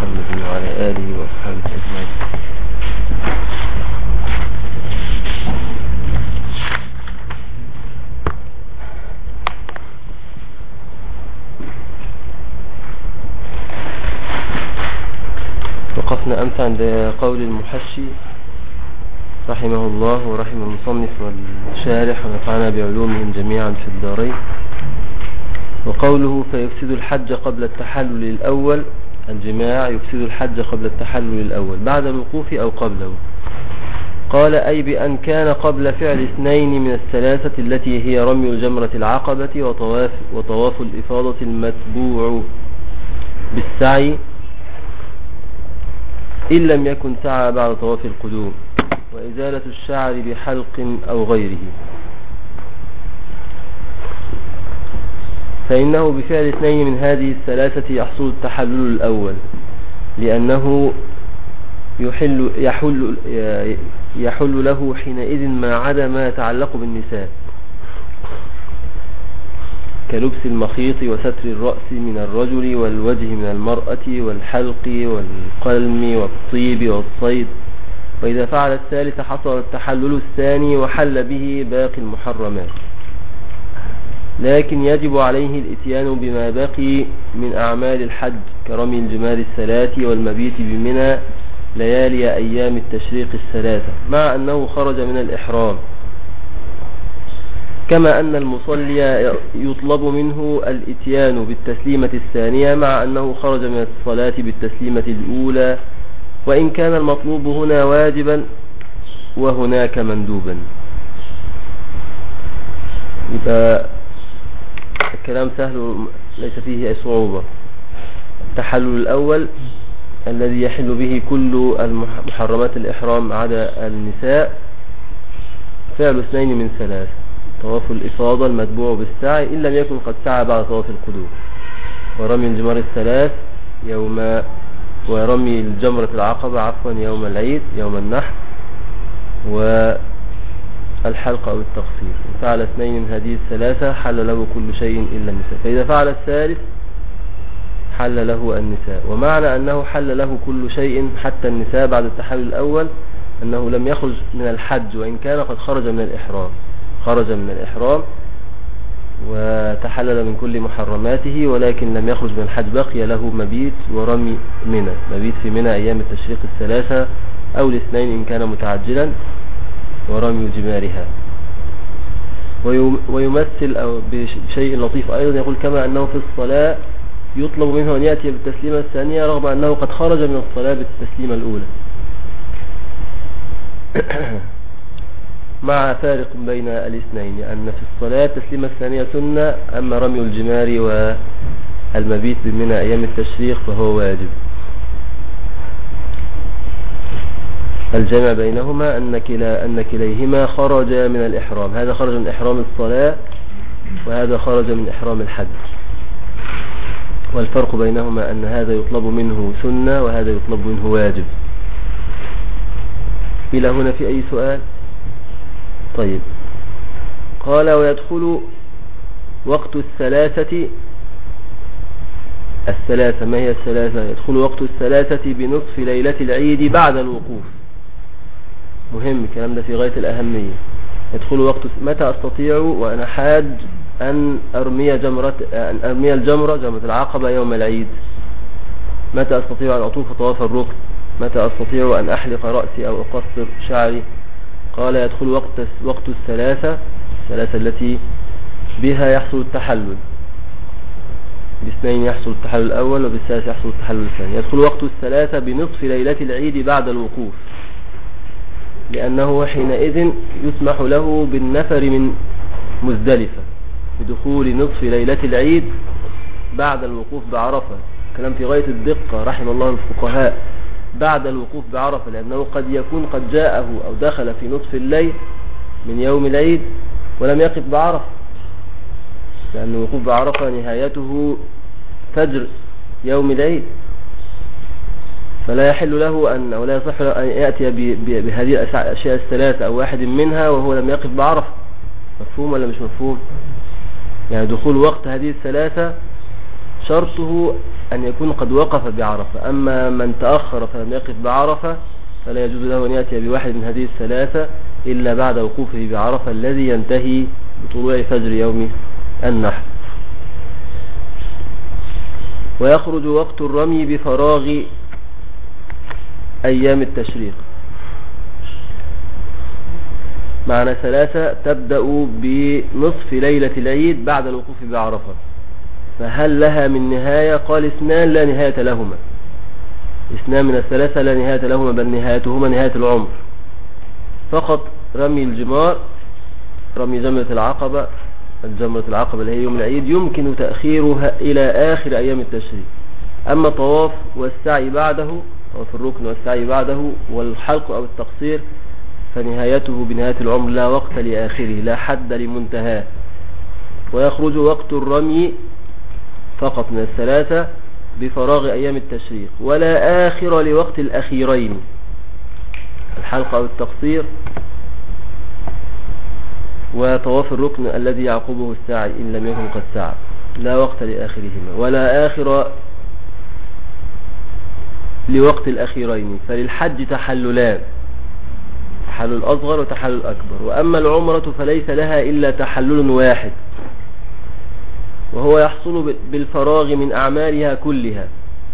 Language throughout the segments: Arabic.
محمد وعلى آله وأصحابه أجمعين. وقفنا أمس عند قول المحشي رحمه الله ورحم المصنف والشارح ونفعنا بعلومهم جميعا في الدارين. وقوله فيفسد الحج قبل التحلل الأول، الجماع يفسد الحج قبل التحلل الأول بعد الوقوف أو قبله. قال أي بأن كان قبل فعل اثنين من الثلاثة التي هي رمي الجمرة العقبة وطواف الإفاضة المتبوع بالسعي إن لم يكن سعى بعد طواف القدوم، وإزالة الشعر بحلق أو غيره، فإنه بفعل اثنين من هذه الثلاثة يحصل التحلل الأول، لأنه يحل له حينئذ ما عدا ما يتعلق بالنساء كلبس المخيط وستر الرأس من الرجل والوجه من المرأة والحلق والقلم والطيب والصيد. وإذا فعل الثالث حصل التحلل الثاني وحل به باقي المحرمات، لكن يجب عليه الاتيان بما بقي من أعمال الحج كرمي الجمار الثلاث والمبيت بمنى ليالي أيام التشريق الثلاثة مع أنه خرج من الإحرام، كما أن المصلي يطلب منه الاتيان بالتسليمة الثانية مع أنه خرج من الصلاة بالتسليمة الأولى، وإن كان المطلوب هنا واجبا وهناك مندوبا. يبقى الكلام سهل ليس فيه أي صعوبة. التحلل الأول الذي يحل به كل محرمات الإحرام عدا النساء فعل اثنين من ثلاث: طواف الإفاضة المتبوع بالسعي إن لم يكن قد سعى بعد طواف القدوم، ورمي الجمار الثلاث ورمي الجمرة العقبة يوم العيد يوم النحر، والحلق أو التقصير. فعل اثنين من هذه الثلاثة حل له كل شيء إلا النساء، فإذا فعل الثالث حل له النساء. ومعنى أنه حل له كل شيء حتى النساء بعد التحلل الأول أنه لم يخرج من الحج وإن كان قد خرج من الإحرام، خرج من الإحرام وتحلل من كل محرماته، ولكن لم يخرج من الحج، بقي له مبيت ورمي منى، مبيت في منى أيام التشريق الثلاثة أو الاثنين إن كان متعجلا، ورمي جمارها. ويمثل أو بشيء لطيف أيضا، يقول كما أنه في الصلاة يطلب منه أن يأتي بالتسليمة الثانية رغم أنه قد خرج من الصلاة بالتسليمة الأولى مع فارق بين الاثنين، أن في الصلاة التسليمة الثانية سنة، أما رمي الجمار والمبيت بمنى أيام التشريق فهو واجب. الجمع بينهما أن كليهما خرج من الإحرام، هذا خرج من إحرام الصلاة وهذا خرج من إحرام الحج، والفرق بينهما أن هذا يطلب منه سنة وهذا يطلب منه واجب. إلى هنا في أي سؤال؟ طيب. قال ويدخل وقت الثلاثة. ما هي الثلاثة؟ يدخل وقت الثلاثة بنصف ليلة العيد بعد الوقوف. مهم الكلام ده في غاية الأهمية. يدخل وقت متى أستطيع وأنا حاج أن أرمي جمرة العقبة يوم العيد؟ متى أستطيع أن أطوف طواف الركن؟ متى أستطيع أن أحلق رأسي أو أقصر شعري؟ قال يدخل وقت الثلاثة التي بها يحصل التحلل، باثنين يحصل التحلل الأول وبالثالث يحصل التحلل الثاني. يدخل وقت الثلاثة بنصف ليلة العيد بعد الوقوف، لأنه حينئذ يسمح له بالنفر من مزدلفة بدخول نصف ليلة العيد بعد الوقوف بعرفة. كلام في غاية الدقة رحم الله الفقهاء. بعد الوقوف بعرفة، لأنه قد يكون قد جاءه أو دخل في نصف الليل من يوم العيد ولم يقف بعرفة، لأن الوقوف بعرفة نهايته فجر يوم العيد، فلا يحل له أو لا يصح له أن يأتي بهذه الأشياء الثلاثة أو واحد منها وهو لم يقف بعرفة. مفهوم ولا مش مفهوم؟ يعني دخول وقت هذه الثلاثة شرطه أن يكون قد وقف بعرفة. أما من تأخر فلم يقف بعرفة فلا يجوز له أن يأتي بواحد من هذه الثلاثة إلا بعد وقوفه بعرفة الذي ينتهي بطلوع فجر يوم النحر. ويخرج وقت الرمي بفراغ أيام التشريق. معنى ثلاثة تبدأ بنصف ليلة العيد بعد الوقوف بعرفة. فهل لها من نهاية؟ قال اثنان لا نهاية لهما. اثنان من الثلاثة لا نهاية لهما، بل نهايتهما نهاية العمر. فقط رمي الجمار، رمي جمرة العقبة، الجمرة العقبة اللي هي يوم العيد يمكن تأخيرها إلى آخر أيام التشريق. أما الطواف والسعي بعده، طواف الركن والسعي بعده والحلق أو التقصير فنهايته بنهاية العمر، لا وقت لآخره، لا حد لمنتهاه. ويخرج وقت الرمي فقط من الثلاثة بفراغ أيام التشريق، ولا آخر لوقت الأخيرين، الحلق أو التقصير وطواف الركن الذي يعقبه السعي إن لم يكن قد سعى، لا وقت لآخرهما، ولا آخر لوقت الأخيرين. فللحج تحللان، تحلل أصغر وتحلل أكبر. وأما العمرة فليس لها إلا تحلل واحد، وهو يحصل بالفراغ من أعمالها كلها.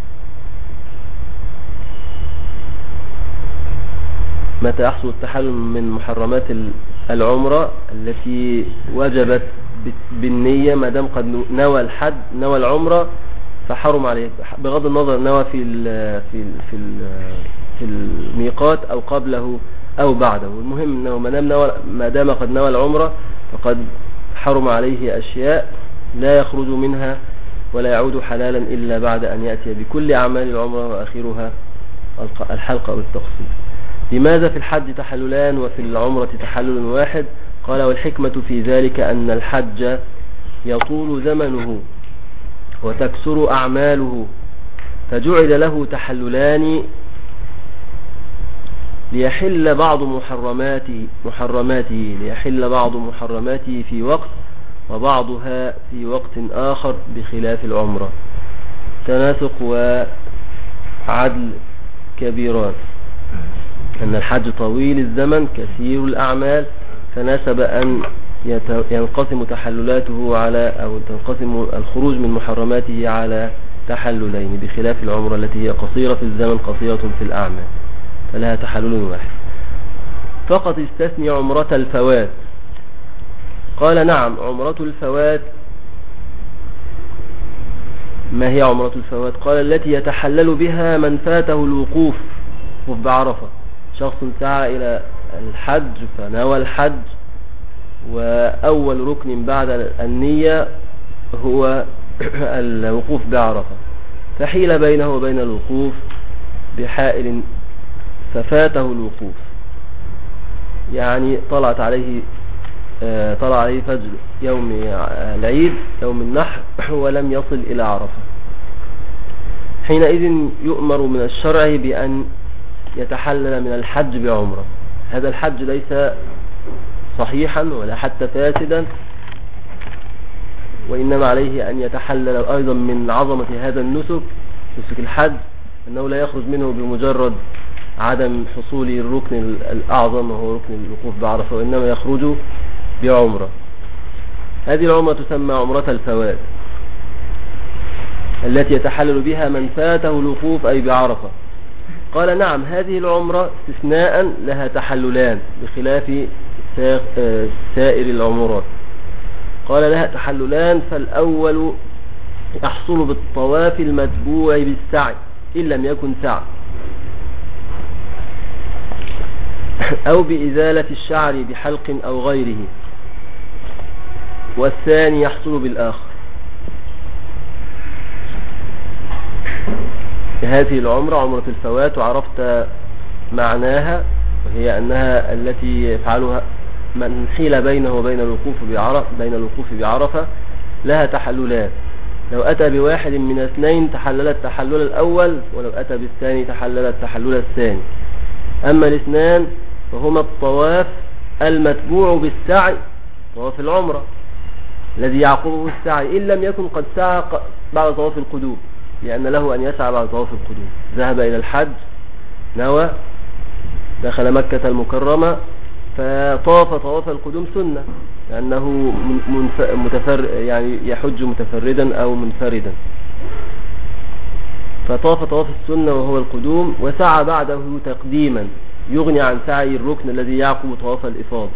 متى يحصل التحلل؟ من محرمات العمرة التي وجبت بالنية، ما دام قد نوى الحج نوى العمرة فحرم عليه، بغض النظر نوى في الميقات أو قبله أو بعده. المهم أنه ما دام قد نوى العمرة فقد حرم عليه أشياء لا يخرج منها ولا يعود حلالا إلا بعد أن يأتي بكل أعمال العمرة وآخرها الحلق أو التقصير. لماذا في الحج تحللان وفي العمرة تحلل واحد؟ قال والحكمة في ذلك أن الحج يطول زمنه وتكسر أعماله، فجعل له تحللان ليحل بعض محرماته في وقت وبعضها في وقت آخر، بخلاف العمرة. تناسق وعدل كبيران، أن الحج طويل الزمن كثير الأعمال، فناسب أن ينقسم تحللاته أو تنقسم الخروج من محرماته على تحللين، بخلاف العمرة التي هي قصيرة في الزمن قصيرة في الأعمال، فلها تحلل واحد. فقط استثني عمرة الفوات. قال نعم، عمرة الفوات. ما هي عمرة الفوات؟ قال التي يتحلل بها من فاته الوقوف بعرفة. شخص سعى إلى الحج فنوى الحج، وأول ركن بعد النية هو الوقوف بعرفة، فحيل بينه وبين الوقوف بحائل ففاته الوقوف، يعني طلع عليه فجر يوم العيد يوم النحر ولم يصل إلى عرفة. حينئذ يؤمر من الشرع بأن يتحلل من الحج بعمرة. هذا الحج ليس صحيحا ولا حتى فاسدا، وإنما عليه أن يتحلل أيضا من عظمة هذا النسك، نسك الحج، أنه لا يخرج منه بمجرد عدم حصول الركن الأعظم وهو ركن الوقوف بعرفة، وإنما يخرج بعمرة. هذه العمرة تسمى عمرة الفوات، التي يتحلل بها من فاته الوقوف أي بعرفة. قال نعم، هذه العمرة استثناء لها تحللان بخلاف سائر العمرات. قال لها تحللان، فالأول يحصل بالطواف المتبوع بالسعي إن لم يكن سعي، أو بإزالة الشعر بحلق أو غيره، والثاني يحصل بالآخر. هذه العمرة عمرة الفوات، وعرفت معناها، وهي أنها التي يفعلها من حيل بينه وبين الوقوف بعرفة، لها تحللان. لو أتى بواحد من اثنين تحلل التحلل الأول، ولو أتى بالثاني تحلل التحلل الثاني. أما الاثنان فهما الطواف المتبوع بالسعي، طواف العمرة الذي يعقبه السعي إن لم يكن قد سعى بعد طواف القدوم، لأن له أن يسعى بعد طواف القدوم. ذهب إلى الحج، نوى، دخل مكة المكرمة، فطاف طواف القدوم سنة، لأنه يعني يحج متفردا أو منفردا، فطاف طواف السنة وهو القدوم، وسعى بعده تقديما يغني عن سعي الركن الذي يعقب طواف الإفاضة.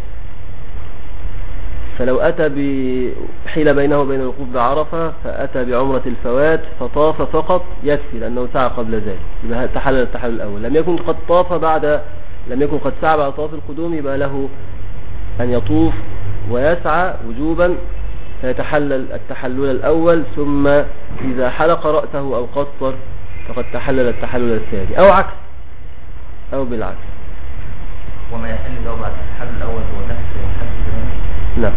فلو أتى بحيل بينه وبين الوقوف بعرفة فأتى بعمرة الفوات فطاف فقط يكفي، لأنه سعى قبل ذلك، يبقى تحلل التحلل الأول. لم يكن قد سعى بعد طواف القدوم، يبقى له أن يطوف ويسعى وجوبا فيتحلل التحلل الأول، ثم إذا حلق رأسه أو قصر فقد تحلل التحلل الثاني، أو عكس، أو بالعكس. وما يحل له بعد التحلل الأول هو نفس حد الزمان؟ نعم.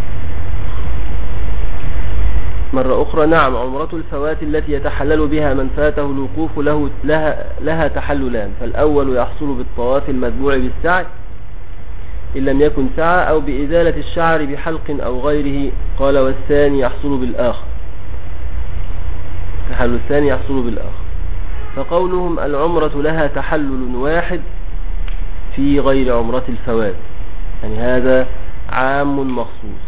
مرة أخرى، نعم، عمرة الفوات التي يتحلل بها من فاته الوقوف لها تحللان، فالأول يحصل بالطواف المتبوع بالسعي إن لم يكن سعى، أو بإزالة الشعر بحلق أو غيره. قال والثاني يحصل بالآخر، التحلل الثاني يحصل بالآخر. فقولهم العمرة لها تحلل واحد في غير عمرة الفوات، يعني هذا عام مخصوص.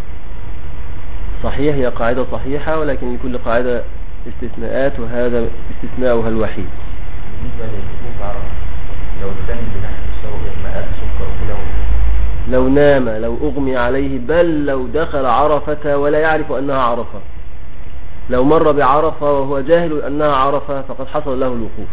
صحيح، هي قاعدة صحيحة، ولكن لكل قاعدة استثناءات، وهذا استثناؤها الوحيد. بالنسبة للوقوف عرفة، لو الثاني بنحن الشرب الماء سكر وكده، لو نام، لو أغمي عليه، بل لو دخل عرفة ولا يعرف أنها عرفة، لو مر بعرفة وهو جاهل أنها عرفة فقد حصل له الوقوف.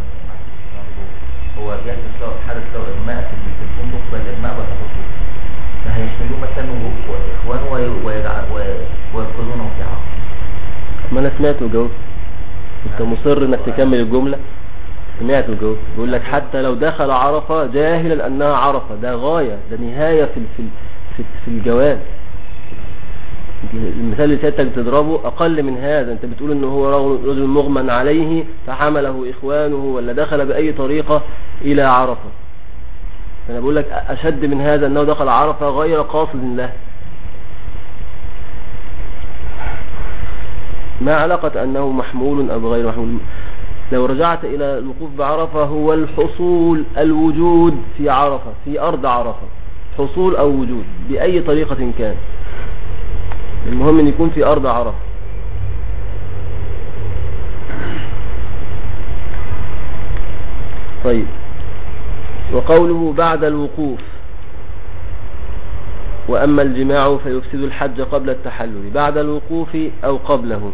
هو حدث له إغماء في الفندق، بل إغماء بحثه، فهيحملوه مثلا وإخوانه ويركضونه في عرفة. ما أنا سمعت وجاوبت، أنت مصر أنك تكمل الجملة. سمعت وجاوبت، بيقول لك حتى لو دخل عرفة جاهلا أنها عرفة، ده غاية، ده نهاية في الجواز. المثال اللي سيادتك بتضربه أقل من هذا. أنت بتقول أنه هو رجل مغمى عليه فحمله إخوانه ولا دخل بأي طريقة إلى عرفة. أنا بقول لك أشد من هذا، أنه دخل عرفة غير قاصد له. ما علاقة أنه محمول أو غير محمول؟ لو رجعت إلى الوقوف بعرفة، هو الحصول، الوجود في عرفة، في أرض عرفة، حصول أو وجود بأي طريقة كان، المهم أن يكون في أرض عرفة. طيب، وقوله بعد الوقوف، وأما الجماع فيفسد الحج قبل التحلل، بعد الوقوف أو قبله.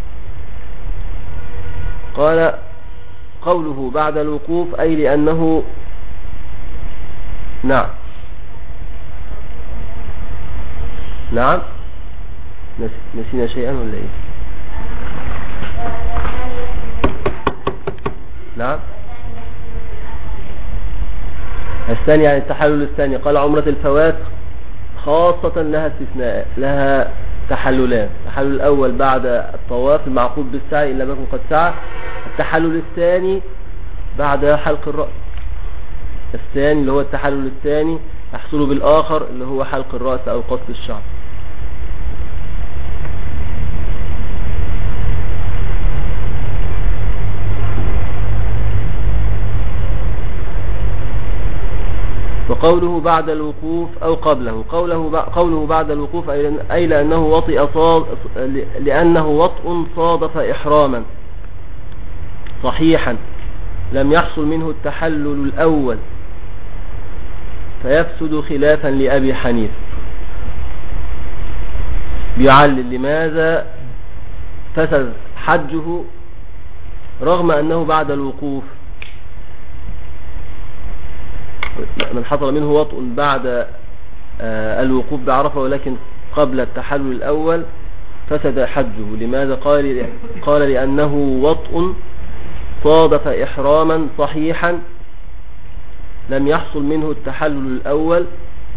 قال قوله بعد الوقوف أي لأنه، نعم نعم، نسينا شيئا ولا إيه؟ نعم، الثاني يعني التحلل الثاني. قال عمرة الفوات خاصة لها استثناء، لها تحللان. التحلل الأول بعد الطواف المعقوب بالسعي إن لم يكن قد سعى، التحلل الثاني بعد حلق الرأس. الثاني اللي هو التحلل الثاني يحصل بالآخر اللي هو حلق الرأس أو قص الشعر. وقوله بعد الوقوف أو قبله، قوله بعد الوقوف أي لأنه وطء صادف إحراما صحيحا لم يحصل منه التحلل الأول فيفسد، خلافا لأبي حنيفة. بيعلل لماذا فسد حجه رغم أنه بعد الوقوف. من حصل منه وطء بعد الوقوف بعرفة ولكن قبل التحلل الأول فسد حجه. لماذا؟ قال لأنه وطء صادف إحراما صحيحا لم يحصل منه التحلل الأول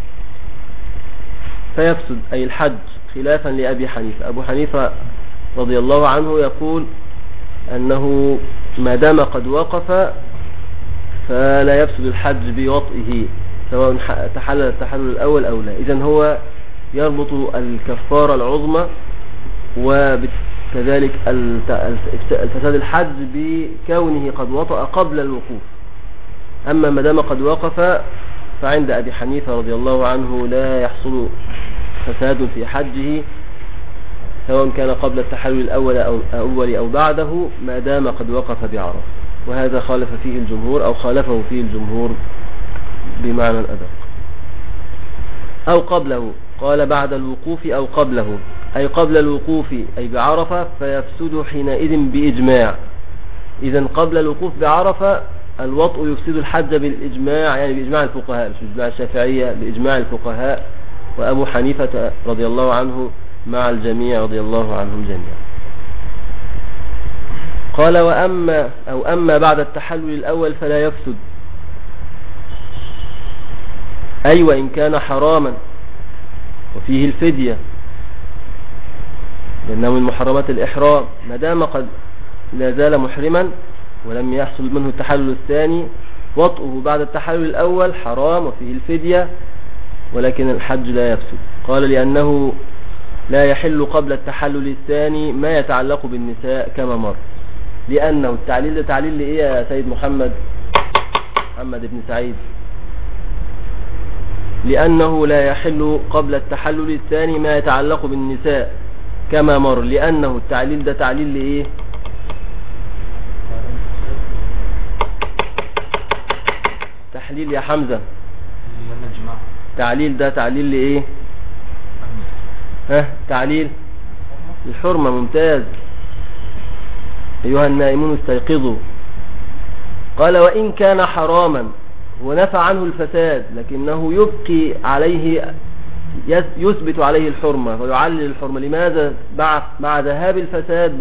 فيفسد أي الحج، خلافا لأبي حنيفة. أبو حنيفة رضي الله عنه يقول أنه ما دام قد وقف فلا يفسد الحج بوطئه سواء تحلل التحلل الأول أو لا. إذن هو يربط الكفارة العظمى كذلك الفساد الحج بكونه قد وطأ قبل الوقوف. أما ما دام قد وقف فعند أبي حنيفة رضي الله عنه لا يحصل فساد في حجه سواء كان قبل التحلل الأول أو بعده ما دام قد وقف بعرفة. وهذا خالف فيه الجمهور أو خالفه فيه الجمهور بمعنى الأدق. أو قبله، قال بعد الوقوف أو قبله، أي قبل الوقوف أي بعرفة، فيفسد حينئذ بإجماع. إذن قبل الوقوف بعرفة الوطء يفسد الحج بالإجماع، يعني بإجماع الفقهاء، مش بإجماع الشافعية، بإجماع الفقهاء. وأبو حنيفة رضي الله عنه مع الجميع رضي الله عنهم جميعا. قال أما بعد التحلل الأول فلا يفسد، أي وإن كان حراما وفيه الفدية، لأنه من محرمات الإحرام ما دام قد لا زال محرما ولم يحصل منه التحلل الثاني، وطئه بعد التحلل الأول حرام وفيه الفدية، ولكن الحج لا يفسد. قال لأنه لا يحل قبل التحلل الثاني ما يتعلق بالنساء كما مر. لأنه التعليل ده تعليل لإيه يا سيد محمد بن سعيد؟ لأنه لا يحل قبل التحلل الثاني ما يتعلق بالنساء كما مر. لأنه التعليل ده تعليل لإيه؟ تحليل يا حمزة، تعليل ده تعليل لإيه؟ تعليل الحرمة. ممتاز، أيها النائمون استيقظوا. قال وإن كان حراما ونفى عنه الفساد، لكنه يبقي عليه يثبت عليه الحرمة ويعلل الحرمة. لماذا؟ مع ذهاب الفساد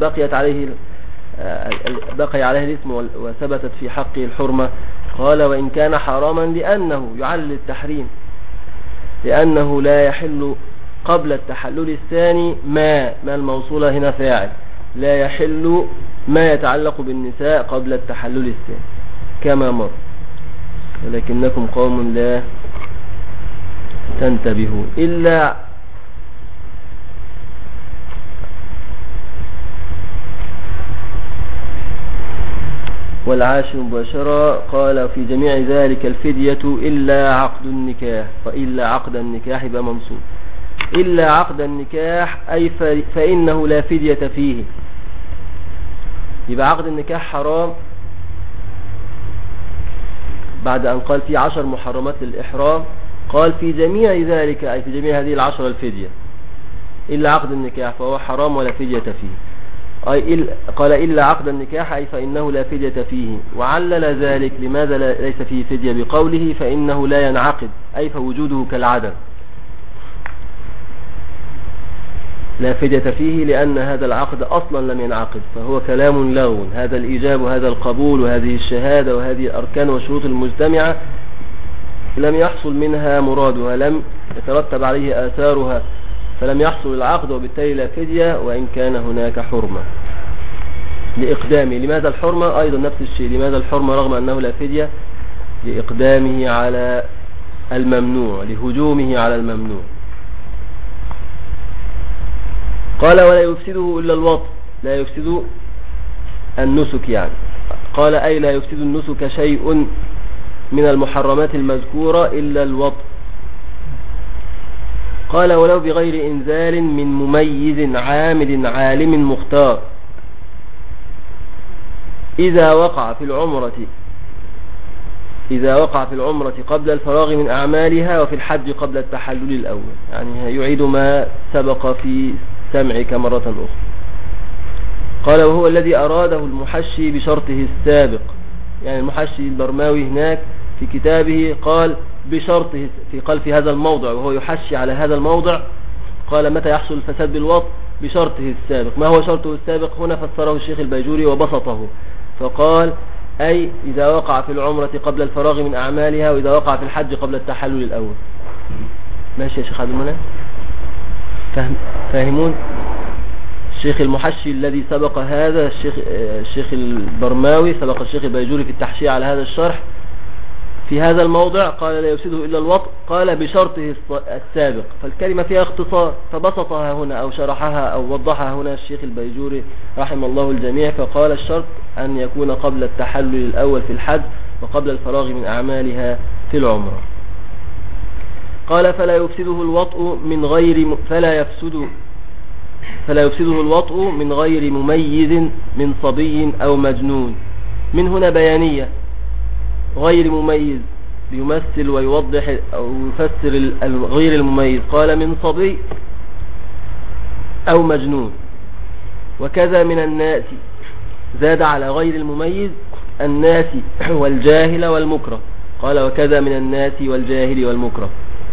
بقي عليه الاسم وثبتت في حقه الحرمة. قال وإن كان حراما لأنه يعلل التحريم، لأنه لا يحل قبل التحلل الثاني ما الموصولة هنا فاعل، لا يحل ما يتعلق بالنساء قبل التحلل الثاني كما مر، ولكنكم قوم لا تنتبهوا. إلا والعاشر مباشرة. قال في جميع ذلك الفدية إلا عقد النكاح، فإلا عقد النكاح يبقى منصوب. إلا عقد النكاح أي فإنه لا فدية فيه. يبقى عقد النكاح حرام بعد أن قال في 10 محرمات للإحرام، قال في جميع ذلك أي في جميع هذه 10 الفدية. إلا عقد النكاح فهو حرام ولا فدية فيه. قال إلا عقد النكاح أي فإنه لا فدية فيه. وعلل ذلك لماذا ليس فيه فدية بقوله فإنه لا ينعقد، أي فوجوده كالعدم، لا فدية فيه لأن هذا العقد أصلا لم ينعقد، فهو كلام لغو. هذا الإيجاب وهذا القبول وهذه الشهادة وهذه الأركان والشروط المجتمعة لم يحصل منها مرادها، لم يترتب عليه آثارها، فلم يحصل العقد وبالتالي لا فدية، وإن كان هناك حرمة لإقدامه. لماذا الحرمة؟ أيضا نفس الشيء. لماذا الحرمة رغم أنه لا فدية؟ لإقدامه على الممنوع، لهجومه على الممنوع. قال ولا يفسده إلا الوطء، لا يفسد النسك يعني. قال أي لا يفسد النسك شيء من المحرمات المذكورة إلا الوطء. قال ولو بغير إنزال من مميز عامد عالم مختار، إذا وقع في العمرة قبل الفراغ من أعمالها، وفي الحج قبل التحلل الأول. يعني يعيد ما سبق في سمعك مرة أخرى. قال وهو الذي أراده المحشي بشرطه السابق، يعني المحشي البرماوي هناك في كتابه قال بشرطه، قال في هذا الموضع وهو يحشي على هذا الموضع، قال متى يحصل الفساد بالوطء؟ بشرطه السابق. ما هو شرطه السابق؟ هنا فسره الشيخ البيجوري وبسطه، فقال أي إذا وقع في العمرة قبل الفراغ من أعمالها، وإذا وقع في الحج قبل التحلل الأول. ماشي يا شيخ عبد المنعم؟ فاهمون؟ الشيخ المحشي الذي سبق هذا الشيخ البرماوي، سبق الشيخ البيجوري في التحشية على هذا الشرح، في هذا الموضع قال لا يفسده إلا الوطء، قال بشرطه السابق، فالكلمة فيها اختصار، فبسطها هنا أو شرحها أو وضحها هنا الشيخ البيجوري رحم الله الجميع، فقال الشرط أن يكون قبل التحلل الأول في الحج وقبل الفراغ من أعمالها في العمرة. قال فلا يفسده الوطء من غير مميز من صبي أو مجنون. من هنا بيانية، غير مميز يمثل ويوضح أو يفسر غير المميز، قال من صبي أو مجنون. وكذا من الناس، زاد على غير المميز الناس والجاهل والمكره، قال وكذا من الناس والجاهل والمكره.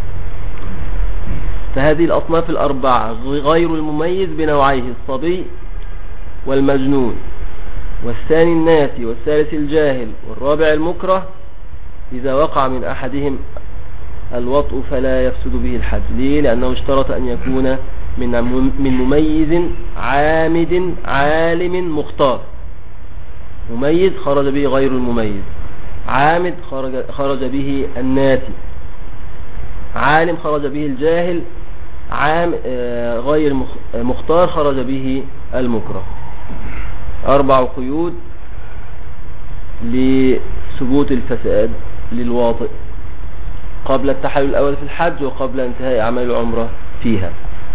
فهذه الأصناف الأربعة غير المميز بنوعيه الصبي والمجنون، والثاني الناس، والثالث الجاهل، والرابع المكره، إذا وقع من أحدهم الوطء فلا يفسد به الحج. ليه؟ لأنه اشترط أن يكون من مميز عامد عالم مختار. مميز خرج به غير المميز، عامد خرج به الناسي، عالم خرج به الجاهل، غير مختار خرج به المكره. 4 قيود لثبوت الفساد للواطئ قبل التحلل الأول في الحج وقبل انتهاء أعمال العمرة فيها.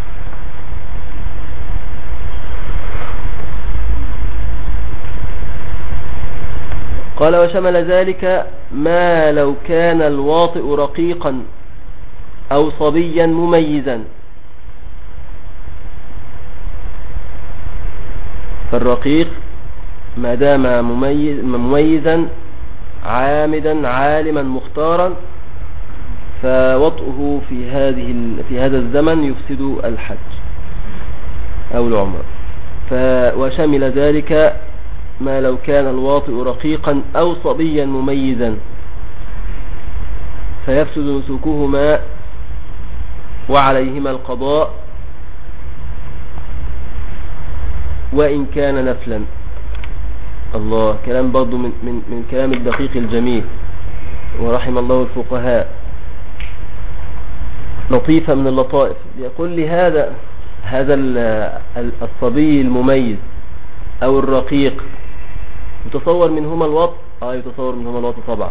قال وشمل ذلك ما لو كان الواطئ رقيقا أو صبيا مميزا. فالرقيق ما دام مميزا عامدا عالما مختارا فوطئه في هذا الزمن يفسد الحج أو العمرة. وشمل ذلك ما لو كان الواطئ رقيقا أو صبيا مميزا فيفسد نسكهما وعليهما القضاء وإن كان نفلا. الله، كلام برضو من كلام الدقيق الجميل، ورحم الله الفقهاء، لطيفة من اللطائف. يقول لي هذا الصبي المميز أو الرقيق يتصور منهما الوطء؟ يتصور منهما الوطء طبعا.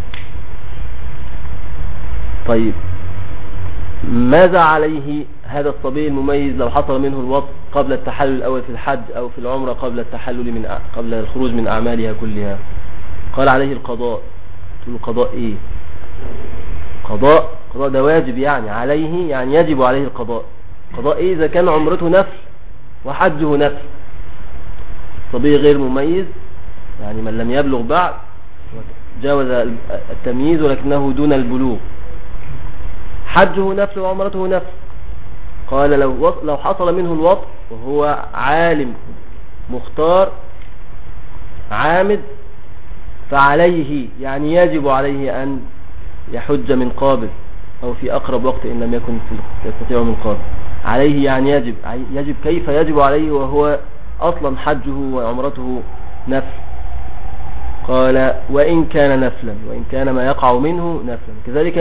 طيب ماذا عليه هذا الصبي المميز لو حصل منه الوطء قبل التحلل الأول في الحج أو في العمرة قبل الخروج من أعمالها كلها؟ قال عليه القضاء. تقول القضاء إيه؟ قضاء ده واجب، يعني عليه، يعني يجب عليه القضاء. قضاء إيه؟ إذا كان عمرته نفل وحجه نفل. صبي غير مميز يعني من لم يبلغ بعد، جاوز التمييز ولكنه دون البلوغ، حجه نفل وعمرته نفل. قال لو حصل منه الوطء وهو عالم مختار عامد فعليه، يعني يجب عليه أن يحج من قابل أو في أقرب وقت إن لم يكن يستطيع من قابل. عليه يعني يجب. كيف يجب عليه وهو أصلا حجه وعمرته نفل؟ قال وإن كان نفلا، وإن كان ما يقع منه نفلا. كذلك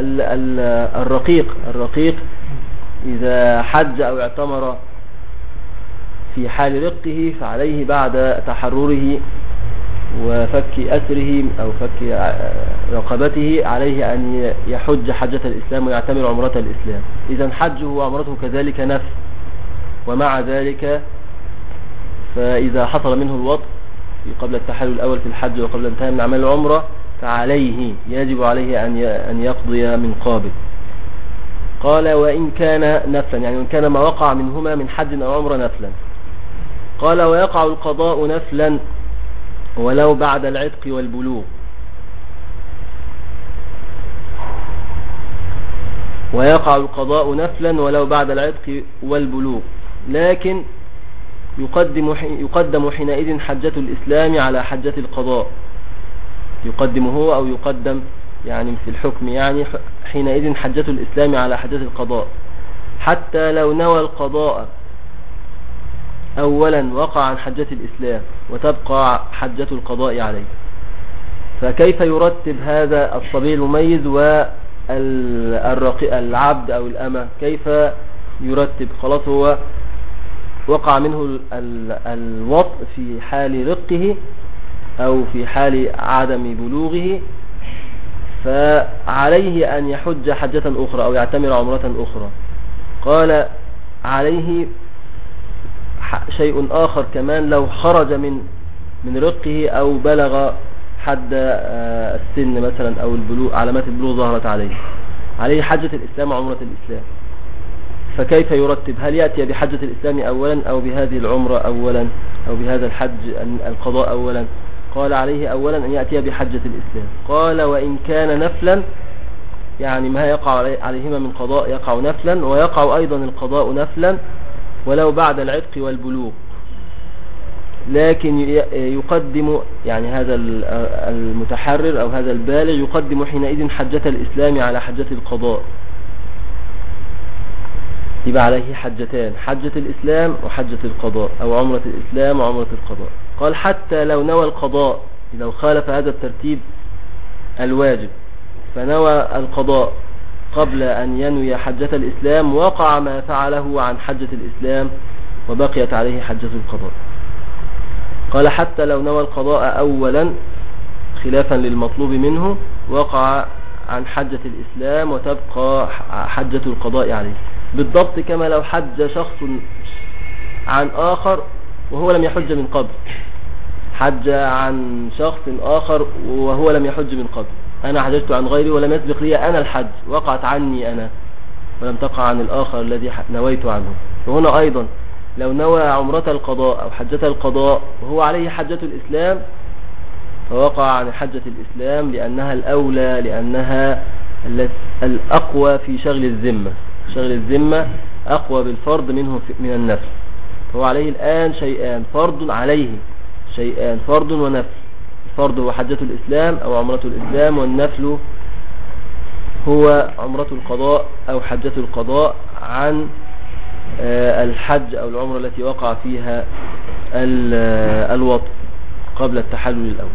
الرقيق إذا حج أو اعتمر في حال رقه فعليه بعد تحرره وفك أسره أو فك رقبته عليه أن يحج حجة الإسلام ويعتمر عمرة الإسلام. إذن حجه وعمرته كذلك نفل. ومع ذلك فإذا حصل منه الوطء قبل التحلل الأول في الحج وقبل انتهاء من أعمال العمرة فعليه، يجب عليه أن يقضي من قابل. قال وإن كان نفلا، يعني وإن كان ما وقع منهما من حج أو عمرة نفلا. قال ويقع القضاء نفلا ولو بعد العتق والبلوغ. ويقع القضاء نفلا ولو بعد العتق والبلوغ، لكن يقدم حينئذ حجة الإسلام على حجة القضاء. يقدم هو أو يقدم يعني في الحكم، يعني حينئذ حجة الإسلام على حجة القضاء، حتى لو نوى القضاء أولا وقع عن حجة الإسلام وتبقى حجة القضاء عليه. فكيف يرتب هذا الصبي المميز والعبد أو الأمة؟ كيف يرتب؟ خلاص هو وقع منه الوطء في حال رقه أو في حال عدم بلوغه، فعليه أن يحج حجة أخرى أو يعتمر عمرة أخرى. قال عليه شيء آخر كمان، لو خرج من رقه أو بلغ حد السن مثلا أو البلوغ، علامات البلوغ ظهرت عليه حجة الإسلام وعمرة الإسلام. فكيف يرتب؟ هل يأتي بحجة الإسلام أولا أو بهذه العمرة أولا أو بهذا الحج القضاء أولا؟ قال عليه أولا أن يأتي بحجة الإسلام. قال وإن كان نفلا، يعني ما يقع عليهما من قضاء يقع نفلا، ويقع أيضا القضاء نفلا ولو بعد العتق والبلوغ، لكن يقدم يعني هذا المتحرر أو هذا البالغ يقدم حينئذ حجة الإسلام على حجة القضاء. يبقى عليه حجتان، حجة الإسلام وحجة القضاء، أو عمرة الإسلام وعمرة القضاء. قال حتى لو نوى القضاء، لو خالف هذا الترتيب الواجب فنوى القضاء قبل أن ينوي حجة الإسلام، وقع ما فعله عن حجة الإسلام وبقيت عليه حجة القضاء. قال حتى لو نوى القضاء أولا خلافا للمطلوب منه، وقع عن حجة الإسلام وتبقى حجة القضاء عليه، بالضبط كما لو حج شخص عن آخر وهو لم يحج من قبل. حج عن شخص آخر وهو لم يحج من قبل، أنا حججت عن غيري ولم يسبق لي أنا الحج، وقعت عني أنا ولم تقع عن الآخر الذي نويت عنه. وهنا أيضا لو نوى عمرة القضاء أو حجة القضاء وهو عليه حجة الإسلام، فوقع عن حجة الإسلام لأنها الأولى، لأنها الأقوى في شغل الذمة. شغل الذمة أقوى بالفرض منه من النفل. فهو عليه الآن شيئان، فرض عليه شيئان، فرض ونفل. الفرض هو حجة الإسلام أو عمرة الإسلام، والنفل هو عمرة القضاء أو حجة القضاء عن الحج أو العمرة التي وقع فيها الوطء قبل التحلل الأول.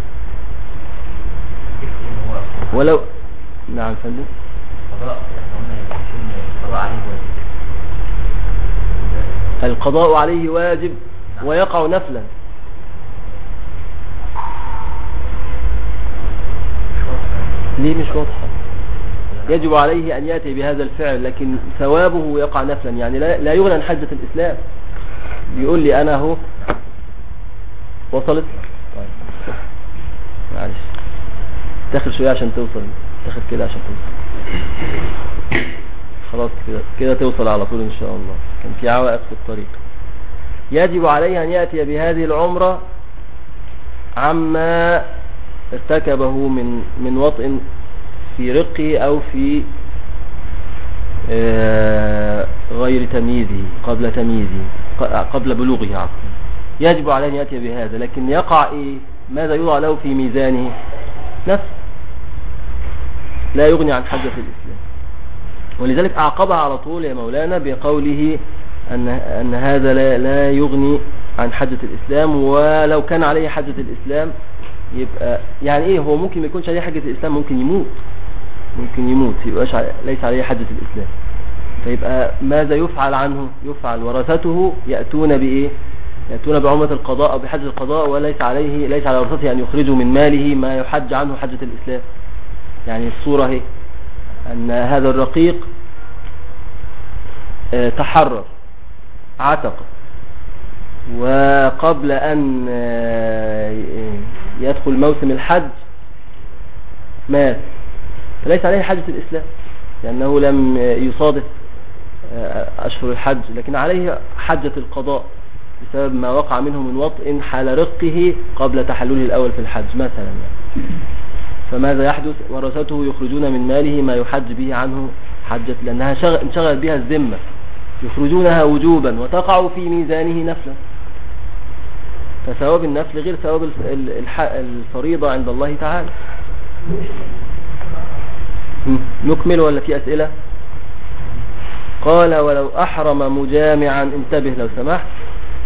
ولو نعم فندم، القضاء عليه واجب ويقع نفلا. ليه مش واضحة؟ يجب عليه أن يأتي بهذا الفعل، لكن ثوابه يقع نفلا، يعني لا يغنى عن حجة الإسلام. بيقول لي أنا هو وصلت. طيب معلش تاخد شوية عشان توصل، تاخد كده عشان توصل. خلاص كده توصل على طول إن شاء الله، كان في عوائق في الطريق. يجب عليه أن يأتي بهذه العمرة عما ارتكبه من وطء في رقه أو في غير تمييزه، قبل بلوغه عفوا. يجب عليه أن يأتي بهذا، لكن يقع ماذا يوضع له في ميزانه؟ نفس لا يغني عن حجة الإسلام. ولذلك أعقبها على طول يا مولانا بقوله أن هذا لا يغني عن حجة الإسلام. ولو كان عليه حجة الإسلام يبقى يعني هو ممكن ما يكونش عليه حجة الإسلام، ممكن يموت يبقاش ليس عليه حجة الإسلام. فيبقى ماذا يفعل عنه؟ يفعل ورثته يأتون بإيه؟ يأتون بعمرة القضاء أو بحج القضاء، وليس على ورثته أن يخرجوا من ماله ما يحج عنه حجة الإسلام. يعني الصورة هي أن هذا الرقيق تحرر، عتق، وقبل أن يدخل موسم الحج مات، فليس عليه حجة الإسلام لأنه لم يصادف أشهر الحج، لكن عليه حجة القضاء بسبب ما وقع منه من وطء حال رقه قبل تحلله الأول في الحج مثلا. فماذا يحدث؟ ورثته يخرجون من ماله ما يحج به عنه حجة، لأنها انشغل بها الذمة، يخرجونها وجوبا وتقع في ميزانه نفلا. فثواب النفل غير ثواب الفريضة عند الله تعالى. نكمل ولا في أسئلة؟ قال ولو أحرم مجامعا، انتبه لو سمحت،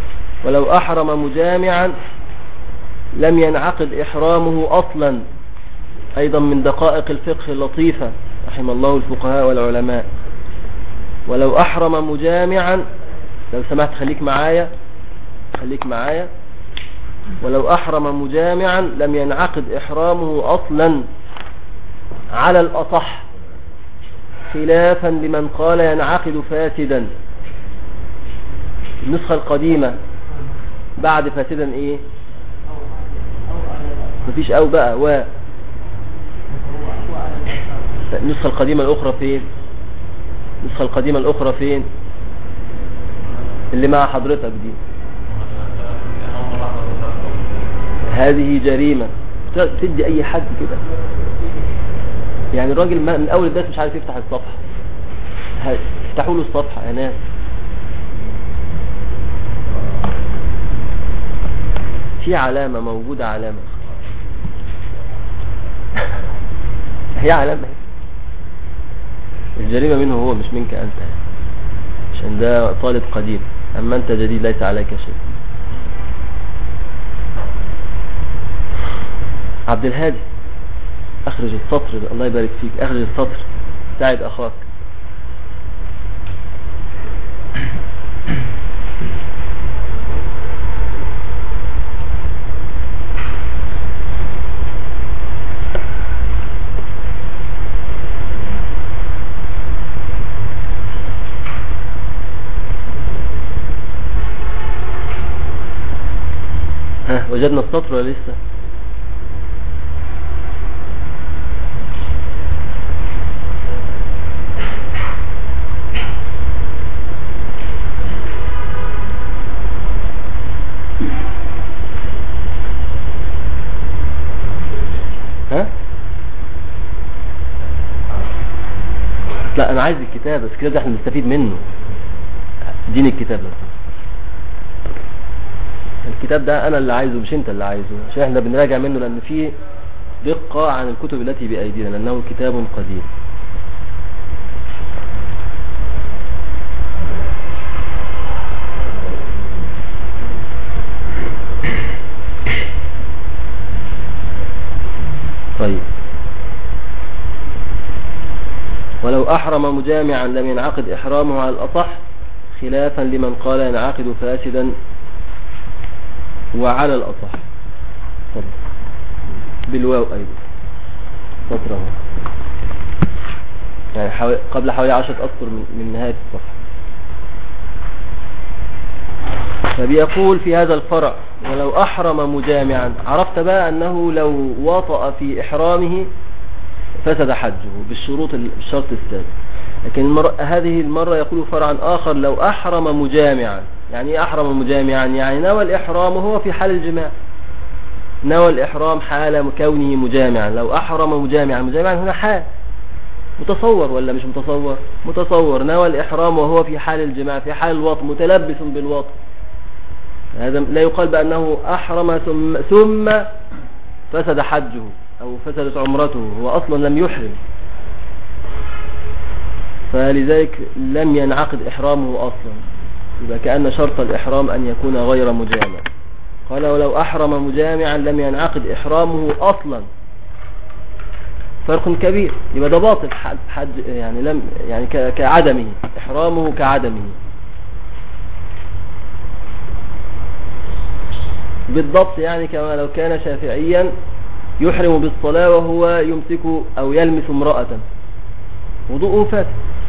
ولو أحرم مجامعا لم ينعقد إحرامه أصلا أيضا من دقائق الفقه اللطيفة رحم الله الفقهاء والعلماء: ولو أحرم مجامعا، لو سمحت خليك معايا، ولو أحرم مجامعا لم ينعقد إحرامه أصلا على الأصح، خلافا لمن قال ينعقد فاسدا. النسخة القديمة بعد فاسدا ايه؟ مفيش او بقى النسخة القديمة الأخرى فين؟ اللي مع حضرتك دي. هذه جريمة تدي أي حد كده. يعني الراجل من أول الدرس مش عارف يفتح الصفحة، افتحوا له الصفحة يا ناس. في علامة موجودة، علامة هي علامة. الجريمة منه هو مش منك أنت، عشان ده طالب قديم، أما أنت جديد ليس عليك شيء. عبد الهادي أخرج السطر، الله يبارك فيك، أخرج السطر، ساعد أخاك. وجدنا السطر ولا لسه؟ لا انا عايز الكتاب، بس الكتاب ده احنا نستفيد منه. اديني الكتاب ده. الكتاب ده انا اللي عايزه مش انت اللي عايزه، عشان احنا بنراجع منه، لان فيه دقة عن الكتب التي بأيدينا، لانه كتاب قديم. طيب، ولو أحرم مجامعا لم ينعقد إحرامه على الأصح، خلافا لمن قال ينعقد فاسدا وعلى الأصح. بالواو أيضا سطره، يعني قبل حوالي 10 أسطر من نهاية الصفحة. فبيقول في هذا الفرع: ولو أحرم مجامعا، عرفت بقى أنه لو وطأ في إحرامه فسد حجه بالشرط السادس. لكن هذه المرة يقول فرعا آخر: لو أحرم مجامعا. يعني إيه أحرم مجامعا؟ يعني نوى الإحرام وهو في حال الجماع، نوى الإحرام حال كونه مجامعا. لو أحرم مجامعا هنا حال، متصور ولا مش متصور؟ متصور. نوى الإحرام وهو في حال الجماع، في حال الوطء، متلبس بالوطء. هذا لا يقال بأنه أحرم ثم فسد حجه أو فسدت عمرته، هو أصلا لم يحرم، فلذلك لم ينعقد إحرامه أصلا. يبقى كأن شرط الإحرام أن يكون غير مجامع. قال: ولو أحرم مجامعا لم ينعقد إحرامه أصلا. فرق كبير. يبقى ده باطل حج، يعني لم، يعني كعدمه، إحرامه كعدمه بالضبط. يعني كما لو كان شافعيا يحرم بالصلاة وهو يمسك أو يلمس امرأة، وضوءه فاسد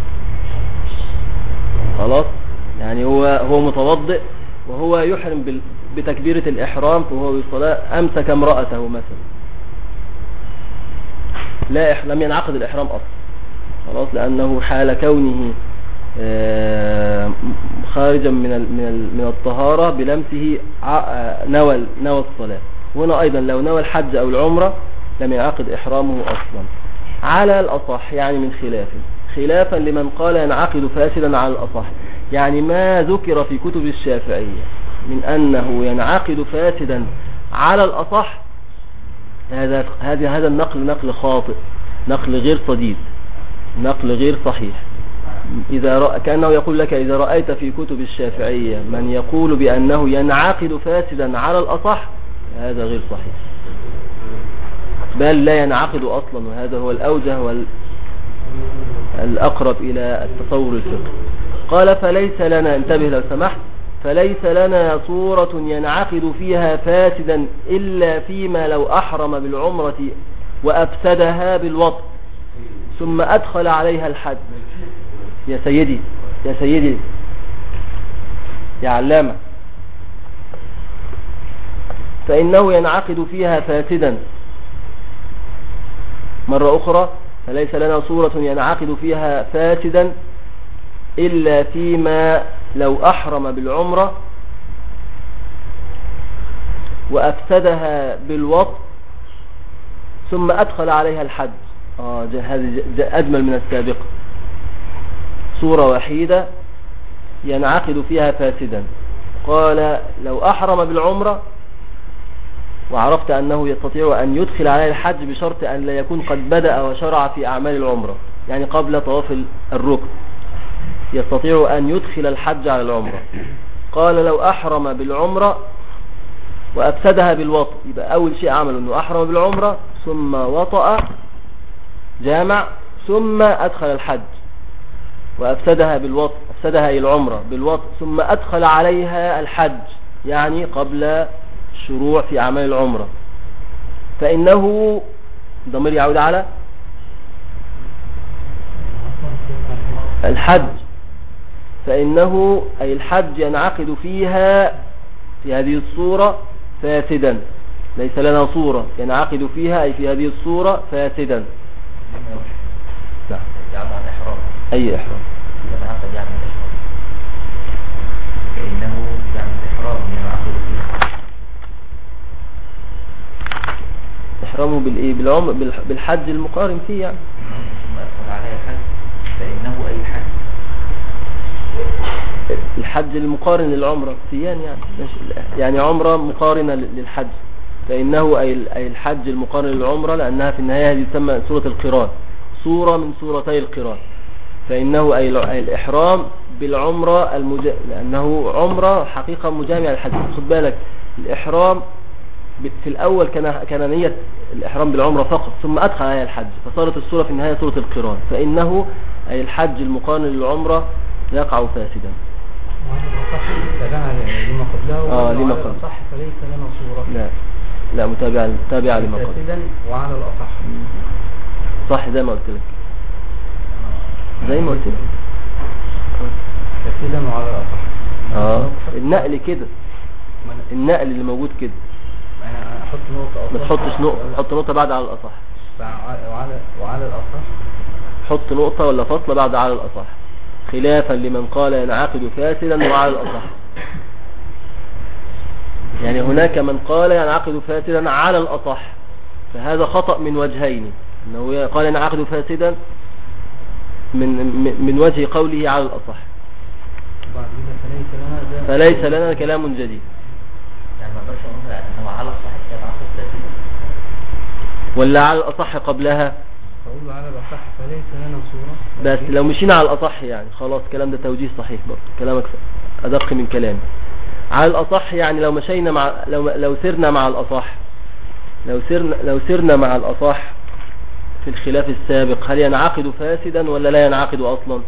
خلاص. يعني هو متوضئ وهو يحرم بتكبيرة الإحرام، وهو بالصلاة أمسك امرأته مثلا، لم ينعقد الإحرام أصلا خلاص، لأنه حال كونه خارجا من الطهارة بلمسه نوى الصلاة. وهنا أيضا لو نوى الحج أو العمرة لم ينعقد إحرامه أصلا على الأصح، يعني من خلافا لمن قال ينعقد فاسدا على الأصح. يعني ما ذكر في كتب الشافعية من أنه ينعقد فاسدا على الأصح، هذا النقل نقل خاطئ، نقل غير صديق، نقل غير صحيح. كأنه يقول لك: إذا رأيت في كتب الشافعية من يقول بأنه ينعقد فاسدا على الأصح، هذا غير صحيح. بل لا ينعقد أصلا، وهذا هو الأوجه والأقرب إلى التصور الفقهي. قال فليس لنا، انتبه لو سمحت، فليس لنا صورة ينعقد فيها فاسدا إلا فيما لو أحرم بالعمرة وأفسدها بالوطء ثم أدخل عليها الحج. يا سيدي يا سيدي يا علامة، فإنه ينعقد فيها فاسدا. مرة أخرى، فليس لنا صورة ينعقد فيها فاسدا إلا فيما لو أحرم بالعمرة وأفسدها بالوطء ثم أدخل عليها الحج. هذه أجمل من السابقة. صورة وحيدة ينعقد فيها فاسدا. قال لو أحرم بالعمرة وعرفت أنه يستطيع أن يدخل عليه الحج بشرط أن لا يكون قد بدأ وشرع في أعمال العمرة، يعني قبل طواف الركن يستطيع أن يدخل الحج على العمرة. قال لو أحرم بالعمرة وأفسدها بالوطء، يبقى أول شيء عمله أنه أحرم بالعمرة ثم وطأ جامع ثم أدخل الحج، وأفسدها بالوطء، أفسدها أي العمرة بالوطء ثم أدخل عليها الحج، يعني قبل الشروع في أعمال العمرة. فإنه ضمير يعود على الحج، فإنه أي الحج ينعقد فيها في هذه الصورة فاسدا. ليس لنا صورة ينعقد فيها أي في هذه الصورة فاسدا. نعم. يعني الإحرام. أي إحرام؟ ينعقد يعني الإحرام. فإنه يعني الإحرام ينعقد فيها. إحرامه بالإيه؟ بالحج المقارن فيه يعني. ثم أدخل عليه الحج، فإنه أي الحج. الحج المقارن للعمرة سيان يعني عمرة مقارنة للحج، فإنه أي الحج المقارن للعمرة، لأنها في النهاية هذه تسمى سورة القران، صورة من سورتي القران. فإنه أي الإحرام بالعمرة لأنه عمرة حقيقة مجامعة للحج. خد بالك، الإحرام في الأول كان نية الإحرام بالعمرة فقط، ثم أدخل عليها الحج، فصارت السورة في النهاية سورة القران. فإنه أي الحج المقارن للعمرة يقع فاسدا. لما قبله لما قبله صح، فليس لنا صورة. لا متابعة لما قبله. فاسدا وعلى الأصح. صح زي ما قلت لك، فاسدا وعلى الأصح. النقل كده، النقل اللي موجود كده. أنا أحط نقطة، ما تحطش نقطة، حط نقطة بعد على الأصح. وعلى الأصح حط نقطة ولا فصلة بعد على الأصح، خلافا لمن قال ينعقد فاسدا وعلى الأصح. يعني هناك من قال ينعقد فاسدا على الأصح، فهذا خطأ من وجهين، أنه قال ينعقد فاسدا من وجه قوله على الأصح. فليس لنا كلام جديد. يعني ما نقدرش نقول أنه على الصحيح ينعقد فاسدا ولا على الأصح قبلها. فأقول على الأصح فليس لنا صورة. بس لو مشينا على الأصح يعني خلاص، الكلام ده توجيه صحيح برضه، كلامك أدق من كلامي. على الأصح يعني لو مشينا مع لو سرنا مع الأصح، لو سرنا مع الأصح في الخلاف السابق، هل ينعقد فاسدا ولا لا ينعقد أصلا؟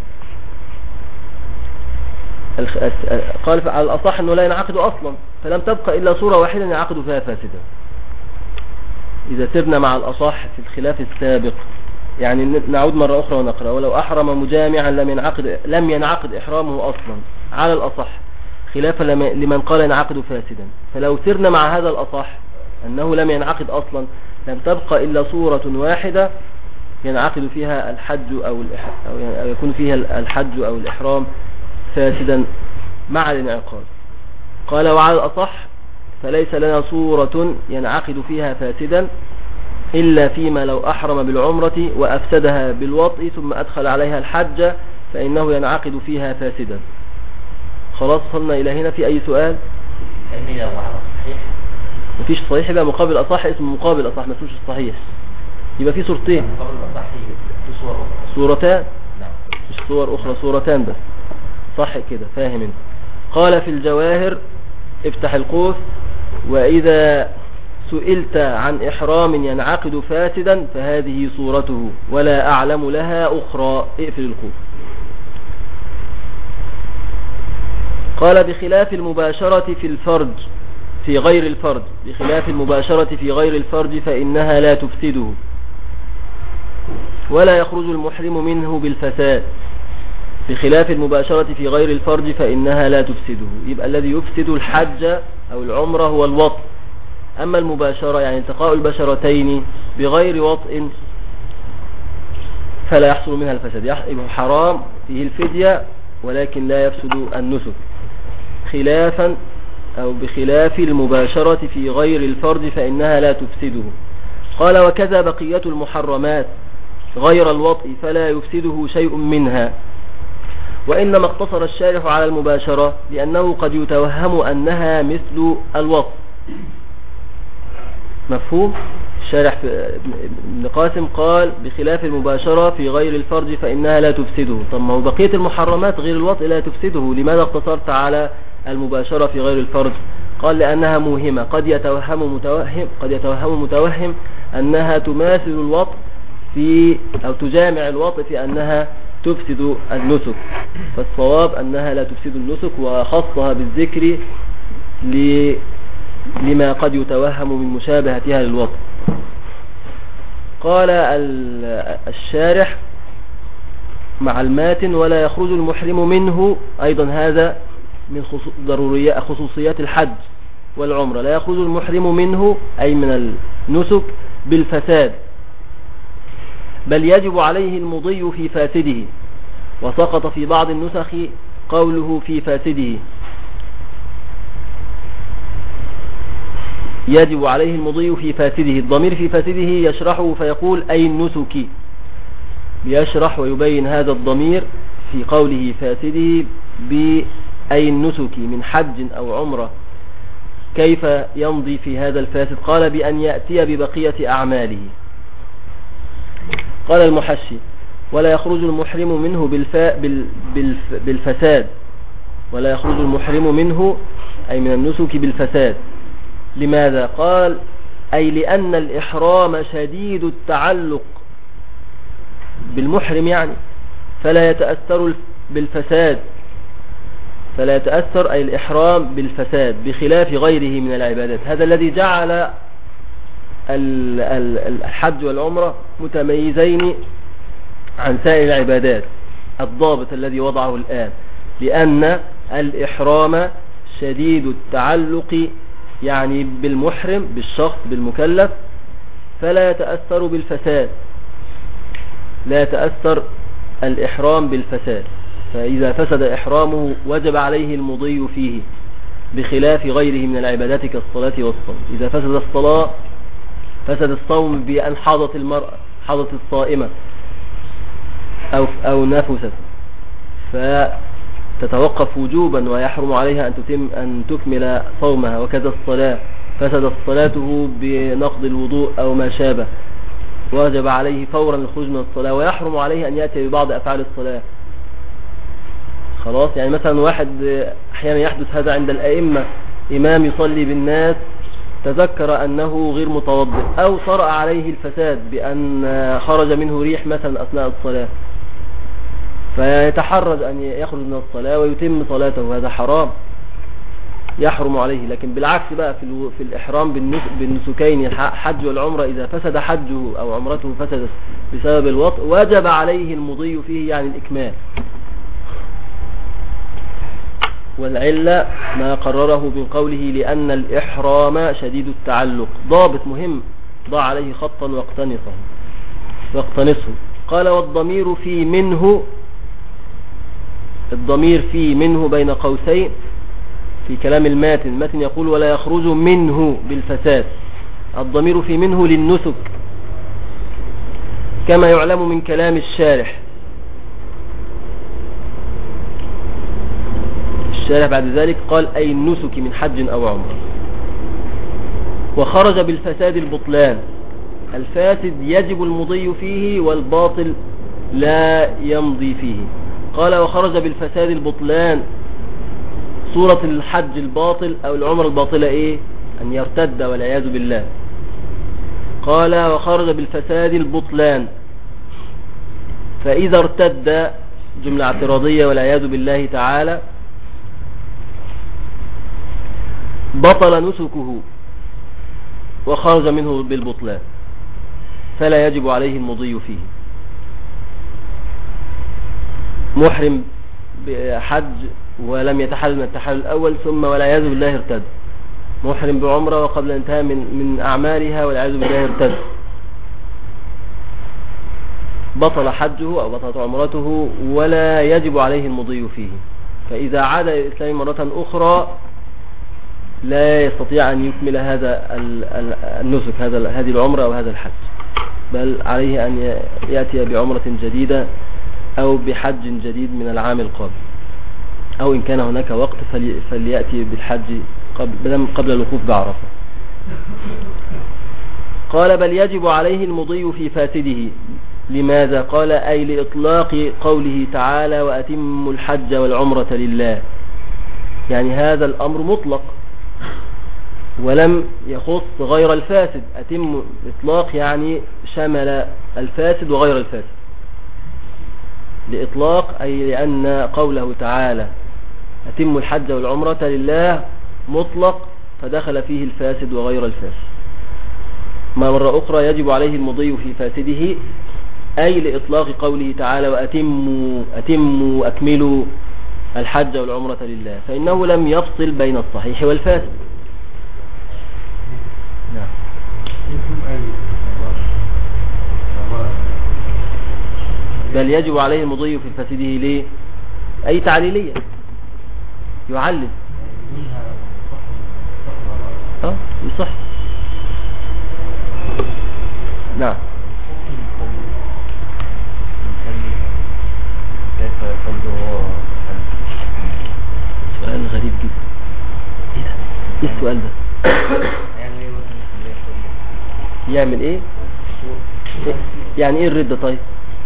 قال على الأصح أنه لا ينعقد أصلا، فلم تبقى إلا صورة واحدة ينعقد فيها فاسدا. إذا سرنا مع الأصح في الخلاف السابق، يعني نعود مرة أخرى ونقرأ: ولو أحرم مجامعا لم ينعقد إحرامه أصلا على الأصح، خلافا لمن قال ينعقد فاسدا. فلو سرنا مع هذا الأصح أنه لم ينعقد أصلا، لم تبقى إلا صورة واحدة ينعقد فيها الحج أو يكون فيها الحج أو الإحرام فاسدا مع الانعقاد. قال: وعلى الأصح فليس لنا صورة ينعقد فيها فاسدا إلا فيما لو أحرم بالعمرة وأفسدها بالوطء ثم أدخل عليها الحج، فإنه ينعقد فيها فاسدا. خلاص وصلنا إلى هنا. في أي سؤال؟ لو على الصحيح مفيش صحيح، يبقى مقابل أصح اسمه مقابل أصح، ما اسموش الصحيح. يبقى في صورتين، مقابل الأصح في صور أخرى. صورتان، نعم، مش صور أخرى، صورتان بس. صح كده، فاهم انت؟ قال في الجواهر: افتح القوس: وإذا سئلت عن إحرام ينعقد فاسدا فهذه صورته ولا أعلم لها أخرى. اقفل القوس. قال بخلاف المباشرة في الفرج في غير الفرج، بخلاف المباشرة في غير الفرج فإنها لا تفسده ولا يخرج المحرم منه بالفساد. بخلاف المباشرة في غير الفرج فإنها لا تفسده، يبقى الذي يفسد الحج أو العمرة هو الوطء. أما المباشرة يعني التقاء البشرتين بغير وطء فلا يحصل منها الفساد، يبقى حرام فيه الفدية ولكن لا يفسد النسك. خلافا أو بخلاف المباشرة في غير الفرج فإنها لا تفسده. قال وكذا بقية المحرمات غير الوطء فلا يفسده شيء منها، وإنما اقتصر الشارح على المباشرة لأنه قد يتوهم أنها مثل الوطء. مفهوم؟ الشارح ابن قاسم قال بخلاف المباشرة في غير الفرج فإنها لا تفسده. طب ما هو بقية المحرمات غير الوطء لا تفسده، لماذا اقتصرت على المباشرة في غير الفرج؟ قال لأنها موهمة، قد يتوهم متوهم أنها تماثل الوطء في أو تجامع الوطء في أنها تفسد النسك، فالصواب أنها لا تفسد النسك، وخصها بالذكر لما قد يتوهم من مشابهتها للوطء. قال الشارح مع الماتن ولا يخرج المحرم منه، أيضا هذا من خصوصيات الحج والعمرة، لا يخرج المحرم منه أي من النسك بالفساد، بل يجب عليه المضي في فاسده. وسقط في بعض النسخ قوله في فاسده، يجب عليه المضي في فاسده. الضمير في فاسده يشرحه فيقول أي النسك، يشرح ويبين هذا الضمير في قوله فاسده بأي النسك من حج أو عمرة. كيف يمضي في هذا الفاسد؟ قال بأن يأتي ببقية أعماله. قال المحشي ولا يخرج المحرم منه بالفساد، ولا يخرج المحرم منه أي من النسك بالفساد. لماذا؟ قال أي لأن الإحرام شديد التعلق بالمحرم يعني، فلا يتأثر بالفساد، فلا يتأثر أي الإحرام بالفساد بخلاف غيره من العبادات. هذا الذي جعل الحج والعمرة متميزين عن سائر العبادات، الضابط الذي وضعه الآن، لأن الإحرام شديد التعلق يعني بالمحرم بالشخص بالمكلف، فلا يتأثر بالفساد، لا يتأثر الإحرام بالفساد، فإذا فسد إحرامه وجب عليه المضي فيه بخلاف غيره من العبادات كالصلاة والصوم. إذا فسد الصلاة فسد الصوم بأن حاضت المرأة، حاضت الصائمة أو نفست، فتتوقف وجوبا ويحرم عليها أن تكمل صومها. وكذا الصلاة، فسدت صلاته بنقض الوضوء أو ما شابه، وجب عليه فورا الخروج من الصلاة، ويحرم عليه أن يأتي ببعض أفعال الصلاة. خلاص، يعني مثلا واحد أحيانا يحدث هذا عند الأئمة، إمام يصلي بالناس تذكر أنه غير متوضئ، أو طرأ عليه الفساد بأن خرج منه ريح مثلا أثناء الصلاة، فيتحرج أن يخرج من الصلاة ويتم صلاته، هذا حرام يحرم عليه. لكن بالعكس بقى في الإحرام بالنسكين الحج والعمرة، إذا فسد حجه أو عمرته فسدت بسبب الوطء وجب عليه المضي فيه يعني الإكمال. والعلة ما قرره من قوله لأن الإحرام شديد التعلق، ضابط مهم ضع عليه خطا واقتنصه. قال والضمير في منه، الضمير في منه بين قوسين في كلام الماتن يقول ولا يخرج منه بالفساد، الضمير في منه للنسك كما يعلم من كلام الشارح. الشارح بعد ذلك قال أي النسك من حج أو عمر. وخرج بالفساد البطلان، الفاسد يجب المضي فيه والباطل لا يمضي فيه. قال وخرج بالفساد البطلان، صورة الحج الباطل أو العمر الباطلة إيه؟ أن يرتد والعياذ بالله. قال وخرج بالفساد البطلان. فإذا ارتد جملة اعتراضية والعياذ بالله تعالى بطل نسكه وخرج منه بالبطلان، فلا يجب عليه المضي فيه. محرم بحج ولم يتحلل من التحلل الأول، ثم والعياذ بالله ارتد. محرم بعمرة وقبل انتهاء من أعمالها والعياذ بالله ارتد، بطل حجه أو بطلت عمرته ولا يجب عليه المضي فيه. فإذا عاد إلى الإسلام مرة أخرى لا يستطيع أن يكمل هذا النسك، هذه العمرة أو هذا الحج، بل عليه أن يأتي بعمرة جديدة أو بحج جديد من العام القابل، أو إن كان هناك وقت فليأتي بالحج قبل الوقوف بعرفة. قال بل يجب عليه المضي في فاسده. لماذا؟ قال أي لإطلاق قوله تعالى وأتموا الحج والعمرة لله، يعني هذا الأمر مطلق ولم يخص غير الفاسد. أتم إطلاق يعني شمل الفاسد وغير الفاسد، لإطلاق أي لأن قوله تعالى أتموا الحج والعمرة لله مطلق، فدخل فيه الفاسد وغير الفاسد. مرة أخرى يجب عليه المضي في فاسده، أي لإطلاق قوله تعالى وأتموا أكملوا الحج والعمرة لله، فإنه لم يفصل بين الصحيح والفاسد. نعم. بل يجب عليه المضي في فاسده ليه؟ أي تعليلية يعلل يصح. نعم. سؤال غريب جدا. ايه السؤال ده؟ يعمل ايه؟ يعني ايه الردة؟ طيب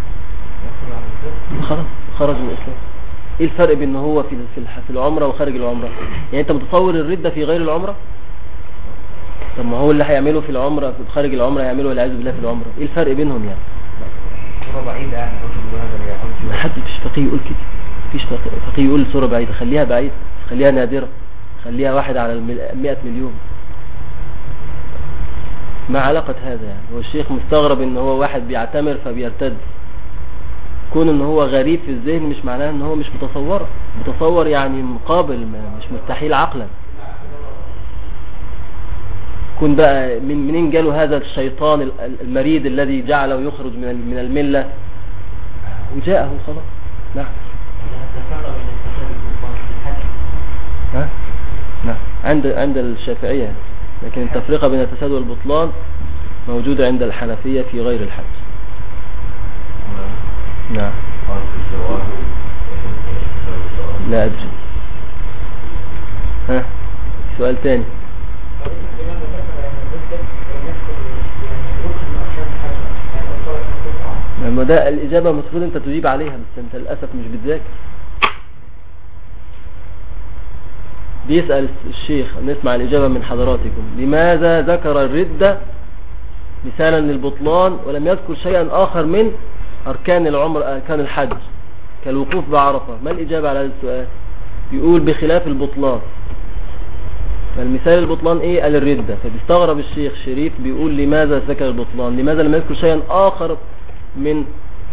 خلاص خرج من الاسلام. ايه الفرق بين هو في العمرة وخارج العمرة؟ يعني انت متصور الردة في غير العمرة؟ طب ما هو اللي هيعمله في العمرة في خارج العمرة يعمله والعياذ بالله في العمرة. ايه الفرق بينهم يعني؟ صورة بعيدة يعني ما حدش فقيه يقول كده، مفيش فقيه يقول صورة بعيدة. خليها بعيدة، خليها نادرة، خليها واحد على 100 مليون. ما علاقة هذا يعني؟ هو الشيخ مستغرب ان هو واحد بيعتمر فبيرتد. كون ان هو غريب في الذهن مش معناه ان هو مش متصور يعني مقابل، مش مستحيل عقلا. كون بقى منين جاله هذا الشيطان المريد الذي جعله يخرج من الملة وجاءه خلاص. نعم. نعم عند الشافعية، لكن التفرقة بين الفساد والبطلان موجودة عند الحنفية في غير الحج. نعم. لا أدري. سؤال تاني. لما ده الإجابة المفروض أنت تجيب عليها، بس أنت للأسف مش بتذاكر. بيسأل الشيخ، نسمع الإجابة من حضراتكم. لماذا ذكر الردة مثالا للبطلان ولم يذكر شيئا آخر من أركان العمر، أركان الحج كالوقوف بعرفة؟ ما الإجابة على هذا السؤال؟ يقول بخلاف البطلان. فالمثال البطلان إيه؟ قال الردة. فبيستغرب الشيخ شريف بيقول لماذا ذكر البطلان، لماذا لم يذكر شيئا آخر من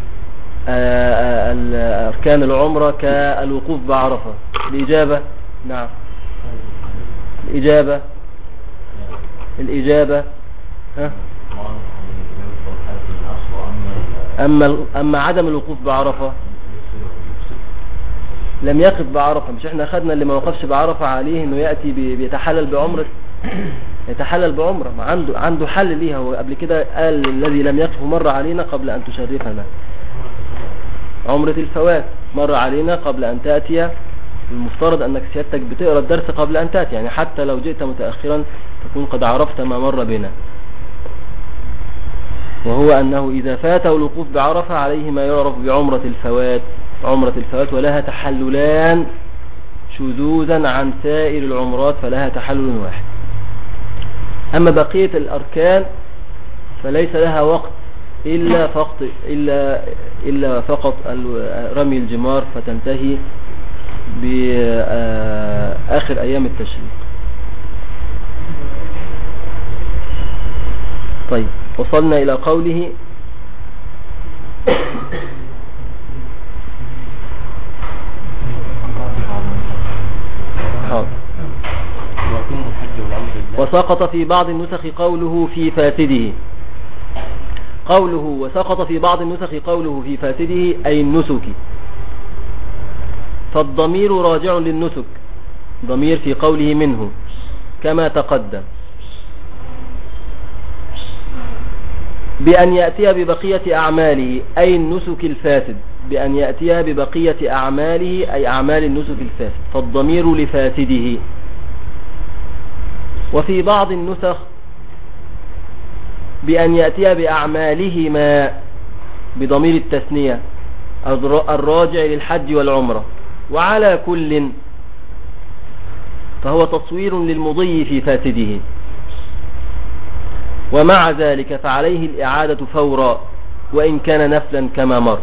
أركان العمرة كالوقوف بعرفة؟ الإجابة نعم. الإجابة أما عدم الوقوف بعرفة لم يقف بعرفة. مش احنا أخذنا اللي ما وقفش بعرفة عليه انه يأتي بيتحلل بعمرة، يتحلل بعمرة، عنده حل ليها. هو قبل كده قال الذي لم يقف مر علينا قبل أن تشرفنا، عمرة الفوات مر علينا قبل أن تأتي. المفترض أنك سيادتك بتقرأ الدرس قبل أن تأتي، يعني حتى لو جئت متأخرا تكون قد عرفت ما مر بنا. وهو أنه إذا فاته الوقوف بعرفة عليه ما يعرف بعمرة الفوات، عمرة الفوات، ولها تحللان شذوذا عن سائر العمرات، فلها تحلل واحد. أما بقية الأركان فليس لها وقت إلا فقط رمي الجمار، فتنتهي بآخر أيام التشريق. طيب، وصلنا إلى قوله وسقط في بعض النسخ قوله في فاسده. قوله وسقط في بعض النسخ قوله في فاسده أي النسك، فالضمير راجع للنسك، ضمير في قوله منه كما تقدم، بأن يأتي ببقية أعماله أي النسك الفاسد، بأن يأتي ببقية أعماله أي أعمال النسك الفاسد، فالضمير لفاسده. وفي بعض النسخ بأن يأتي بأعمالهما بضمير التثنية الراجع للحج والعمرة. وعلى كل فهو تصوير للمضي في فاسده، ومع ذلك فعليه الإعادة فورا وإن كان نفلا كما مر.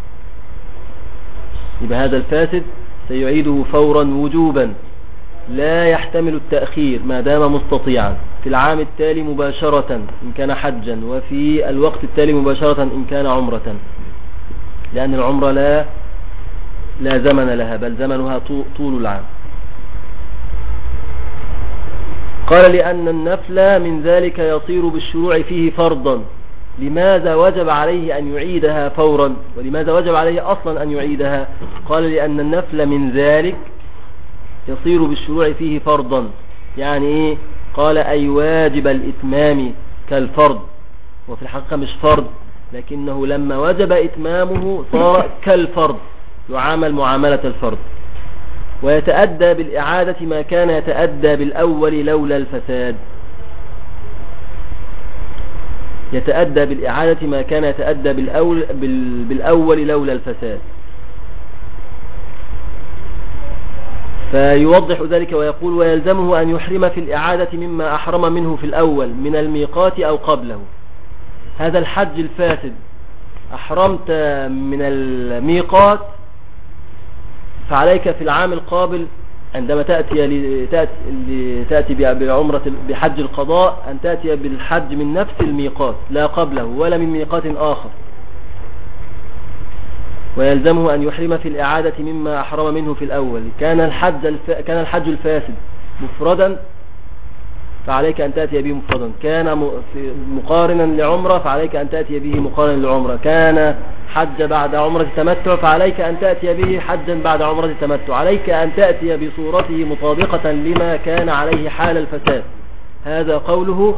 يبقى هذا الفاسد سيعيده فورا وجوبا، لا يحتمل التأخير ما دام مستطيعا، في العام التالي مباشرة إن كان حجا، وفي الوقت التالي مباشرة إن كان عمرة، لأن العمرة لا زمن لها، بل زمنها طول العام. قال لأن النفل من ذلك يصير بالشروع فيه فرضا. لماذا وجب عليه أن يعيدها فورا؟ ولماذا وجب عليه أصلا أن يعيدها؟ قال لأن النفل من ذلك يصير بالشروع فيه فرضا. يعني إيه؟ قال أي واجب الإتمام كالفرض، وفي الحقيقة مش فرض، لكنه لما وجب إتمامه صار كالفرض، يعامل معاملة الفرض، ويتأدى بالإعادة ما كان يتأدى بالأول لولا الفساد. يتأدى بالإعادة ما كان يتأدى بالأول لولا الفساد. فيوضح ذلك ويقول ويلزمه أن يحرم في الإعادة مما أحرم منه في الأول من الميقات أو قبله. هذا الحج الفاسد أحرمت من الميقات، فعليك في العام القابل عندما تأتي بعمرة بحج القضاء أن تأتي بالحج من نفس الميقات لا قبله ولا من ميقات آخر. ويلزمه أن يحرم في الإعادة مما أحرم منه في الأول. كان الحج الفاسد مفردا فعليك أن تأتي به مفردا، كان مقارنا لعمرة فعليك أن تأتي به مقارنا لعمرة، كان حج بعد عمرة التمتع فعليك أن تأتي به حجا بعد عمرة التمتع، عليك أن تأتي بصورته مطابقة لما كان عليه حال الفساد. هذا قوله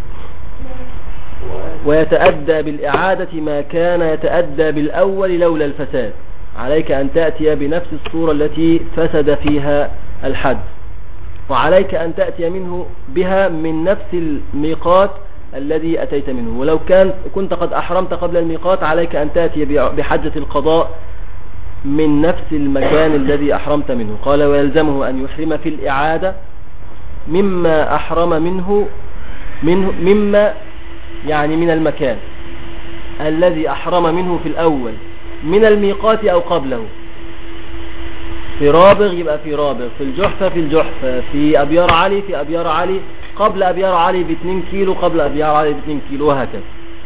ويتأدى بالإعادة ما كان يتأدى بالأول لولا الفساد، عليك أن تأتي بنفس الصورة التي فسد فيها الحج، وعليك أن تأتي منه بها من نفس الميقات الذي أتيت منه. ولو كنت قد أحرمت قبل الميقات عليك أن تأتي بحجة القضاء من نفس المكان الذي أحرمت منه. قال ويلزمه أن يحرم في الإعادة مما أحرم منه مما يعني من المكان الذي أحرم منه في الأول من الميقات أو قبله. في رابغ يبقى في رابغ، في الجحفة في الجحفة، في أبيار علي في أبيار علي، قبل أبيار علي ب2 كيلو قبل أبيار علي ب2 كيلو، وهكذا.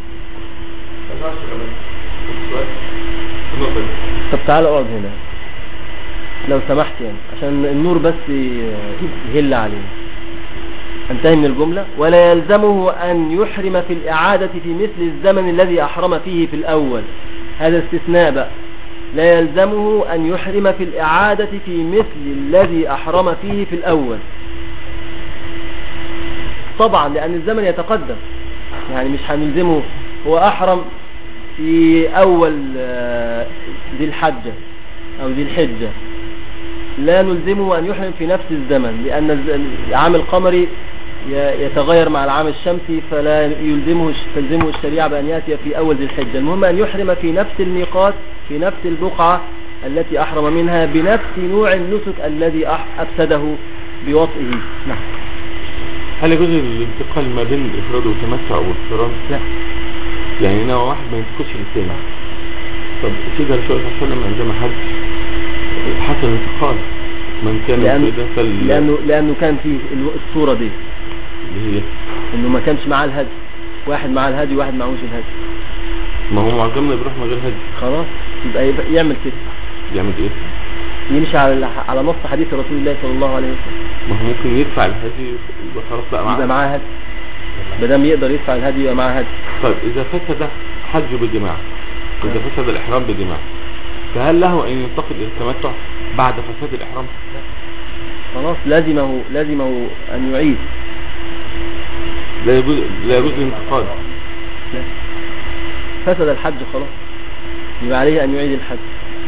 طب تعال اقعد هنا لو سمحت يعني عشان النور بس يهل علينا. انتهي من الجملة. ولا يلزمه أن يحرم في الإعادة في مثل الزمن الذي أحرم فيه في الأول. هذا استثناء بقى. لا يلزمه أن يحرم في الإعادة في مثل الذي أحرم فيه في الأول، طبعا لأن الزمن يتقدم، يعني مش هنلزمه هو أحرم في أول ذي الحجة أو ذي الحجة، لا نلزمه أن يحرم في نفس الزمن، لأن العام القمري يتغير مع العام الشمسي، فلا تلزمه الشريعة بأن يأتي في أول ذي الحجة. المهم أن يحرم في نفس الميقات في نفس البقعة التي أحرم منها بنفس نوع النسك الذي أفسده بوطئه. نعم. هل يجوز الانتقال ما بين الافراد والتمتع والقران؟ لا. يعني هنا واحد ما ينتقلش للثاني. طب سيدنا الرسول صلى الله عليه وسلم عندما حج حصل انتقال من كان لأنه كان فيه الصورة دي اللي هي انه ما كانش معاه الهدي، واحد معاه الهدي وواحد معهوش الهدي. ما هو معظمنا بيروح من غير هدي. خلاص يبقى يعمل كده. يعمل ايه؟ يمشي على نص حديث رسول الله صلى الله عليه وسلم. ما هو ممكن يدفع الهدي يبقى خلاص بقى يبقى معاه هدي، ما دام يقدر يدفع الهدي يبقى معاه هدي. طيب اذا فسد حجه بجماع، اذا فسد الاحرام بجماع، فهل له ان ينتقل الى التمتع بعد فساد الاحرام؟ خلاص لازمه ان يعيد. لا يجوز الانتقال. لا. فسد الحج خلاص، يبقى عليه ان يعيد الحج.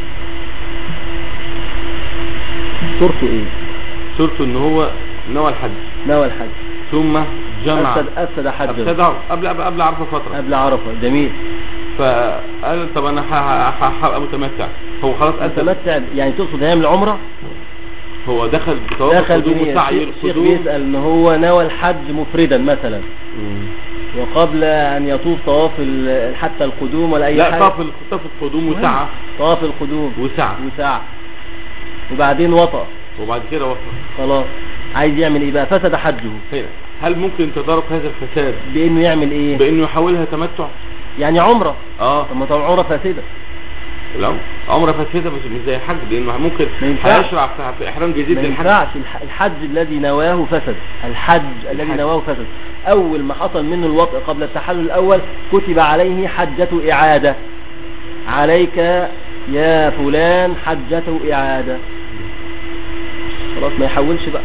صورته ايه؟ صورته ان هو نوى الحج ثم جمع افسد حجه، افسده قبل عرفه فتره، قبل عرفه. جميل. فقال طب انا هبقى متمتع. هو خلاص متمتع يعني تقصد هيعمل عمره؟ هو دخل بطواف القدوم وسعي الشيخ بيسأل ان هو نوى الحج مفردا مثلا وقبل ان يطوف طواف حتى القدوم ولا اي حاجه. لا، طاف القدوم وسعى. طواف القدوم وسعى وبعدين وطأ، وبعد كده وطأ. خلاص عايز يعمل ايه بقى؟ فسد حجه. هل ممكن تدارك هذا الفساد بانه يعمل ايه؟ بانه يحولها تمتع، يعني عمره. طب ما طبعا عمره فاسده. لا، عمره فاسده مش زي الحج، لانه ممكن هيشرع في احرام جديد للحج. ما ينفعش. الحج الذي نواه فسد. الذي نواه فسد. اول ما حصل منه الوطء قبل التحلل الاول كتب عليه حجة اعادة. عليك يا فلان حجة اعادة. خلاص ما يحولش بقى.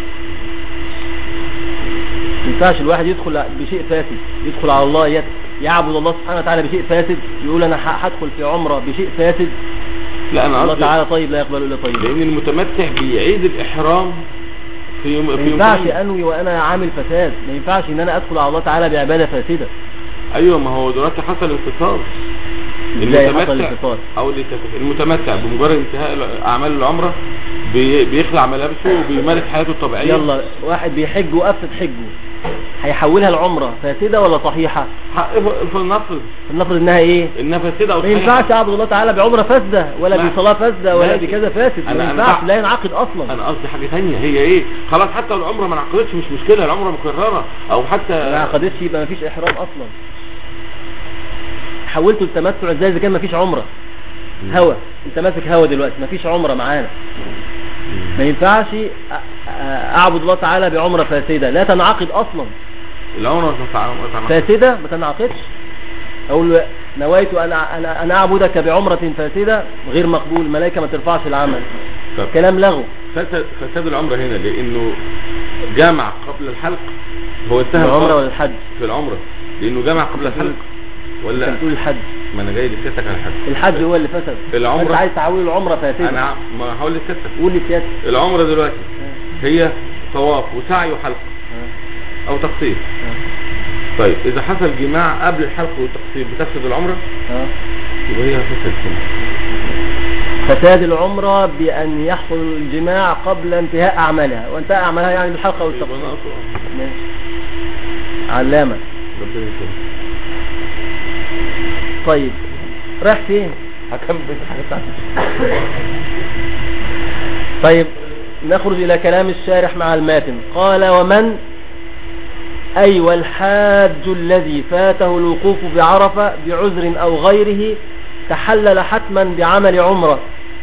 ما ينفعش الواحد يدخل بشيء فاسد، يدخل على الله يعبد الله سبحانه وتعالى بشيء فاسد، يقول انا هدخل في عمره بشيء فاسد. لا، انا الله تعالى طيب لا يقبل الا طيب. لان المتمتع بيعيد الاحرام في يوم. ما ينفعش انوي وانا عامل فساد. ما ينفعش ان انا ادخل على الله تعالى بعباده فاسده. ايوه، ما هو دلوقتي حصل انفصال. المتمتع بمجرد انتهاء اعمال العمره بيخلع ملابسه وبيمارس حياته الطبيعيه. يلا واحد بيحج وافسد حجه، هيحولها العمره فاسده ولا صحيحه؟ فلنفرض انها ايه؟ انها فاسده او صحيحه. ما ينفعش اعبد الله تعالى بعمره فاسده ولا بصلاه فاسده ولا بكذا فاسد. ما ينفعش، لا ينعقد اصلا. انا قصدي حاجه ثانيه، هي ايه؟ خلاص حتى لو العمره ما انعقدتش مش مشكله، العمره مكرره او حتى ما انعقدتش يبقى ما فيش احرام اصلا. حولته التمتع ازاي اذا كان ما فيش عمره؟ هوا، انت ماسك هوا دلوقتي، ما فيش عمره معانا. ما ينفعش اعبد الله تعالى بعمره فاسده لا تنعقد اصلا. العمره فاسده ما تنعقدش. اقول نويت انا اعبدك بعمره فاسده غير مقبول، الملائكه ما ترفعش العمل. كلام لغو. فساد العمره هنا لانه جامع قبل الحلق. هو انتهى العمره ولا الحج؟ في العمره لانه جامع قبل الحلق ولا انت بتقول الحج؟ ما انا جاي لسيادتك على الحج هو اللي فسد. العمره انت عايز تحول العمره فاسده. انا ما هقول لسيادتك. قول لسيادتك. العمره دلوقتي هي طواف وسعي وحلق او تقصير. طيب اذا حصل جماع قبل الحلق والتقصير بتفسد العمره؟ يبقى هي فساد العمره بان يحصل الجماع قبل انتهاء اعمالها، وانتهاء اعمالها يعني بالحلق او التقصير. علامه. ربنا يكرمك. طيب رايح فين؟ هكمل الحاجه بتاعتي. طيب نخرج الى كلام الشارح مع الماتن. قال ومن أي والحاج الذي فاته الوقوف بعرفة بعذر أو غيره تحلل حتما بعمل عمرة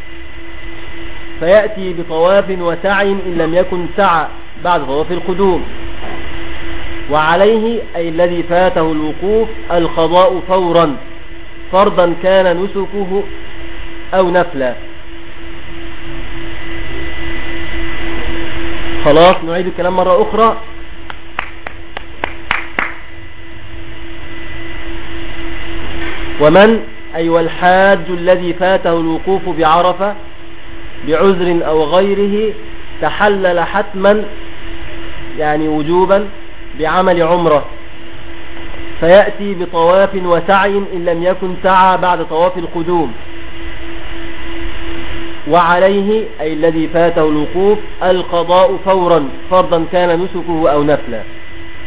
فيأتي بطواف وسعي إن لم يكن سعى بعد طواف القدوم. وعليه أي الذي فاته الوقوف القضاء فورا فرضا كان نسكه أو نفلا. خلاص نعيد الكلام مرة أخرى. ومن أي والحاج الذي فاته الوقوف بعرفة بعذر أو غيره تحلل حتما يعني وجوبا بعمل عمرة فيأتي بطواف وسعي إن لم يكن سعى بعد طواف القدوم. وعليه أي الذي فاته الوقوف القضاء فورا فرضا كان نسكه أو نفلا.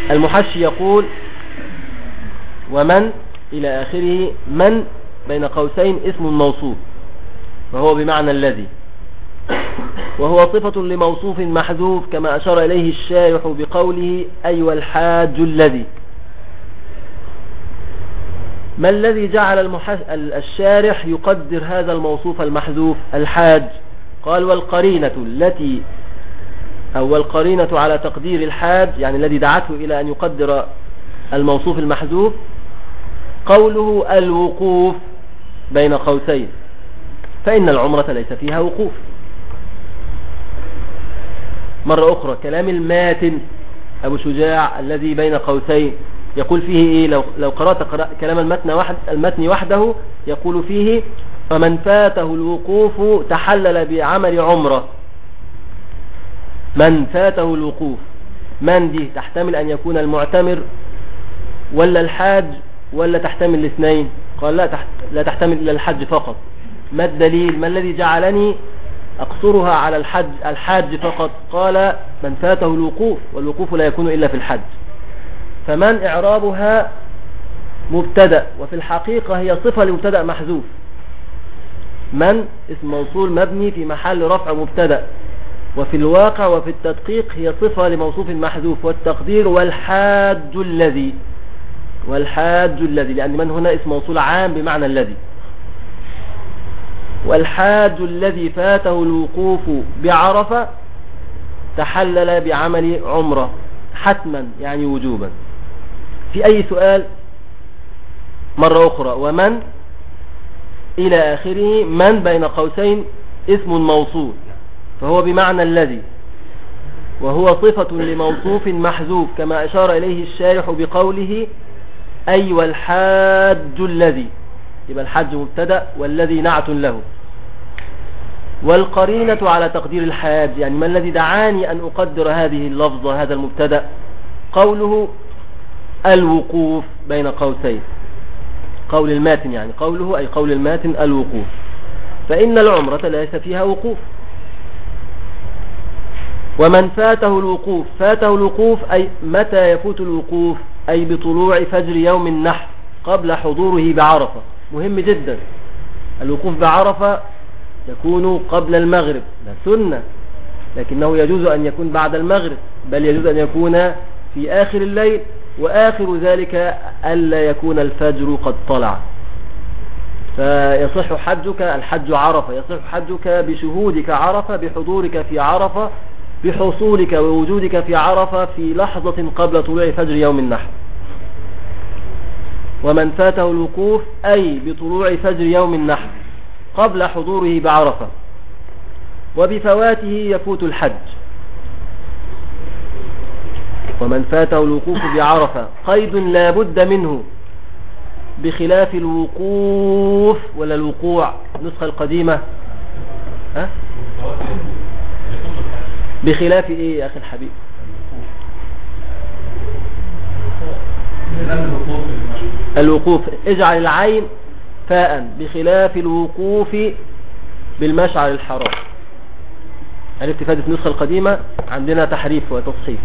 المحشي يقول ومن إلى آخره، من بين قوسين اسم موصوف وهو بمعنى الذي، وهو صفة لموصوف محذوف كما أشار إليه الشارح بقوله أيها الحاج الذي. ما الذي جعل الشارح يقدر هذا الموصوف المحذوف الحاج؟ قال والقرينة على تقدير الحاج، يعني الذي دعته إلى أن يقدر الموصوف المحذوف، قوله الوقوف بين قوسين، فإن العمرة ليس فيها وقوف. مرة أخرى كلام الماتن أبو شجاع الذي بين قوسين يقول فيه إيه؟ لو قرأت كلام المتن وحده يقول فيه فمن فاته الوقوف تحلل بعمل عمرة. من فاته الوقوف، من دي تحتمل أن يكون المعتمر ولا الحاج ولا تحتمل الاثنين؟ قال لا تحتمل إلا الحج فقط. ما الدليل؟ ما الذي جعلني أقصرها على الحاج فقط؟ قال من فاته الوقوف، والوقوف لا يكون إلا في الحج. فمن إعرابها مبتدأ، وفي الحقيقة هي صفة لمبتدأ محذوف. من اسم موصول مبني في محل رفع مبتدأ، وفي الواقع وفي التدقيق هي صفة لموصوف محذوف، والتقدير والحاج الذي، لأن من هنا اسم موصول عام بمعنى الذي. والحاج الذي فاته الوقوف بعرفة تحلل بعمل عمرة حتما، يعني وجوبا. في أي سؤال؟ مرة أخرى ومن إلى آخره، من بين قوسين اسم موصول فهو بمعنى الذي، وهو صفة لموصوف محذوف كما أشار إليه الشارح بقوله أيها الحاج الذي، يبقى الحج مبتدأ والذي نعت له. والقرينة على تقدير الحاج، يعني ما الذي دعاني أن أقدر هذه اللفظة هذا المبتدأ؟ قوله الوقوف بين قوسين، قول الماتن، يعني قوله أي قول الماتن الوقوف، فإن العمرة ليس فيها وقوف. ومن فاته الوقوف، فاته الوقوف أي متى يفوت الوقوف؟ أي بطلوع فجر يوم النحر قبل حضوره بعرفة. مهم جدا، الوقوف بعرفة يكون قبل المغرب، لا سنة، لكنه يجوز أن يكون بعد المغرب، بل يجوز أن يكون في آخر الليل، وآخر ذلك ألا يكون الفجر قد طلع. فيصح حجك، الحج عرفة، يصح حجك بشهودك عرفة، بحضورك في عرفة، بحصولك ووجودك في عرفة في لحظة قبل طلوع فجر يوم النحر. ومن فاته الوقوف أي بطلوع فجر يوم النحر قبل حضوره بعرفة، وبفواته يفوت الحج. ومن فاته الوقوف بعرفة قيد لا بد منه، بخلاف الوقوف ولا الوقوع النسخة القديمة، ها؟ بخلاف ايه يا اخي الحبيب؟ الوقوف، اجعل العين فاء، بخلاف الوقوف بالمشعر الحرام. عرفت فائدة النسخة القديمة؟ عندنا تحريف وتصحيف.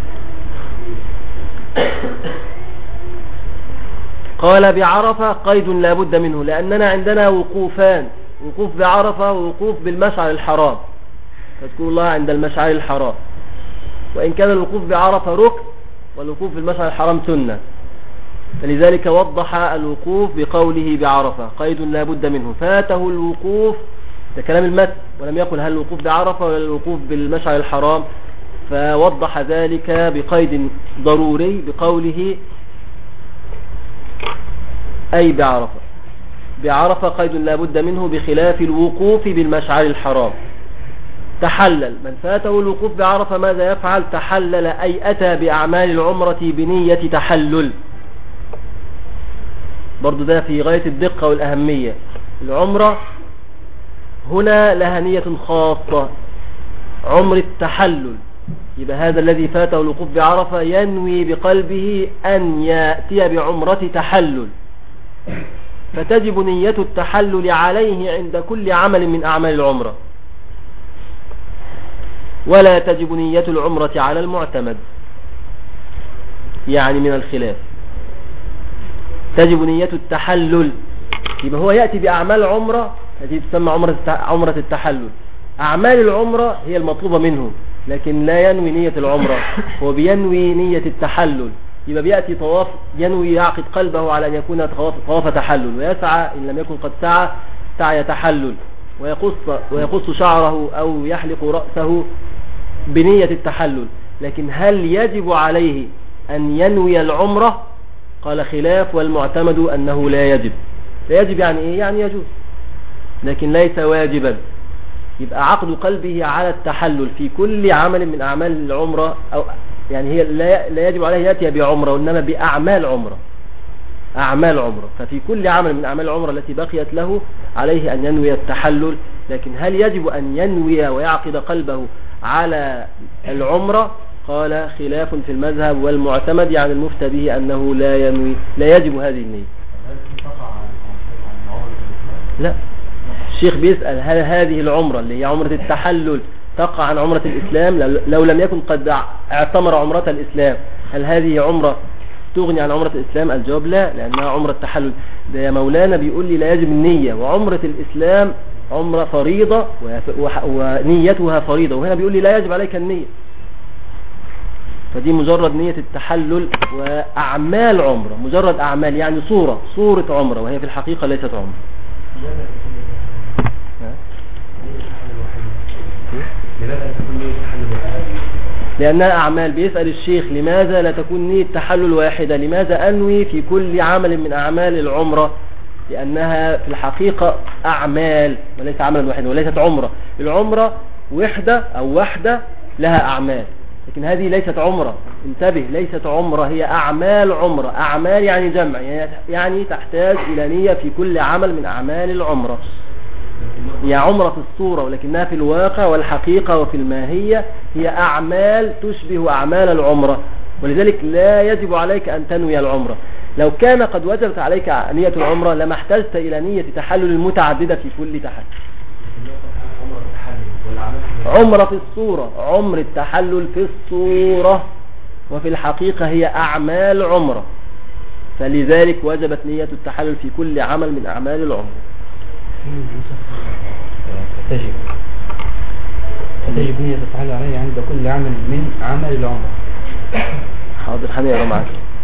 قال بعرفة قيد لا بد منه، لأننا عندنا وقوفان، وقوف بعرفة ووقوف بالمشعر الحرام، فاذكروا الله عند المشعر الحرام. وإن كان الوقوف بعرفة ركن والوقوف بالمشعر الحرام سنة، فلذلك وضح الوقوف بقوله بعرفة قيد لا بد منه. فاته الوقوف، ده كلام المتن، ولم يقل هل الوقوف بعرفة ولا الوقوف بالمشعر الحرام، فوضح ذلك بقيد ضروري بقوله أي بعرفة. بعرفة قيد لا بد منه بخلاف الوقوف بالمشعر الحرام. تحلل، من فاته الوقوف بعرفة ماذا يفعل؟ تحلل، أي أتى بأعمال العمرة بنية تحلل. برضو ده في غاية الدقة والأهمية. العمرة هنا لها نية خاصة، عمر التحلل. يبقى هذا الذي فاته الوقوف بعرفة ينوي بقلبه أن يأتي بعمرة تحلل، فتجب نية التحلل عليه عند كل عمل من أعمال العمرة، ولا تجب نية العمرة على المعتمد. يعني من الخلاف. تجب نية التحلل، يبقى هو يأتي بأعمال عمرة، هذه تسمى عمرة التحلل. أعمال العمرة هي المطلوبة منه، لكن لا ينوي نية العمرة، هو بينوي نية التحلل. يبقى بيأتي طواف، ينوي يعقد قلبه على أن يكون طواف تحلل، ويسعى إن لم يكن قد سعي تحلل، ويقص شعره أو يحلق رأسه بنية التحلل. لكن هل يجب عليه أن ينوي العمرة؟ قال خلاف، والمعتمد أنه لا يجب. لا يجب يعني إيه؟ يعني يجوز لكن ليس واجبا. يبقى عقد قلبه على التحلل في كل عمل من أعمال العمرة، أو يعني هي لا يجب عليه يأتي بعمرة، وإنما بأعمال عمرة، أعمال عمرة. ففي كل عمل من أعمال العمرة التي بقيت له عليه أن ينوي التحلل. لكن هل يجب أن ينوي ويعقد قلبه على العمرة؟ قال خلاف في المذهب، والمعتمد يعني المفتى به أنه لا يجب هذه النية. لا، الشيخ بيسأل هل هذه العمرة اللي هي عمرة التحلل تقع عن عمرة الإسلام؟ لو لم يكن قد اعتمر عمرة الإسلام، هل هذه عمرة تغني عن عمرة الإسلام؟ الجواب لا، لأنها عمرة التحلل. ده يا مولانا بيقول لي لا يجب النية، وعمرة الإسلام عمرة فريضة ونيتها فريضة، وهنا بيقول لي لا يجب عليك النية. فدي مجرد نية التحلل وأعمال عمرة، مجرد أعمال يعني صورة عمرة، وهي في الحقيقة ليست عمرة. لأنها أعمال. بيسأل الشيخ لماذا لا تكون نية تحلل واحدة؟ لماذا أنوي في كل عمل من أعمال العمرة؟ لأنها في الحقيقة أعمال وليس عملا واحدا، وليست عمرة. العمرة وحدة لها أعمال، لكن هذه ليست عمرة. انتبه، ليست عمرة، هي أعمال عمرة. أعمال يعني جمع، يعني تحتاج إلى نية في كل عمل من أعمال العمرة. هي عمرة في الصورة، ولكنها في الواقع والحقيقة وفي الماهية هي أعمال تشبه أعمال العمرة، ولذلك لا يجب عليك أن تنوي العمرة. لو كان قد وجبت عليك نية العمرة لما احتجت إلى نية تحلل متعددة في كل تحلل. عمرة في الصورة، عمر التحلل في الصورة، وفي الحقيقة هي أعمال عمرة، فلذلك وجبت نية التحلل في كل عمل من أعمال العمرة. تجب نية التحلل عليه عند كل عمل من أعمال العمرة. حاضر، هنقرأ معك.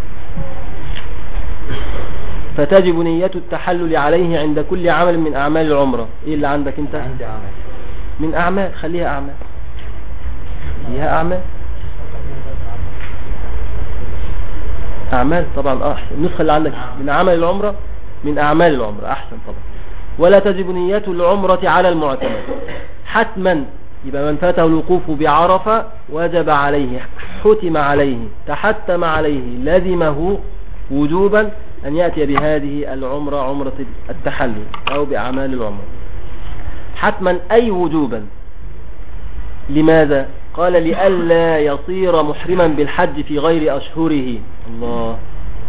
فتجب نية التحلل عليه عند كل عمل من أعمال العمرة. إيه اللي عندك أنت؟ عندي عمل من أعمال، خليها أعمال، خليها أعمال. أعمال طبعا أحسن. النسخة اللي عندك من أعمال العمرة، من أعمال العمرة أحسن طبعا. ولا تجب نية العمرة على المعتمد حتما. يبقى من فاته الوقوف بعرفة وجب عليه، حتم عليه، تحتم عليه، لزمه وجوبا أن يأتي بهذه العمرة، عمرة التحلل أو بأعمال العمرة حتما، أي وجوبا. لماذا؟ قال لئلا يصير محرما بالحج في غير أشهره. الله،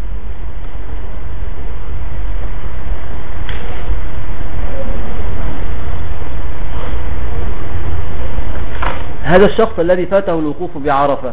هذا الشخص الذي فاته الوقوف بعرفة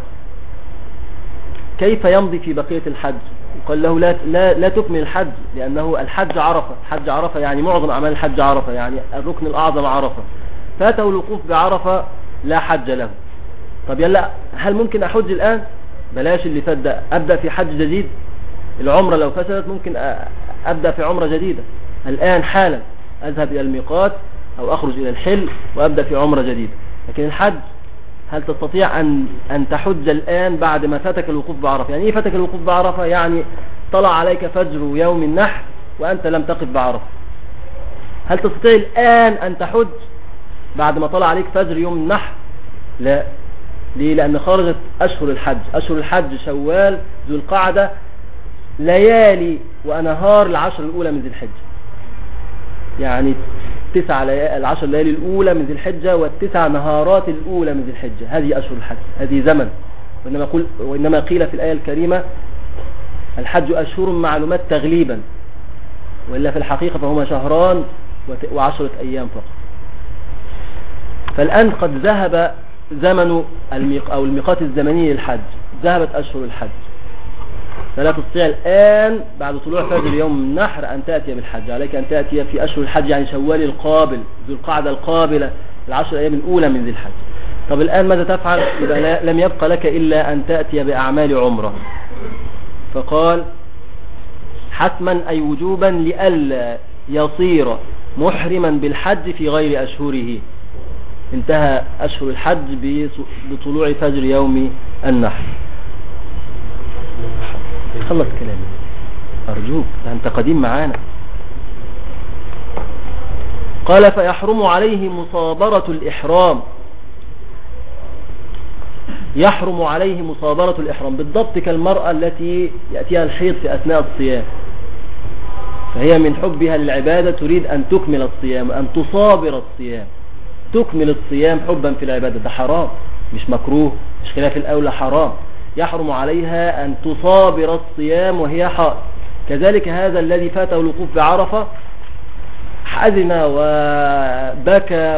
كيف يمضي في بقية الحج؟ قال له لا تكمل الحج، لأنه الحج عرفة. حج عرفة يعني معظم أعمال الحج عرفة، يعني الركن الأعظم عرفة. فاته الوقوف بعرفة لا حج له. طب يلا، هل ممكن أحج الآن؟ بلاش اللي فات ده، أبدأ في حج جديد. العمرة لو فسدت ممكن أبدأ في عمرة جديدة الآن حالا، أذهب إلى الميقات أو أخرج إلى الحل وأبدأ في عمرة جديدة. لكن الحج، هل تستطيع أن تحج الآن بعد ما فاتك الوقوف بعرفة؟ يعني إيه فاتك الوقوف بعرفة؟ يعني طلع عليك فجر يوم النحر وأنت لم تقف بعرفة. هل تستطيع الآن أن تحج بعد ما طلع عليك فجر يوم النحر؟ لا. ليه؟ لأن خرجت أشهر الحج. أشهر الحج شوال، ذو القعدة، ليالي وأنهار العشر الأولى من ذي الحجة، يعني 10 ليالي الأولى من ذي الحجة والتسع نهارات الأولى من ذي الحجة. هذه أشهر الحج، هذه زمن. وإنما قيل في الآية الكريمة الحج أشهر معلومات تغليبا، وإلا في الحقيقة فهما شهران و10 أيام فقط. فالآن قد ذهب زمن الميقات الزمني للحج، ذهبت أشهر الحج، فلا تستطيع الآن بعد طلوع فجر يوم النحر أن تأتي بالحج. عليك أن تأتي في أشهر الحج، يعني شوال القابل، ذو القعدة القابلة، 10 أيام الأولى من ذي الحج. طب الآن ماذا تفعل؟ يبقى لم يبقى لك إلا أن تأتي بأعمال عمرة. فقال حتما أي وجوبا لئلا يصير محرما بالحج في غير أشهره. انتهى أشهر الحج بطلوع فجر يوم النحر. خلص كلامي أرجوك، أنت قديم معانا. قال فيحرم عليه مصابرة الإحرام. يحرم عليه مصابرة الإحرام بالضبط كالمرأة التي يأتيها الحيض في أثناء الصيام، فهي من حبها للعبادة تريد أن تكمل الصيام، أن تصابر الصيام، تكمل الصيام حبا في العبادة. ده حرام مش مكروه، مش خلاف الأولى، حرام. يحرم عليها أن تصابر الصيام وهي حائض. كذلك هذا الذي فاته الوقوف بعرفة حزن وبكى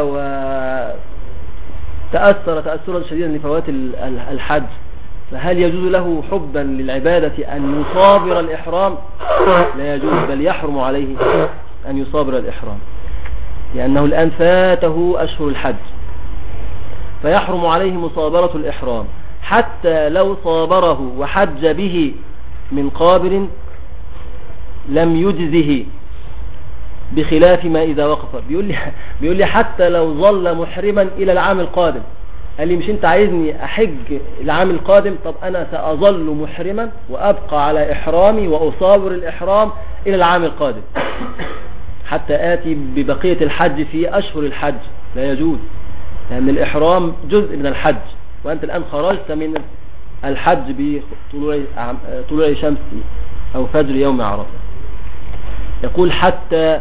وتأثر تأثرا شديدا لفوات الحج، فهل يجوز له حبا للعبادة أن يصابر الإحرام؟ لا يجوز، بل يحرم عليه أن يصابر الإحرام، لأنه الآن فاته أشهر الحج. فيحرم عليه مصابرة الإحرام حتى لو صابره وحج به من قابل لم يجزه، بخلاف ما إذا وقف. بيقول لي حتى لو ظل محرما إلى العام القادم. قال لي مش أنت عايزني أحج العام القادم؟ طب أنا سأظل محرما وأبقى على إحرامي وأصابر الإحرام إلى العام القادم حتى آتي ببقية الحج في أشهر الحج. لا يجوز، لأن الإحرام جزء من الحج، وأنت الآن خرجت من الحج بطلوع شمس أو فجر يوم عرفة. يقول حتى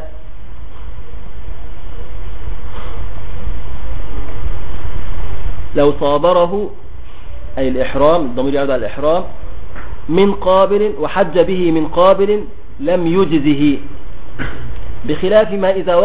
لو صابره أي الإحرام، الضمير يعود على الإحرام، من قابل وحج به من قابل لم يجزه، بخلاف ما إذا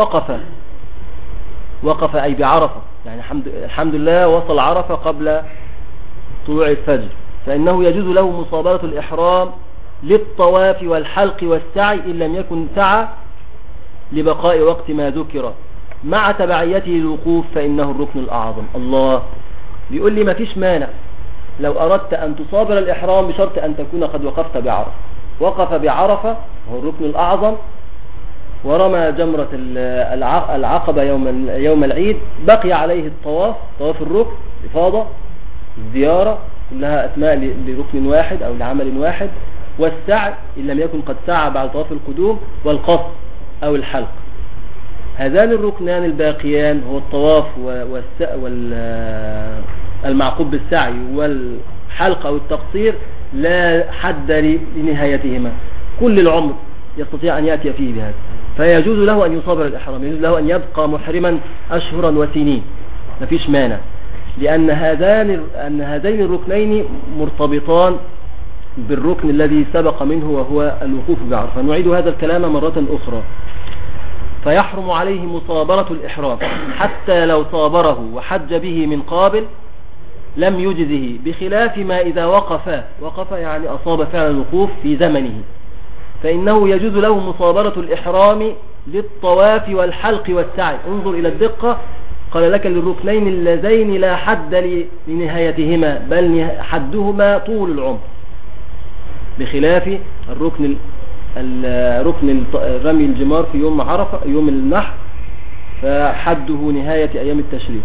وقف أي بعرفة، يعني الحمد لله وصل عرفة قبل طلوع الفجر، فإنه يجوز له مصابرة الإحرام للطواف والحلق والسعي إن لم يكن سعى لبقاء وقت ما ذكر مع تبعيته للوقوف، فإنه الركن الأعظم. الله بيقول لي ما فيش مانع لو أردت أن تصابر الإحرام بشرط أن تكون قد وقفت بعرفة. وقف بعرفة وهو الركن الأعظم، ورمى جمرة العقبة يوم العيد، بقي عليه الطواف، طواف الركن، إفاضة، الزيارة، كلها أسماء لركن واحد أو لعمل واحد، والسعي إن لم يكن قد سعى بعد طواف القدوم، والقصر أو الحلق. هذان الركنان الباقيان هو الطواف والمعقوب بالسعي والحلق أو التقصير لا حد لنهايتهما، كل العمر يستطيع أن يأتي فيه بهذا، فيجوز له أن يصابر الإحرام، يجوز له أن يبقى محرما أشهرا وسنين، ما فيش مانع، لأن هذين الركنين مرتبطان بالركن الذي سبق منه وهو الوقوف بعرفة. نعيد هذا الكلام مرة أخرى. فيحرم عليه مصابرة الإحرام حتى لو صابره وحج به من قابل لم يجزه، بخلاف ما إذا وقف يعني أصاب فعل الوقوف في زمنه، فإنه يجوز له مصابرة الإحرام للطواف والحلق والسعي. انظر إلى الدقة، قال لك للركنين اللذين لا حد لنهايتهما، بل حدهما طول العمر، بخلاف ركن رمي الجمار في يوم عرفة يوم النحر، فحده نهاية أيام التشريق.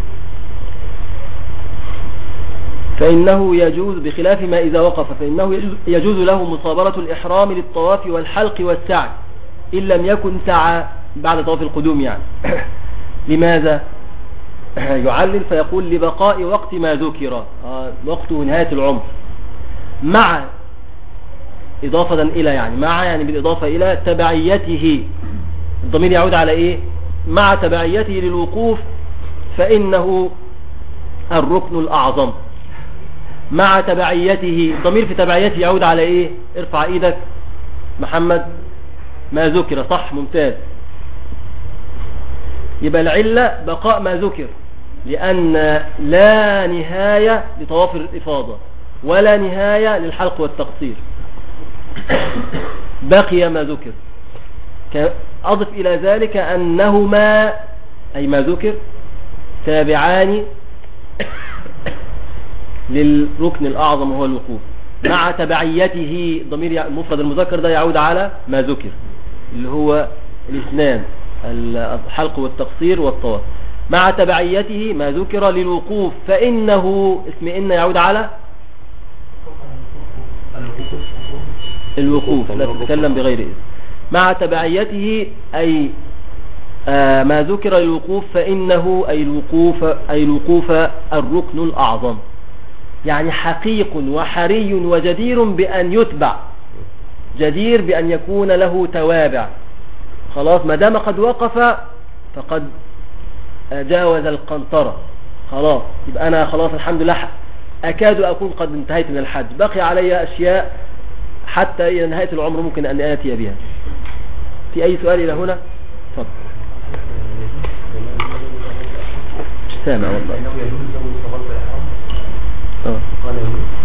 فإنه يجوز بخلاف ما إذا وقف، فإنه يجوز له مصابرة الإحرام للطواف والحلق والسعي إن لم يكن سعى بعد طواف القدوم يعني. لماذا؟ يعلل فيقول لبقاء وقت ما ذكر، وقته نهاية العمر، مع إضافة إلى يعني بالإضافة إلى تبعيته. الضمير يعود على إيه؟ مع تبعيته للوقوف، فإنه الركن الأعظم. مع تبعيته، الضمير في تبعيته يعود على إيه؟ ارفع إيدك محمد. ما ذكر، صح، ممتاز. يبقى العلة بقاء ما ذكر، لأن لا نهاية لطواف الإفاضة ولا نهاية للحلق والتقصير، بقي ما ذكر. أضف إلى ذلك أنهما أي ما ذكر تابعان للركن الأعظم وهو الوقوف، مع تبعيته. ضمير المفرد المذكر ده يعود على ما ذكر اللي هو الاثنان، الحلق والتقصير والطواف، مع تبعيته ما ذكر للوقوف، فإنه اسم إن يعود على الوقوف، لا تتكلم بغير إذن، مع تبعيته أي ما ذكر للوقوف، فإنه أي الوقوف الركن الأعظم، يعني حقيق وحري وجدير بأن يتبع، جدير بأن يكون له توابع. خلاص ما دام قد وقف فقد جاوز القنطرة، خلاص يبقى أنا خلاص الحمد لله أكاد أكون قد انتهيت من الحج، بقي علي أشياء حتى إلى نهاية العمر ممكن أن آتي بها. في أي سؤال إلى هنا؟ تفضل. مش سامع والله. قال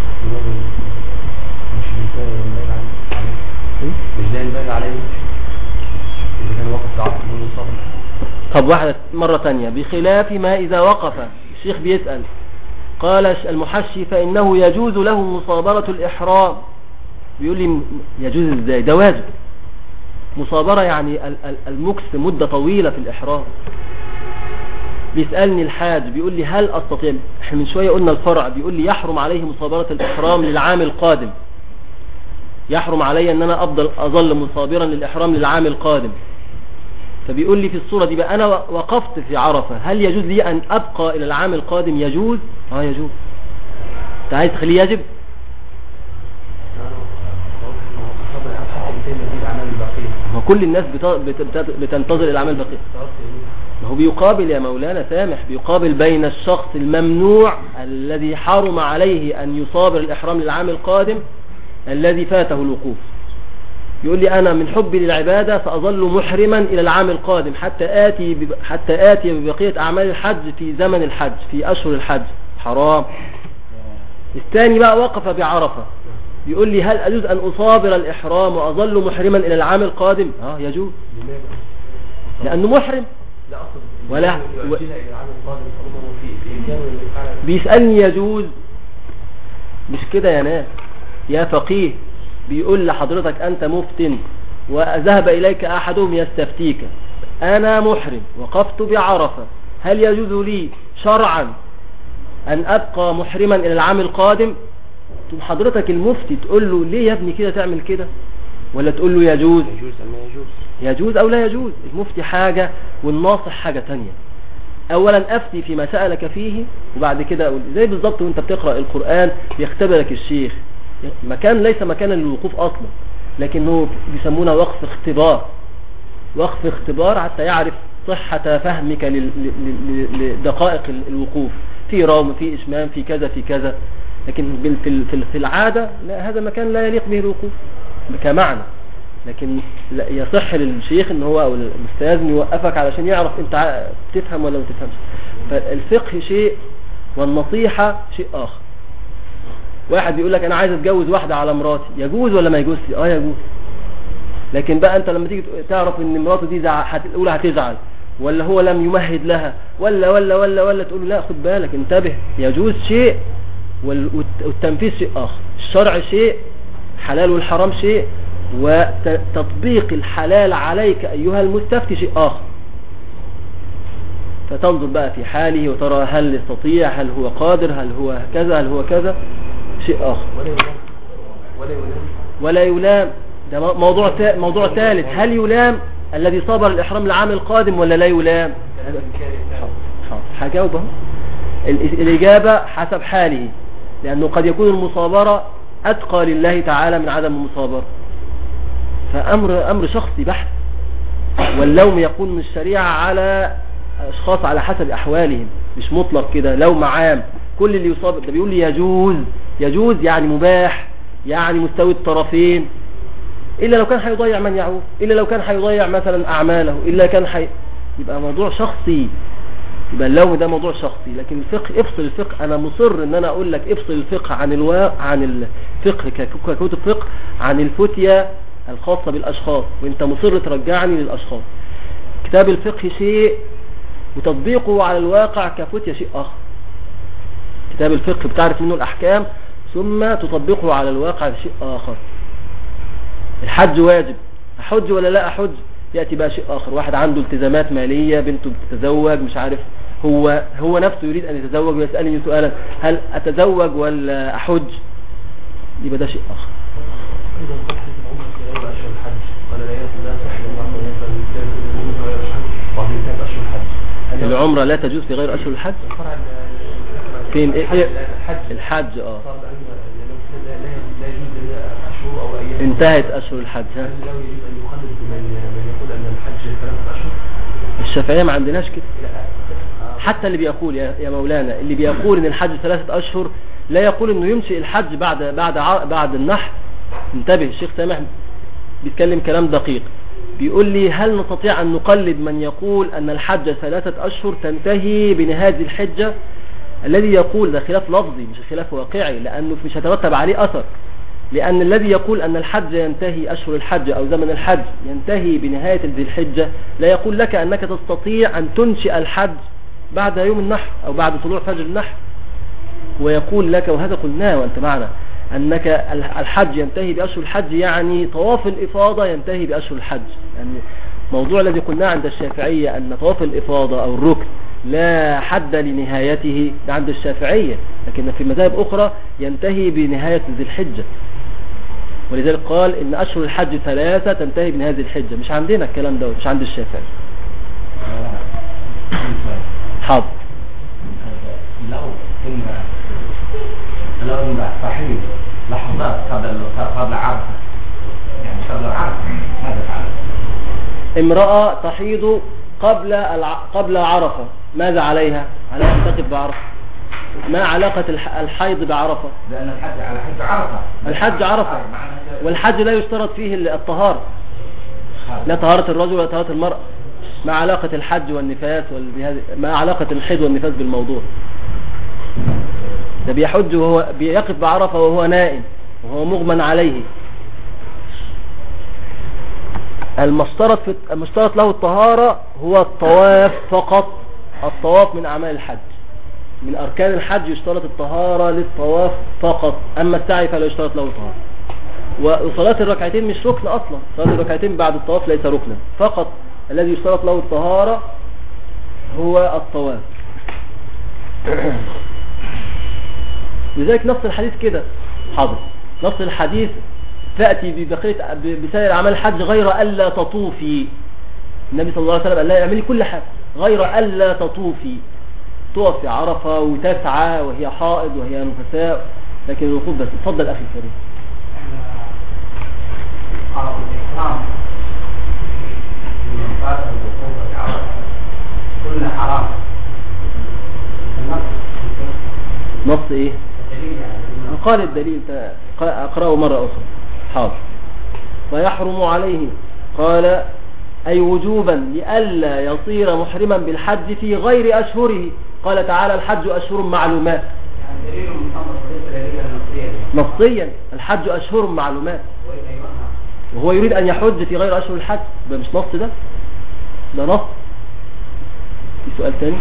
مش ده ينبغي عليه إذا كان وقف العصر من الصبر. طب واحدة مرة تانية، بخلاف ما إذا وقف. الشيخ بيسأل، قال المحشي فإنه يجوز له مصابرة الإحرام. بيقول لي يجوز إزاي؟ ده واجب. مصابرة يعني المكس مدة طويلة في الإحرام. بيسألني الحاج بيقول لي هل أستطيع، احنا من شوية قلنا الفرع، بيقول لي يحرم عليه مصابرة الإحرام للعام القادم، يحرم علي أن أنا أظل مصابرا للإحرام للعام القادم. فبيقول لي في الصورة دي بقى أنا وقفت في عرفة، هل يجوز لي أن أبقى إلى العام القادم؟ يجوز. يجوز. أنت عايز تخليه يجب؟ ما كل الناس بتنتظر الأعمال البقية. ما هو بيقابل يا مولانا سامح، بيقابل بين الشخص الممنوع الذي حرم عليه أن يصابر الإحرام للعام القادم الذي فاته الوقوف. يقول لي أنا من حبي للعبادة سأظل محرما إلى العام القادم حتى آتي ببقية أعمال الحج في زمن الحج في أشهر الحج. حرام. الثاني بقى وقف بعرفة، يقول لي هل أجوز أن أصابر الإحرام وأظل محرما إلى العام القادم؟ يجوز، لأنه محرم. ولا بيسألني يجوز، مش كده يا ناس يا فقيه. بيقول لحضرتك أنت مفتن وذهب إليك أحدهم يستفتيك، أنا محرم وقفت بعرفة، هل يجوز لي شرعا أن أبقى محرما إلى العام القادم؟ تقول حضرتك المفتي تقول له ليه يا ابني كده تعمل كده، ولا تقول له يجوز؟ يجوز أو لا يجوز. المفتي حاجة والناصح حاجة تانية. أولا أفتي فيما سألك فيه، وبعد كده أقول زي بالضبط وانت بتقرأ القرآن بيختبرك الشيخ، مكان ليس مكانا للوقوف أصلا، لكنه بيسمونه وقف اختبار. وقف اختبار حتى يعرف صحة فهمك لدقائق الوقوف، في روم في إشمام في كذا في كذا. لكن في العادة لا، هذا مكان لا يليق به الوقوف كمعنى. لكن يصح للشيخ ان هو او الاستاذ يوقفك علشان يعرف انت تفهم ولا ما تفهمش. فالفقه شيء والنصيحة شيء آخر. واحد بيقول لك انا عايز اتجوز واحدة على مراتي، يجوز ولا ما يجوزش؟ يجوز. لكن بقى انت لما تيجي تعرف ان مراته دي الاولى هتزعل، ولا هو لم يمهد لها، ولا ولا ولا ولا تقول له لا خد بالك انتبه، يجوز شيء والتنفيذ شيء آخر. الشرع شيء، حلال والحرام شيء، وتطبيق الحلال عليك أيها المستفتي شيء آخر. فتنظر بقى في حاله وترى هل يستطيع، هل هو قادر، هل هو كذا، هل هو كذا، شيء آخر. ولا يلام. ده موضوع ثالث. هل يلام الذي صابر الإحرام العام القادم ولا لا يلام؟ هجاوبه. الإجابة حسب حاله، لأنه قد يكون المصابرة أتقى لله تعالى من عدم المصابرة، فأمر شخصي بحت. واللوم يكون من الشريعة على أشخاص على حسب أحوالهم، مش مطلق كده لوم عام. كل اللي يصاب ده بيقول لي يجوز يعني مباح، يعني مستوي الطرفين، إلا لو كان هيضيع من يعوف، إلا لو كان هيضيع مثلا أعماله، إلا كان يبقى موضوع شخصي. يبقى اللوم ده موضوع شخصي. لكن الفقه، افصل الفقه. انا مصر ان انا اقول لك افصل الفقه عن الفقه ككتب فقه عن الفتية الخاصة بالاشخاص، وانت مصر ترجعني للاشخاص. كتاب الفقه شيء وتطبيقه على الواقع كفتية شيء اخر. كتاب الفقه بتعرف منه الاحكام ثم تطبقه على الواقع شيء اخر. الحج واجب، احج ولا لا احج؟ يأتي بقى شيء آخر. واحد عنده التزامات مالية، بنته بتتزوج، مش عارف، هو نفسه يريد أن يتزوج ويسألني سؤالا هل أتزوج ولا أحج؟ يبقى ده شيء آخر. العمرة لا تجوز في غير أشهر الحج. فين الحج انتهت أشهر الحج. الشافعية ما عندناش كده. حتى اللي بيقول يا مولانا، اللي بيقول ان الحج 3 أشهر لا يقول انه يمشي الحج بعد النحر. انتبه، الشيخ سامح بيتكلم كلام دقيق. بيقول لي هل نستطيع ان نقلد من يقول ان الحج 3 أشهر تنتهي بنهاية الحجة؟ الذي يقول ده خلاف لفظي مش خلاف واقعي، لانه مش هترتب عليه اثر. لأن الذي يقول أن الحج ينتهي، أشهر الحج أو زمن الحج ينتهي بنهاية ذي الحجة، لا يقول لك أنك تستطيع أن تنشئ الحج بعد يوم النحر أو بعد طلوع فجر النحر. ويقول لك، وهذا قلناه وأنت معنا، أنك الحج ينتهي بأشهر الحج، يعني طواف الإفاضة ينتهي بأشهر الحج. يعني موضوع الذي قلناه عند الشافعية أن طواف الإفاضة أو الركن لا حد لنهايته، ده عند الشافعية، لكن في مذاهب أخرى ينتهي بنهاية ذي الحجة. ولذلك قال ان اشهر الحج 3 تنتهي بنهاية الحجة. مش عندنا الكلام ده، مش عند الشافعي. حاضر. لو ان صحيح لحظات قبل عرفة، يعني قبل عرفة ماذا فعل؟ امرأة تحيض قبل عرفة، ماذا عليها؟ عليها ان تقف بعرفة. ما علاقة الحيض بعرفة؟ لأن الحج على حج عرفة. الحج عرفة، والحج لا يشترط فيه الطهارة، لا طهارة الرجل ولا طهارة المرأة. ما علاقة الحج والنفاس ما علاقة الحيض والنفاس بالموضوع؟ ده بيحج وهو بيقف بعرفة وهو نائم وهو مغمى عليه. المشترط له الطهارة هو الطواف فقط. الطواف من أعمال الحج، من أركان الحج يشترط الطهارة للطواف فقط. أما السعي فلا يشترط له طهارة. وصلاة الركعتين مش ركن أصلا، صلاة الركعتين بعد الطواف ليس ركنا، فقط الذي يشترط له الطهارة هو الطواف. لذلك نص الحديث كده. حاضر. نص الحديث تأتي بسائر أعمال الحج غير ألا تطوفي. النبي صلى الله عليه وسلم قال لا اعملي كل حاجة غير ألا تطوفي. تقف في عرفة وتسعى وهي حائض وهي نفساء، لكن الوقوف بس. اتفضل أخي الكريم. كل حرام. نص ايه؟ قال الدليل، اقرأه مرة اخرى. حاضر. ويحرم عليه، قال اي وجوبا لئلا يصير محرما بالحج في غير اشهره. قال تعالى الحج اشهر معلومات. يعني دليل مصنف نصيا الحج اشهر معلومات، وهو يريد ان يحج في غير اشهر الحج. ده مش نص، ده نص. في سؤال ثاني؟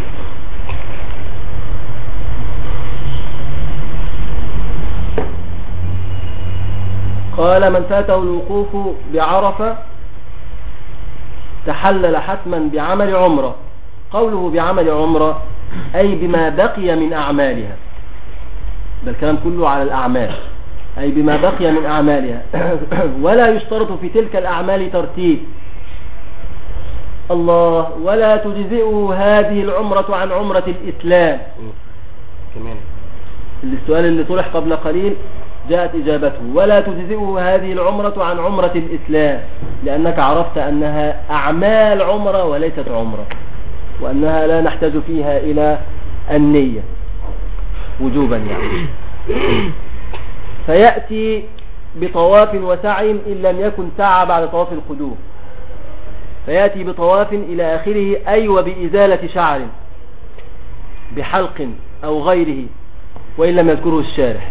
قال من فاته الوقوف بعرفة تحلل حتما بعمل عمرة. قوله بعمل عمرة أي بما بقي من أعمالها. ده الكلام كله على الأعمال، أي بما بقي من أعمالها. ولا يشترط في تلك الأعمال ترتيب. الله. ولا تجزئه هذه العمرة عن عمرة الإسلام. كمان السؤال اللي طرح قبل قليل جاءت إجابته. ولا تجزئه هذه العمرة عن عمرة الإسلام، لأنك عرفت أنها أعمال عمرة وليست عمرة، وأنها لا نحتاج فيها إلى النية وجوبا يعني. فيأتي بطواف وسعي إن لم يكن سعى بعد طواف القدوم. فيأتي بطواف إلى آخره، أي وبإزالة شعر. بحلق أو غيره وإن لم يذكره الشارح،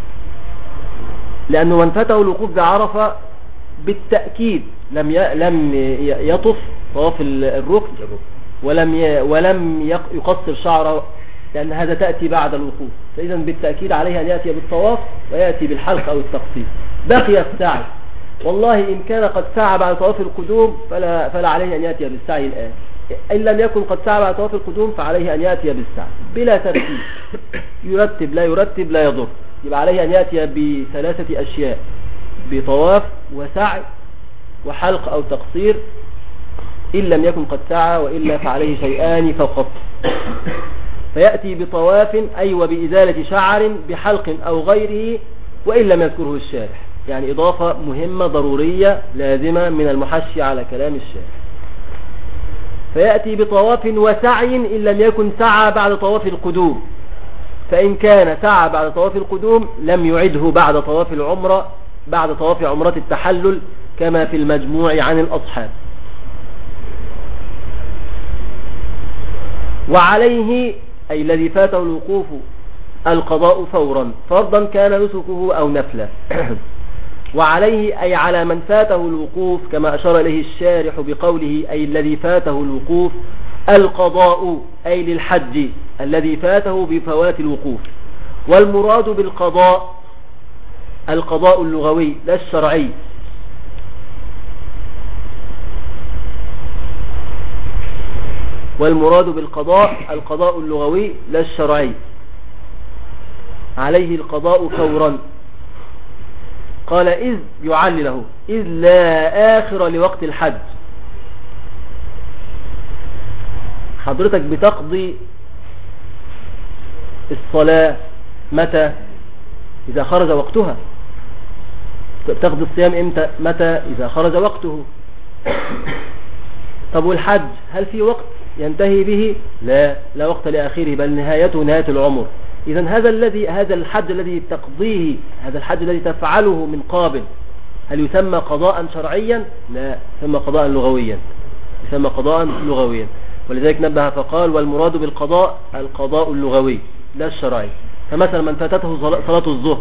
لأنه من فاته الوقوف بعرفة بالتأكيد لم يطف طواف الركن ولم يقصر شعره، لأن هذا تأتي بعد الوقوف، فإذا بالتأكيد عليه أن يأتي بالطواف ويأتي بالحلق أو التقصير. بقي السعي، والله إن كان قد سعى بعد طواف القدوم فلا عليه أن يأتي بالسعي الآن، إن لم يكن قد سعى بعد طواف القدوم فعليه أن يأتي بالسعي بلا ترتيب، يرتب لا يضر. يبقى عليه أن يأتي بثلاثة أشياء: بطواف وسعي وحلق أو تقصير، إن لم يكن قد سعى، وإلا فعليه شيئان فقط. فيأتي بطواف أي وبإزالة شعر بحلق أو غيره وإن لم يذكره الشارح، يعني إضافة مهمة ضرورية لازمة من المحشي على كلام الشارح. فيأتي بطواف وسعي إن لم يكن سعى بعد طواف القدوم، فإن كان سعى بعد طواف القدوم لم يعده بعد طواف العمرة، بعد طواف عمرة التحلل، كما في المجموع عن الأصحاب. وعليه أي الذي فاته الوقوف القضاء فورا، فرضا كان نسكه أو نفلا. وعليه أي على من فاته الوقوف، كما أشار إليه الشارح بقوله أي الذي فاته الوقوف القضاء، أي للحج الذي فاته بفوات الوقوف. والمراد بالقضاء القضاء اللغوي لا الشرعي، والمراد بالقضاء القضاء اللغوي لا الشرعي. عليه القضاء فورا. قال إذ يعلله إذ لا آخر لوقت الحج. حضرتك بتقضي الصلاة متى؟ إذا خرج وقتها. تقضي الصيام إمتى؟ متى؟ إذا خرج وقته. طب والحج هل في وقت ينتهي به؟ لا وقت لآخره، بل نهايته نهاية العمر. إذن هذا الحج الذي تقضيه، هذا الحج الذي تفعله من قابل، هل يسمى قضاء شرعيا؟ لا، يسمى قضاء لغويا، يسمى قضاء لغويا. ولذلك نبه فقال والمراد بالقضاء القضاء اللغوي لا الشرعي. فمثلا من فاتته صلاة الظهر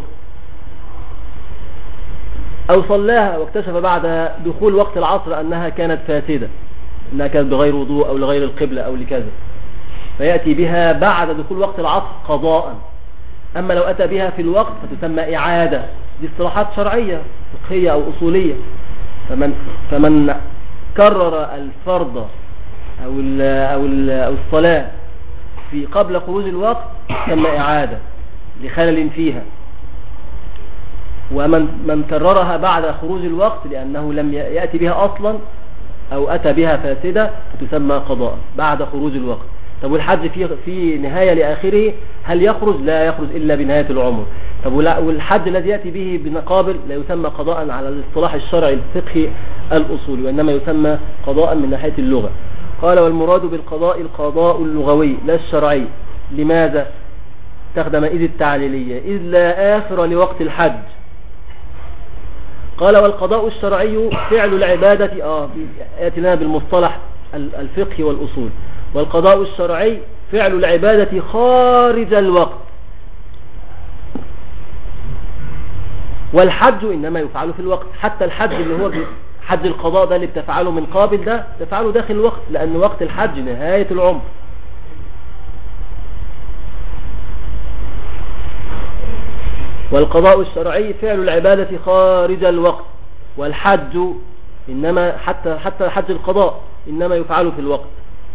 أو صلاها واكتشف بعد دخول وقت العصر أنها كانت فاسدة، أنها كانت بغير وضوء أو لغير القبلة أو لكذا، فيأتي بها بعد دخول وقت العصر قضاء. أما لو أتى بها في الوقت فتسمى إعادة. دي اصطلاحات شرعية فقهية أو أصولية. فمن كرر الفرض أو الصلاة في قبل خروج الوقت تسمى إعادة لخلل فيها. ومن كررها بعد خروج الوقت لأنه لم يأتي بها أصلا أو أتى بها فاسدة فتسمى قضاء بعد خروج الوقت. طب والحج في نهاية لآخره هل يخرج؟ لا يخرج إلا بنهاية العمر. طب والحج الذي يأتي به بمقابل لا يسمى قضاء على الاصطلاح الشرعي الفقهي الأصولي، وإنما يسمى قضاء من ناحية اللغة. قال والمراد بالقضاء القضاء اللغوي لا الشرعي. لماذا؟ استخدم إذ التعليلية، إذ لا آخر لوقت الحج. قال والقضاء الشرعي فعل العبادة، يأتي لنا بالمصطلح الفقهي والأصول. والقضاء الشرعي فعل العبادة خارج الوقت، والحج إنما يفعل في الوقت. حتى الحج اللي هو حج القضاء ده اللي بتفعله من قابل ده تفعله داخل الوقت، لأن وقت الحج نهاية العمر. والقضاء الشرعي فعل العبادة خارج الوقت، والحج إنما حتى حج القضاء إنما يفعل في الوقت.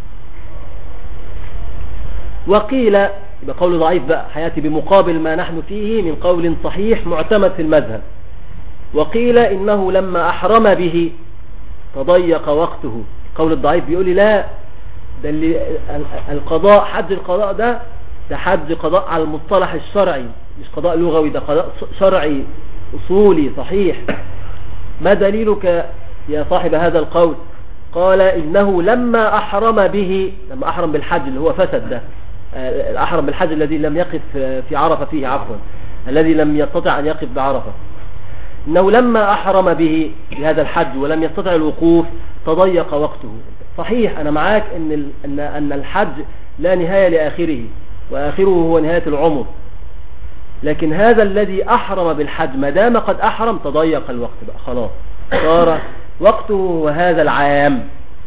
وقيل بقول ضعيف بقى حياتي بمقابل ما نحن فيه من قول صحيح معتمد في المذهب. وقيل إنه لما أحرم به تضيق وقته. قول الضعيف بيقول لي لا، ده اللي القضاء حج القضاء ده حج قضاء على المصطلح الشرعي، مش قضاء لغوي، ده قضاء شرعي أصولي صحيح. ما دليلك يا صاحب هذا القول؟ قال إنه لما أحرم به، لما أحرم بالحج اللي هو فسد ده، الأحرم بالحج الذي لم يقف في عرفة فيه، عفوا الذي لم يستطع أن يقف بعرفة، إنه لما أحرم به بهذا الحج ولم يستطع الوقوف تضيق وقته. صحيح أنا معاك أن الحج لا نهاية لآخره، وآخره هو نهاية العمر. لكن هذا الذي أحرم بالحج ما دام قد أحرم تضيق الوقت بقى خلاص، صار وقته وهذا العام.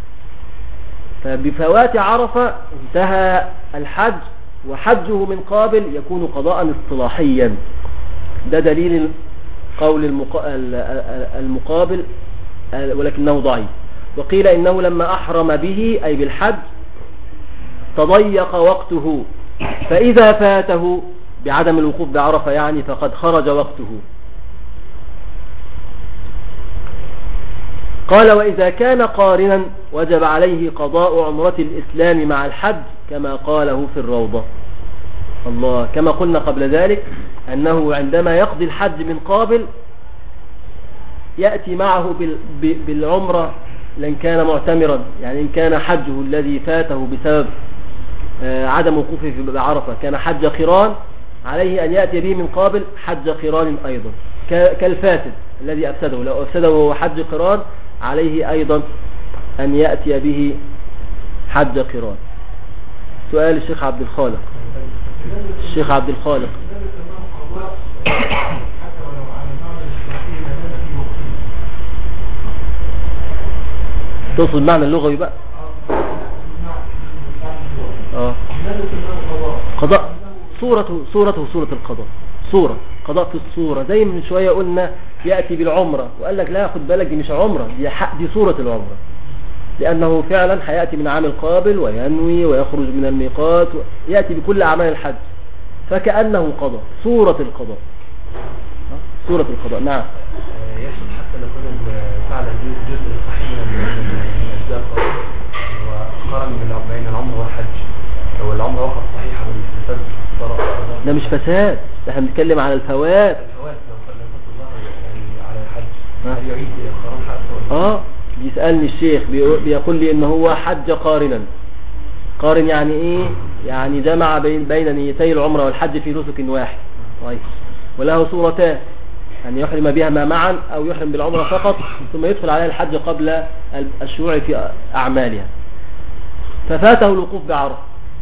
فبفوات عرفة انتهى الحج، وحجه من قابل يكون قضاء اصطلاحيا. ده دليل قول المقابل ولكنه ضعيف. وقيل إنه لما أحرم به أي بالحج تضيق وقته، فإذا فاته بعدم الوقوف بعرفة يعني فقد خرج وقته. قال وإذا كان قارنا وجب عليه قضاء عمرة الإسلام مع الحج كما قاله في الروضة. الله، كما قلنا قبل ذلك أنه عندما يقضي الحج من قابل يأتي معه بالعمرة لأن كان معتمرا، يعني إن كان حجه الذي فاته بسبب عدم وقوفه بعرفة كان حج قران، عليه أن يأتي به من قابل حج قران أيضا كالفاسد الذي أفسده. لو أفسده وهو حج قران عليه أيضا أن يأتي به حج قران. سؤال الشيخ عبد الخالق. الشيخ عبد الخالق تقصد معنى اللغوي بقى؟ قضاء صورة القضاء، صورة قضاء في الصورة. زي من شوية قلنا يأتي بالعمرة وقال لك لا خد بالك دي مش عمرة، دي صورة العمرة، لأنه فعلا هيأتي من عام القابل وينوي ويخرج من الميقات يأتي بكل أعمال الحج، فكأنه قضى صورة القضاء. صورة القضاء. نعم. يحصل حتى لو كان فعل جزء صحيح من أجزاء القضاء وقارن بين العمر والحج، لو العمر وقت صحيحة بالفساد ده مش فساد، احنا بنتكلم على الفوات. الفوات لو يعني على الحج هل يعيد قران حق؟ بيسألني الشيخ بيقول لي ان هو حج قارنا. قارن يعني ايه؟ يعني جمع بين نيتي العمرة والحج في نسك واحد. طيب، وله صورتان، أن يحرم بهما معا أو يحرم بالعمرة فقط ثم يدخل عليها الحج قبل الشروع في أعمالها. ففاته الوقوف بعرفة،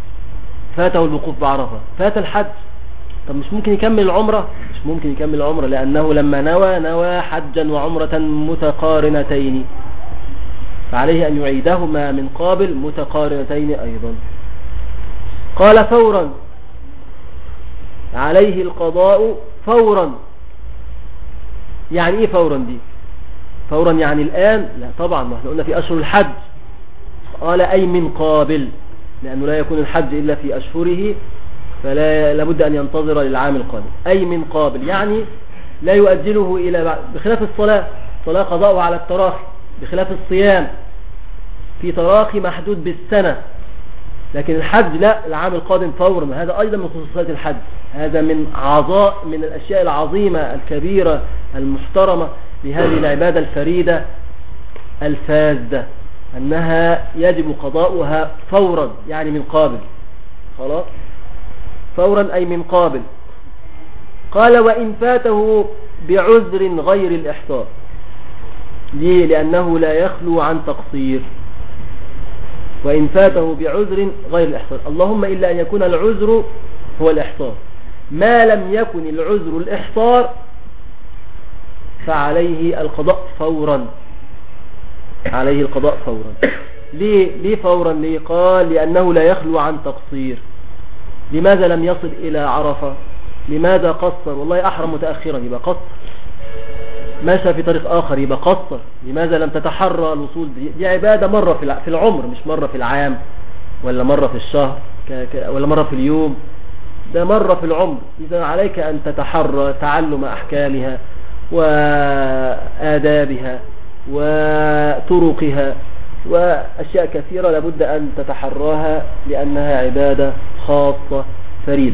فات الحج. طب مش ممكن يكمل العمرة؟ مش ممكن يكمل العمرة، لأنه لما نوى حجا وعمرة متقارنتين، فعليه أن يعيدهما من قابل متقارنتين أيضا. قال فورا، عليه القضاء فورا. يعني ايه فورا دي؟ فورا يعني الآن؟ لا طبعا، ما احنا قلنا في أشهر الحج. قال أي من قابل، لأنه لا يكون الحج إلا في أشهره، فلا لابد أن ينتظر للعام القادم. أي من قابل يعني لا يؤجله إلى بعد، بخلاف الصلاة قضاؤها على التراخي، بخلاف الصيام في تراخي محدود بالسنة، لكن الحج لا، العام القادم فورا. هذا أيضا من خصوصيات الحج، هذا من الأشياء العظيمة الكبيرة المحترمة لهذه العبادة الفريدة الفاذة، أنها يجب قضاؤها فورا، يعني من قابل. خلاص، فورا أي من قابل. قال وإن فاته بعذر غير الإحصار. ليه؟ لأنه لا يخلو عن تقصير. وإن فاته بعذر غير الإحصار، اللهم إلا أن يكون العذر هو الإحصار. ما لم يكن العذر الإحصار فعليه القضاء فورا، عليه القضاء فورا. ليه فورا؟ ليه؟ قال لأنه لا يخلو عن تقصير. لماذا لم يصل إلى عرفة؟ لماذا قصر؟ والله أحرم متأخرا يبقى قصر، ماشى في طريق آخر يبقى قصر. لماذا لم تتحرى الوصول؟ دي عبادة مرة في العمر، مش مرة في العام ولا مرة في الشهر ولا مرة في اليوم، ده مرة في العمر. إذا عليك أن تتحرى تعلم أحكامها وآدابها وطرقها وأشياء كثيرة لابد أن تتحراها، لأنها عبادة خاصة فريدة.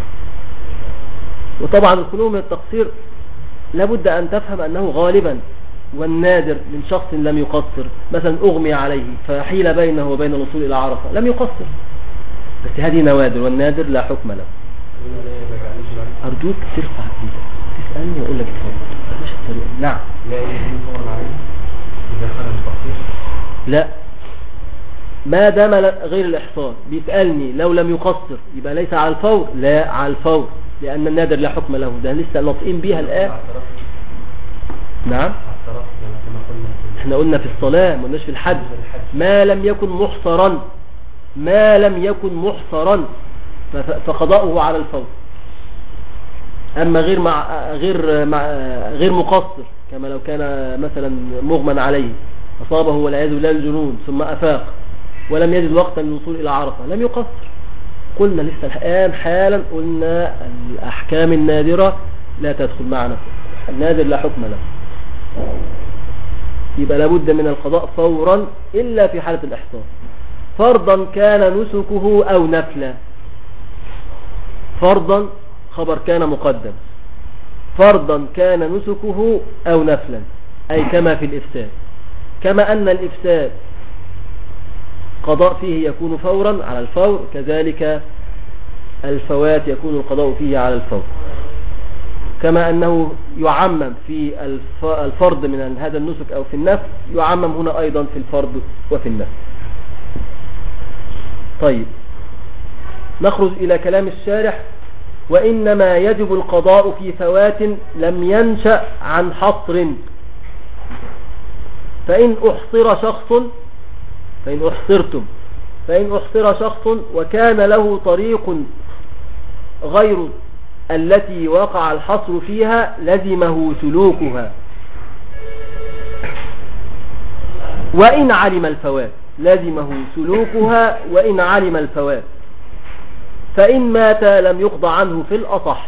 وطبعا الخلو من التقصير لابد أن تفهم أنه غالبا والنادر من شخص لم يقصر، مثلا أغمي عليه فحيل بينه وبين الوصول إلى عرفة لم يقصر، بس هذه نوادر، والنادر لا حكم له. أرجوك ترفع إيدك تسألني وأقول لك اتفضل، مش الطريقة. نعم. لا يجب فورا عليه إذا خرج التقصير؟ لا، ما دام غير الإحصار. بيسألني لو لم يقصر يبقى ليس على الفور؟ لا، على الفور، لأن النادر لا حكم له. ده لسه ناطقين بيها الآن. نعم، احنا قلنا في الصلاة، ما قلناش في الحج. ما لم يكن محصرا، ما لم يكن محصرا فقضاؤه على الفور. أما غير مقصر، كما لو كان مثلا مغمى عليه أصابه والعياذ بالله الجنون ثم أفاق ولم يجد وقتا للوصول إلى عرفة لم يقصر. قلنا لسه الآن حالا قلنا الأحكام النادرة لا تدخل معنا، النادر لا حكم له، يبقى لابد من القضاء فورا إلا في حالة الإحصار. فرضا كان نسكه أو نفلا. فرضا خبر كان مقدم. فرضا كان نسكه أو نفلا، أي كما في الإفساد. كما أن الإفساد قضاء فيه يكون فورا على الفور، كذلك الفوات يكون القضاء فيه على الفور. كما أنه يعمم في الفرض من هذا النسك أو في النفل، يعمم هنا أيضا في الفرض وفي النفل. طيب، نخرج إلى كلام الشارح. وإنما يجب القضاء في فوات لم ينشأ عن حصر. فإن أحصر شخص وكان له طريق غير التي وقع الحصر فيها لزمه سلوكها وإن علم الفوات. لزمه سلوكها وإن علم الفوات. فإن مات لم يقضى عنه في الأصح،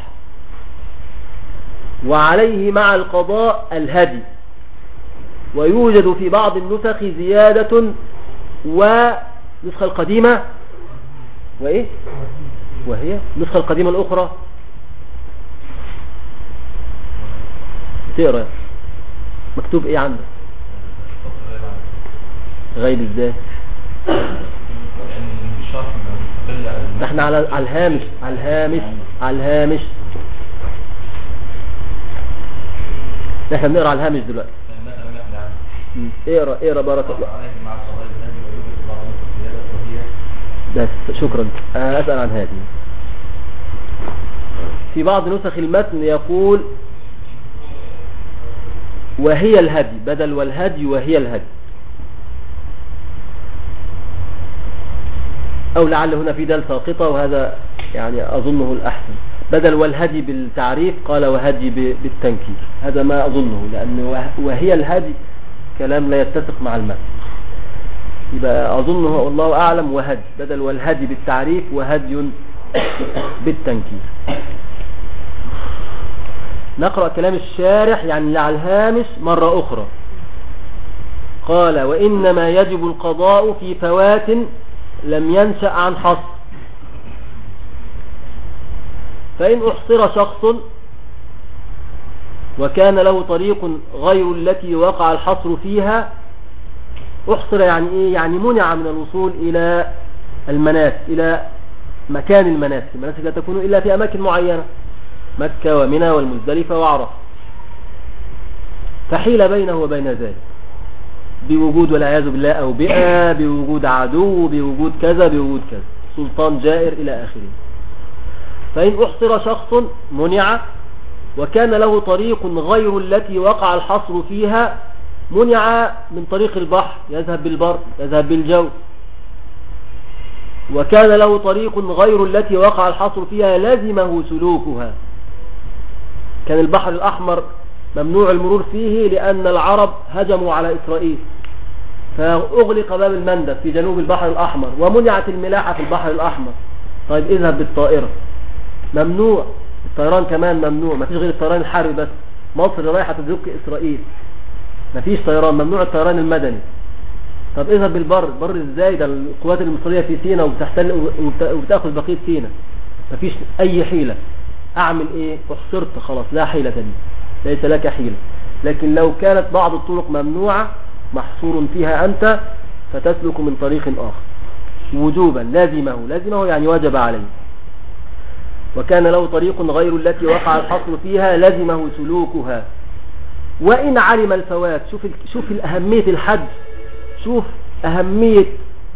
وعليه مع القضاء الهدي. ويوجد في بعض النسخ زيادة ونسخة القديمة وإيه؟ وهي النسخة القديمة الأخرى تقرأ مكتوب إيه عندك؟ غيب إزاي؟ احنا على الهامش، على الهامش احنا بنقرأ على الهامش دلوقتي. اقرأ بارك الله. بس شكرا. أسأل عن هذه. في بعض نسخ المتن يقول وهي الهدي، بدل والهدي وهي الهدي، أو لعل هنا في دال ساقطة، وهذا يعني أظنه الأحسن. بدل والهدي بالتعريف قال وهدي بالتنكير، هذا ما أظنه، لأن وهي الهدي كلام لا يتسق مع المتن، يبقى أظنه والله أعلم وهدي، بدل والهدي بالتعريف وهدي بالتنكير. نقرأ كلام الشارح يعني على الهامش مرة أخرى. قال وإنما يجب القضاء في فوات لم ينشأ عن حصر. فإن أحصر شخص وكان له طريق غير التي وقع الحصر فيها. أحصر يعني إيه؟ يعني منع من الوصول إلى المناسك، إلى مكان المناسك. المناسك لا تكون إلا في أماكن معينة، مكة ومنى والمزدلفة وعرفة. فحيل بينه وبين ذلك بوجود والعياذ بالله أوبئة، بوجود عدو، بوجود كذا، بوجود كذا، سلطان جائر إلى آخره. فإن أحصر شخص منع وكان له طريق غير التي وقع الحصر فيها، منع من طريق البحر، يذهب بالبر، يذهب بالجو. وكان له طريق غير التي وقع الحصر فيها لزمه سلوكها. كان البحر الأحمر ممنوع المرور فيه لأن العرب هجموا على إسرائيل، فأغلق باب المندب في جنوب البحر الأحمر، ومنعت الملاحة في البحر الأحمر. طيب اذهب بالطائرة، ممنوع. الطيران كمان ممنوع، ما فيش غير الطيران الحربي بس. مصر رايحة تدك إسرائيل، ما فيش طيران، ممنوع الطيران المدني. طب اذهب بالبر، بر ازاي؟ ده القوات المصرية في سيناء وبتحتل وبتاخذ بقية سيناء، ما فيش أي حيلة. أعمل إيه؟ احصرت خلاص، لا حيلة لي، ليس لك حيلة. لكن لو كانت بعض الطرق ممنوعة محصور فيها أنت، فتسلك من طريق آخر وجوبا. لازمه يعني وجب عليه. وكان له طريق غير التي وقع الحصر فيها لزمه سلوكها وإن علم الفوات. شوف أهمية الحد، شوف أهمية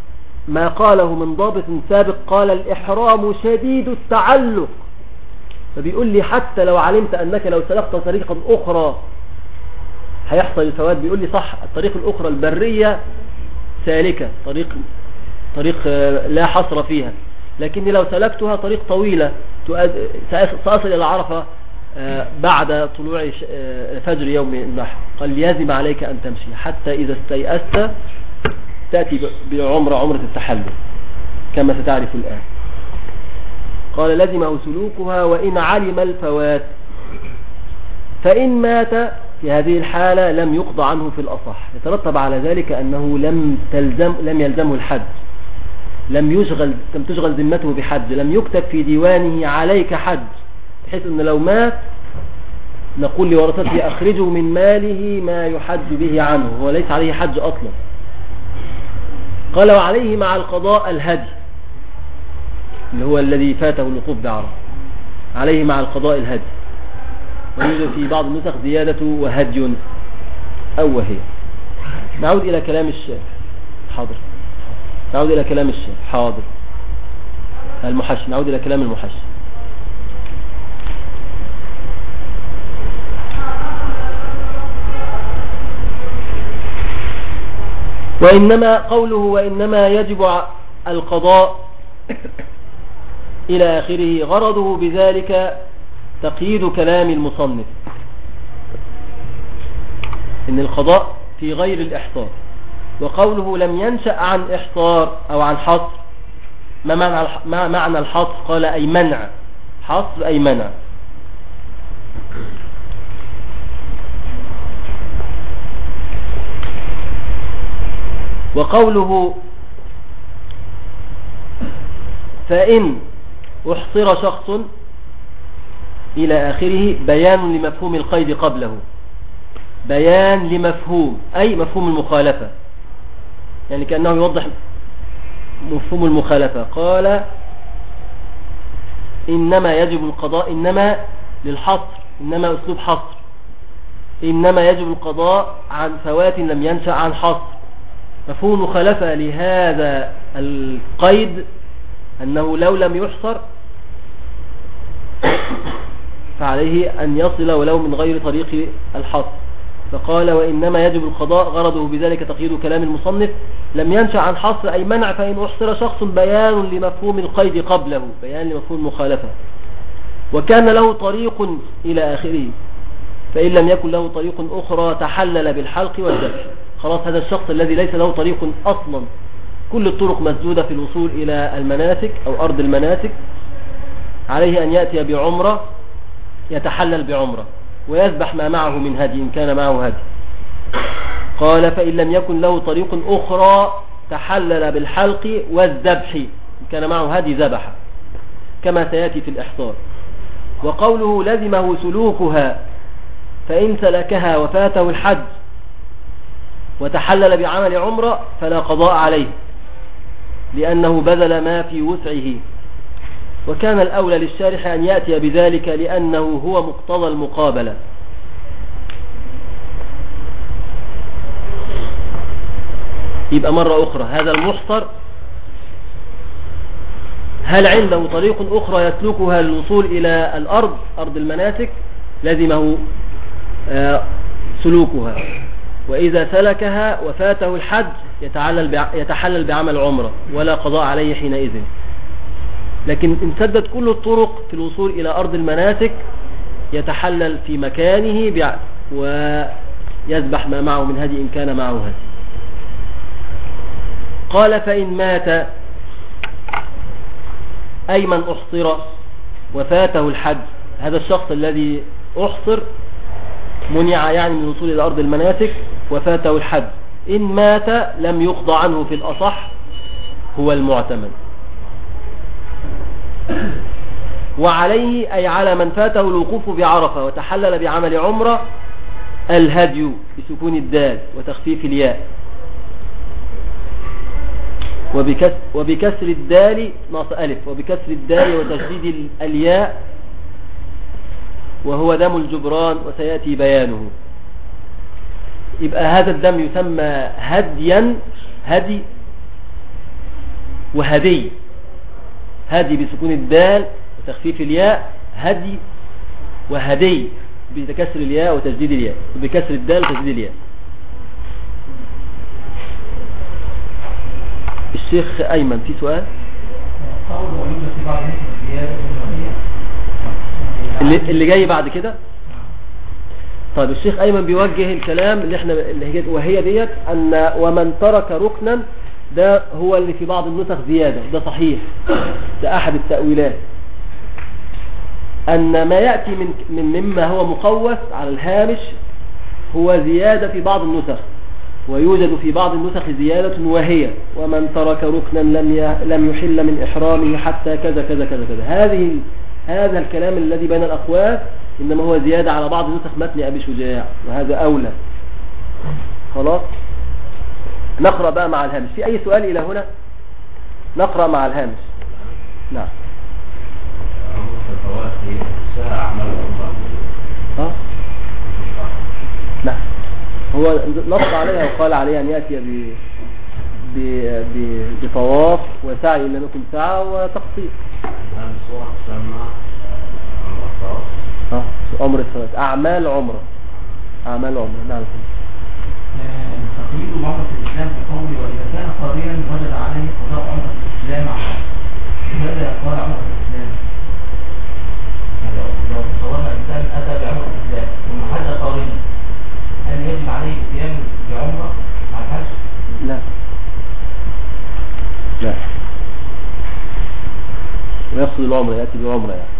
ما قاله من ضابط سابق، قال الإحرام شديد التعلق، فبيقول لي حتى لو علمت أنك لو سلكت طريقا أخرى هيحصل الفوات، بيقول لي صح، الطريق الأخرى البرية سالكة، طريق لا حصر فيها، لكني لو سلكتها طريق طويلة سأصل إلى عرفة بعد طلوع فجر يوم النحر. قال يزم عليك أن تمشي حتى إذا استيأست تأتي بعمرة التحلل كما ستعرف الآن. قال لزمه سلوكها وإن علم الفوات، فإن مات في هذه الحالة لم يقضى عنه في الأصح، يترتب على ذلك أنه لم يلزمه الحج، لم تشغل ذمته بحج، لم يكتب في ديوانه عليك حج، بحيث أن لو مات نقول لورثته أخرجوا من ماله ما يحج به عنه، هو ليس عليه حج أصلا. قال وعليه مع القضاء الهدي، اللي هو الذي فاته الوقوف بعرفة، عليه مع القضاء الهدي، ويوجد في بعض النسخ زيادة وهدي أو وهي. نعود إلى كلام الشارح. حاضر. نعود إلى كلام الشارح. حاضر. المحشي. نعود إلى كلام المحشي. وإنما قوله وإنما يجب القضاء إلى آخره غرضه بذلك تقييد كلام المصنف، إن القضاء في غير الإحصار. وقوله لم ينشأ عن إحصار أو عن حصر، ما معنى الحصر؟ قال أي منع، حصر أي منع. وقوله فإن احصر شخص إلى آخره بيان لمفهوم القيد قبله، بيان لمفهوم أي مفهوم المخالفة، يعني كأنه يوضح مفهوم المخالفة. قال إنما يجب القضاء، إنما للحصر، إنما أسلوب حصر، إنما يجب القضاء عن فوات لم ينشأ عن حصر. مفهوم المخالفة لهذا القيد أنه لو لم يحصر فعليه أن يصل ولو من غير طريق الحصر. فقال وإنما يجب القضاء غرضه بذلك تقييد كلام المصنف لم ينشأ عن حصر أي منع، فإن أحصر شخص بيان لمفهوم القيد قبله، بيان لمفهوم المخالفة، وكان له طريق إلى آخره، فإن لم يكن له طريق أخرى تحلل بالحلق والذبح. خلاص هذا الشخص الذي ليس له طريق أصلا، كل الطرق مسدودة في الوصول إلى المناسك أو أرض المناسك، عليه أن يأتي بعمرة، يتحلل بعمرة ويذبح ما معه من هدي إن كان معه هدي. قال فإن لم يكن له طريق أخرى تحلل بالحلق والذبح، إن كان معه هدي ذبح كما سيأتي في الإحصار. وقوله لزمه سلوكها، فإن سلكها وفاته الحج وتحلل بعمل عمرة فلا قضاء عليه، لأنه بذل ما في وسعه. وكان الأولى للشارح أن يأتي بذلك لأنه هو مقتضى المقابلة. يبقى مرة أخرى هذا المحصر هل عنده طريق أخرى يسلكها للوصول إلى الأرض، أرض المناسك، لزمه سلوكها، وإذا سلكها وفاته الحج يتحلل بعمل عمرة ولا قضاء عليه حينئذ. لكن إن سدت كل الطرق في الوصول إلى أرض المناسك يتحلل في مكانه ويذبح ما معه من هدي إن كان معه هدي. قال فإن مات أي من أحصر وفاته الحج، هذا الشخص الذي أحصر منع يعني من الوصول إلى أرض المناسك وفاته الحج، إن مات لم يقضى عنه في الأصح، هو المعتمد. وعليه أي على من فاته الوقوف بعرفة وتحلل بعمل عمرة الهدي بسكون الدال وتخفيف الياء، وبكسر الدال ناقص ألف، وبكسر الدال وتشديد الياء، وهو دم الجبران وسيأتي بيانه. يبقى هذا الدم يسمى هديا، هدي وهدي. هدي بسكون الدال وتخفيف الياء، هدي وهدي بكسر الياء وتجديد الياء، بكسر الدال وتجديد الياء. الشيخ أيمن في سؤال؟ اللي جاي بعد كده. طيب الشيخ أيمن بيوجه الكلام اللي وهي ديت أن ومن ترك ركنا ده هو اللي في بعض النسخ زيادة، ده صحيح، ده أحد التأويلات، أن ما يأتي مما هو مقوس على الهامش هو زيادة في بعض النسخ، ويوجد في بعض النسخ زيادة وهي ومن ترك ركنا لم يحل من إحرامه حتى كذا كذا كذا كذا. هذا الكلام الذي بين الأقوال إنما هو زيادة على بعض نسخ متن أبي شجاع، وهذا أولى. خلاص نقرأ بقى مع الهامش. في أي سؤال إلى هنا؟ نقرأ مع الهامش. نعم. نعم. هو نص عليها وقال عليها أن يأتي بطواف وسعي إن لم يكن سعى وتقصير. عمر الثلاث أعمال عمره. أعمال عمره. نعم. تقييد عمرة الإسلام في قوله وإذا كان قاريا وجد عليه قضاء عمرة الإسلام لماذا يقال عمرة الإسلام؟ لو تصورنا إنسان أتى بعمرة الإسلام ثم حج قاريا هل يجب عليه القيام بعمرة مع الحج؟ لا لا، ويقصد العمرة، يأتي بعمرة يعني.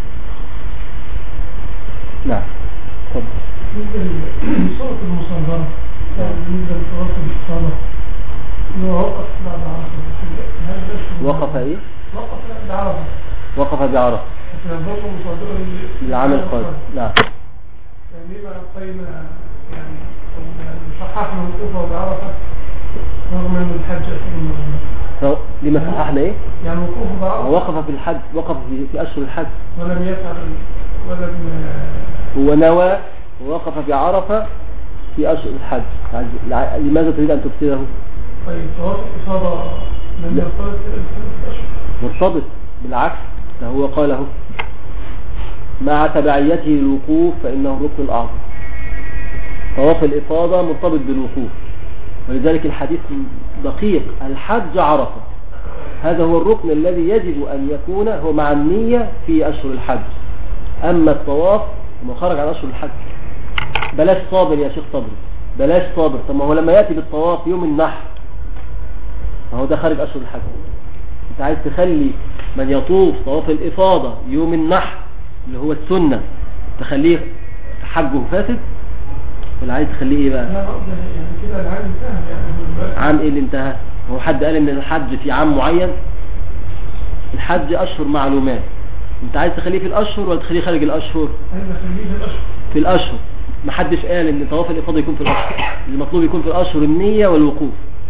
نعم. طب صورة المصنفرة بالنسبة لصورة الإصابة إنه وقف بعد عرفة. وقف إيه؟ وقف بعرفة. وقف بعرفة فيظل مصادرا للعام القادم. نعم. يعني ما أبقينا يعني صححنا وقوفه بعرفة رغم أن الحج أكثر. لما صححنا إيه؟ يعني وقوفه بعرفة. وقف في الحج، وقف في أشهر الحج. ولم يفعل ولم هو نوى ووقف بعرفة في أشهر الحج. لماذا تريد أن تفسره؟ طيب طواف الإفاضة لم يرتبط بالأشهر. مرتبط بالعكس، هو قاله مع تبعيته للوقوف فإنه الركن الأعظم. طواف الإفاضة مرتبط بالوقوف، ولذلك الحديث دقيق. الحج عرفة، هذا هو الركن الذي يجب أن يكون هو مع النية في أشهر الحج. أما الطواف ما خرج عن أشهر الحج. بلاش صابر يا شيخ صبري، بلاش صابر. طب ما هو لما يأتي بالطواف يوم النحر ما هو ده خارج أشهر الحج. انت عايز تخلي من يطوف طواف الإفاضة يوم النحر اللي هو السنة تخليه حجه فاسد، ولا عايز تخليه ايه بقى؟ يعني كده العام انتهى. يعني عام ايه اللي انتهى؟ هو حد قال ان الحج في عام معين؟ الحج أشهر معلومات. انت عايز تخليه في الأشهر ولا تخليه خارج الأشهر؟ عايز اخليه في الأشهر. في الأشهر. محدش قال ان طواف الإفاضة يكون في الأشهر. المطلوب يكون في الأشهر النية والوقوف.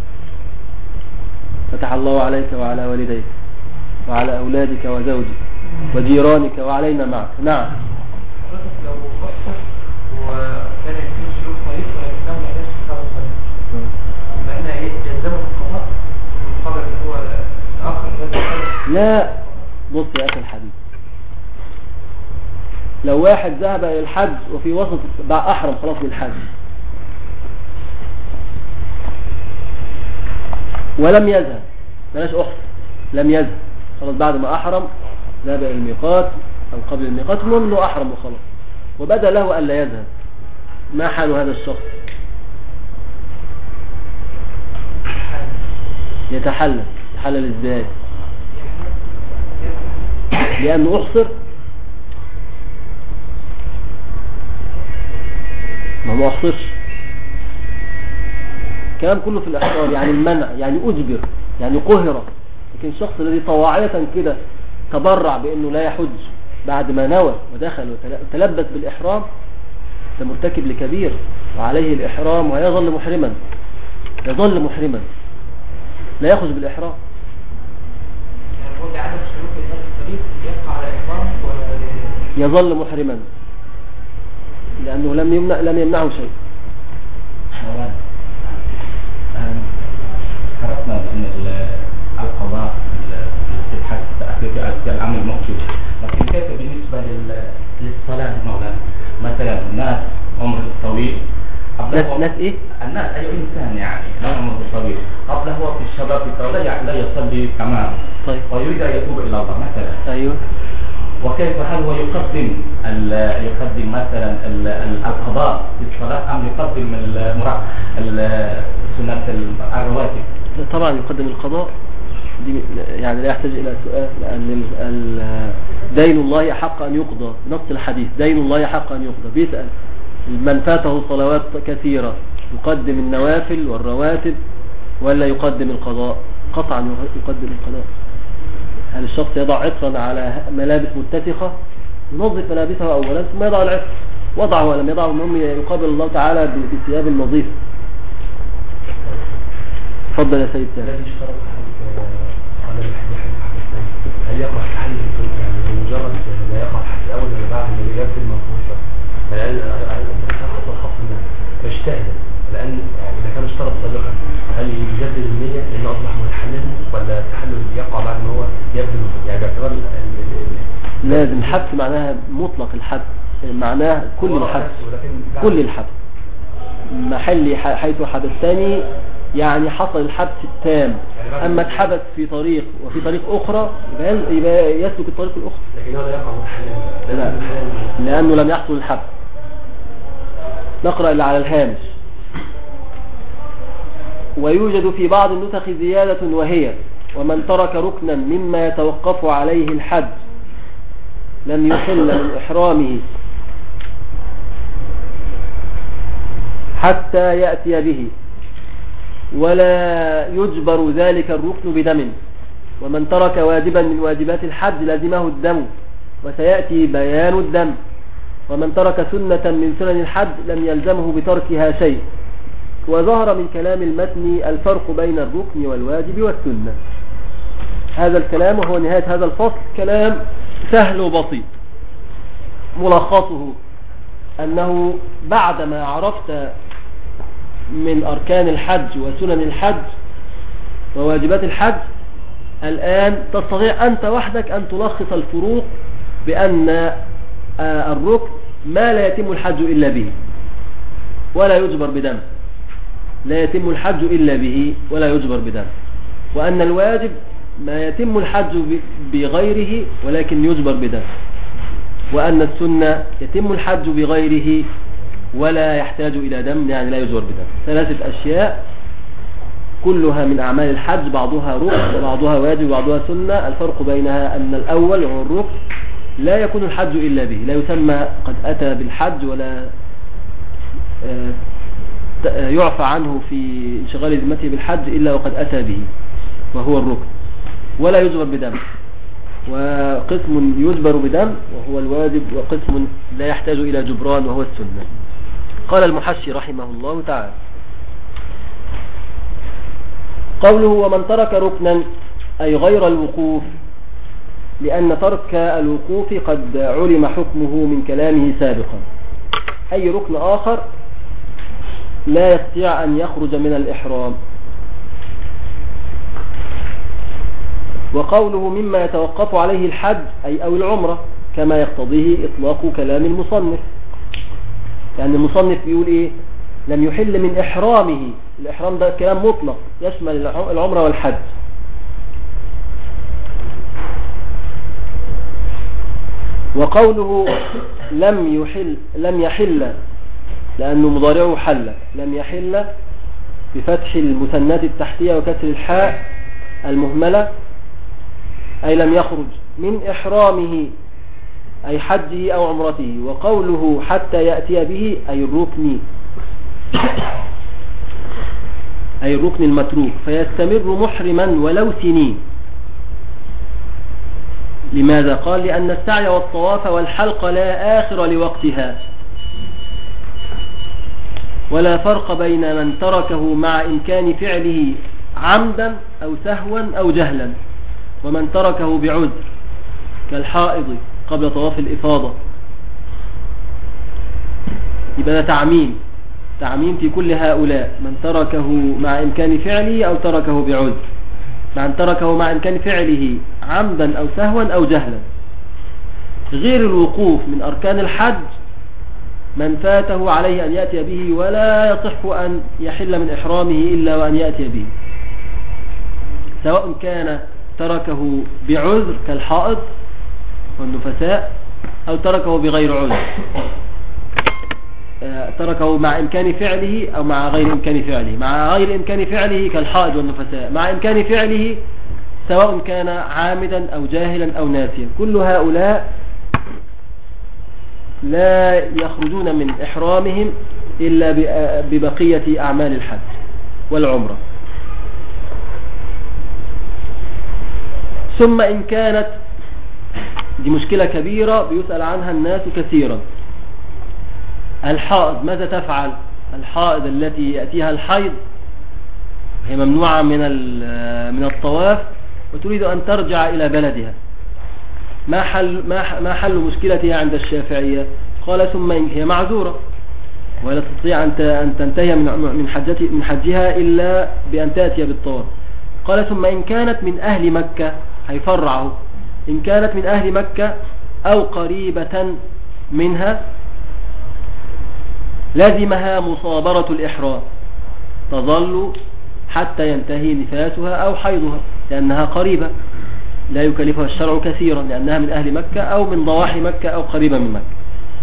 فتح الله عليك وعلى والديك وعلى أولادك وزوجك وجيرانك وعلينا معك. نعم. لو وقفت وكان يكون سلوك طريق ويتنام عليه سبحانه وتعالى فإنها ايه يلزمه القضاء المقابل اللي هو الآخر هذا. لا، بص يا أخي الحبيب، لو واحد ذهب إلى الحج وفي وسط أحرم خلاص للحج ولم يذهب، بلاش أحرم، لم يذهب خلاص، بعد ما أحرم ذهب إلى الميقات أو قبل الميقات المهم أنه أحرم وخلاص وبدأ له أن لا يذهب، ما حال هذا الشخص؟ يتحلل ازاي؟ لأنه أحصر، ما أحصرش، الكلام كله في الإحصار، يعني المنع، يعني أجبر، يعني قهر. لكن الشخص الذي طواعية كده تبرع بأنه لا يحج بعد ما نوى ودخل وتلبس بالإحرام ده مرتكب لكبير وعليه الإحرام ويظل محرما، يظل محرما لا يخرج بالإحرام. يعني هو عدم سلوك الناس الطريق يبقى على إحرام يظل محرما لأنه لم يمنعه شيء. عرفنا أن القضاء كالأمر المقصود. لكن كيف بالنسبة للصلاة مولانا؟ مثلا الناس عمر طويل ناس ايه؟ الناس اي انسان يعني لا عمره طويل قبله هو في الشباب لا يصلي تمام. طيب. ويريد ان يتوب الى الله مثلا. ايوه. وكيف هل هو يقدم مثلا القضاء في الصلاة ام يقدم سنة الرواتب؟ طبعا يقدم القضاء، دي يعني لا يحتاج الى سؤال، لان دين الله حق ان يقضى، نص الحديث دين الله حق ان يقضى. بيسأل من فاته صلوات كثيرة يقدم النوافل والرواتب ولا يقدم القضاء؟ قطعا يقدم القضاء. هل الشخص يضع عطرا على ملابس متسخة؟ ينظف ملابسه اولا ثم يضع العطر، وضعه ولم يضعه، المهم يقابل الله تعالى بثياب النظيف. تفضل يا سيد سامي. الذي اشترط قال الحديث هل يقع في حل يعني بمجرد لا يقع الحد الاول ولا بعد ما يبدل المنفوذ فاجتهد، لأن إذا كان اشترط سابقا هل يجدد النية لأنه أصبح متحلل ولا التحلل يقع بعد ما هو يبدو يعني باعتبار لازم الحبس معناها مطلق الحبس، معناها كل الحبس، كل الحبس محلي حيث حبستني يعني حصل الحبس التام. أما اتحبس في طريق وفي طريق أخرى يبقى يسلك الطريق الأخرى، لكن هذا يقع متحلل لا، لأنه لم يحصل الحبس. نقرأ اللي على الهامش. ويوجد في بعض النسخ زيادة وهي: ومن ترك ركنا مما يتوقف عليه الحج لم يحل من إحرامه حتى يأتي به، ولا يجبر ذلك الركن بدم. ومن ترك واجبا من واجبات الحج لزمه الدم، وسيأتي بيان الدم. ومن ترك سنة من سنن الحج لم يلزمه بتركها شيء. وظهر من كلام المتن الفرق بين الركن والواجب والسنة. هذا الكلام وهو نهاية هذا الفصل كلام سهل وبسيط، ملخصه أنه بعدما عرفت من أركان الحج وسنن الحج وواجبات الحج، الآن تستطيع أنت وحدك أن تلخص الفروق بأن الركن ما لا يتم الحج إلا به ولا يجبر بدم، لا يتم الحج إلا به ولا يجبر بدم. وأن الواجب ما يتم الحج بغيره ولكن يجبر بدم. وأن السنة يتم الحج بغيره ولا يحتاج إلى دم، يعني لا يجبر بدم. ثلاثة أشياء كلها من أعمال الحج، بعضها ركن وبعضها واجب وبعضها سنة. الفرق بينها أن الأول هو الركن لا يكون الحج إلا به، لا يسمى قد أتى بالحج ولا يعفى عنه في انشغال ذمته بالحج إلا وقد أتى به، وهو الركن. ولا يجبر بدم، وقسم يجبر بدم وهو الواجب، وقسم لا يحتاج إلى جبران وهو السنة. قال المحشي رحمه الله تعالى: قوله ومن ترك ركنا أي غير الوقوف، لأن ترك الوقوف قد علم حكمه من كلامه سابقا. أي ركن آخر لا يستطيع أن يخرج من الإحرام. وقوله مما يتوقف عليه الحج أي أو العمرة، كما يقتضيه إطلاق كلام المصنف. يعني المصنف بيقول إيه؟ لم يحل من إحرامه. الإحرام ده كلام مطلق يشمل العمرة والحج. وقوله لم يحل لأنه مضارعه حل، لم يحل بفتح المثنات التحتية وكسر الحاء المهملة، أي لم يخرج من إحرامه أي حجه أو عمرته. وقوله حتى يأتي به أي الركن، أي الركن المتروك، فيستمر محرما ولو سنين. لماذا؟ قال لأن السعي والطواف والحلق لا آخر لوقتها، ولا فرق بين من تركه مع إمكان فعله عمدا أو سهوا أو جهلا، ومن تركه بعذر كالحائض قبل طواف الإفاضة. يبقى ده تعميم في كل هؤلاء، من تركه مع إمكان فعله أو تركه بعذر. من تركه مع إمكان فعله عمدا أو سهوا أو جهلا. غير الوقوف من أركان الحج من فاته عليه أن يأتي به ولا يصح أن يحل من إحرامه إلا وأن يأتي به، سواء كان تركه بعذر كالحائض والنفساء أو تركه بغير عذر، تركه مع إمكان فعله أو مع غير إمكان فعله. مع غير إمكان فعله كالحائض والنفساء، مع إمكان فعله سواء كان عامدا أو جاهلا أو ناسيا، كل هؤلاء لا يخرجون من إحرامهم إلا ببقية أعمال الحج والعمرة. ثم إن كانت، دي مشكلة كبيرة بيسأل عنها الناس كثيرا، الحائض ماذا تفعل؟ الحائض التي يأتيها الحيض هي ممنوعة من الطواف وتريد أن ترجع إلى بلدها، ما حل مشكلتها عند الشافعية؟ قال ثم هي معذورة ولا تستطيع أن تنتهي من حجها إلا بأن تأتي بالطواف. قال ثم إن كانت من أهل مكة، هيفرعه، إن كانت من أهل مكة أو قريبة منها لازمها مصابرة الإحرام، تظل حتى ينتهي نفاسها أو حيضها، لأنها قريبة لا يكلفها الشرع كثيرا، لأنها من أهل مكة أو من ضواحي مكة أو قريبة من مكة.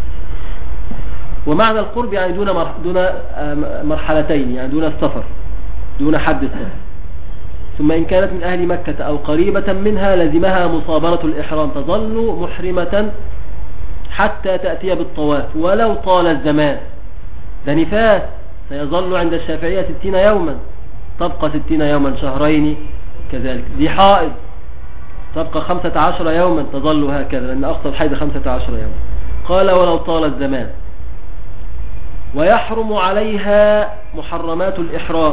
ومعنى القرب يعني دون مرحلتين، يعني دون السفر، دون حد السفر. ثم إن كانت من أهل مكة أو قريبة منها لازمها مصابرة الإحرام، تظل محرمة حتى تأتي بالطواف ولو طال الزمان. ده نفاس سيظل عند الشافعية 60 يوما، تبقى 60 يوما، شهرين كذلك. دي حائض تبقى 15 يوما، تظل هكذا، لأن أقصى الحيض 15 يوما. قال ولو طال الزمان. ويحرم عليها محرمات الإحرام،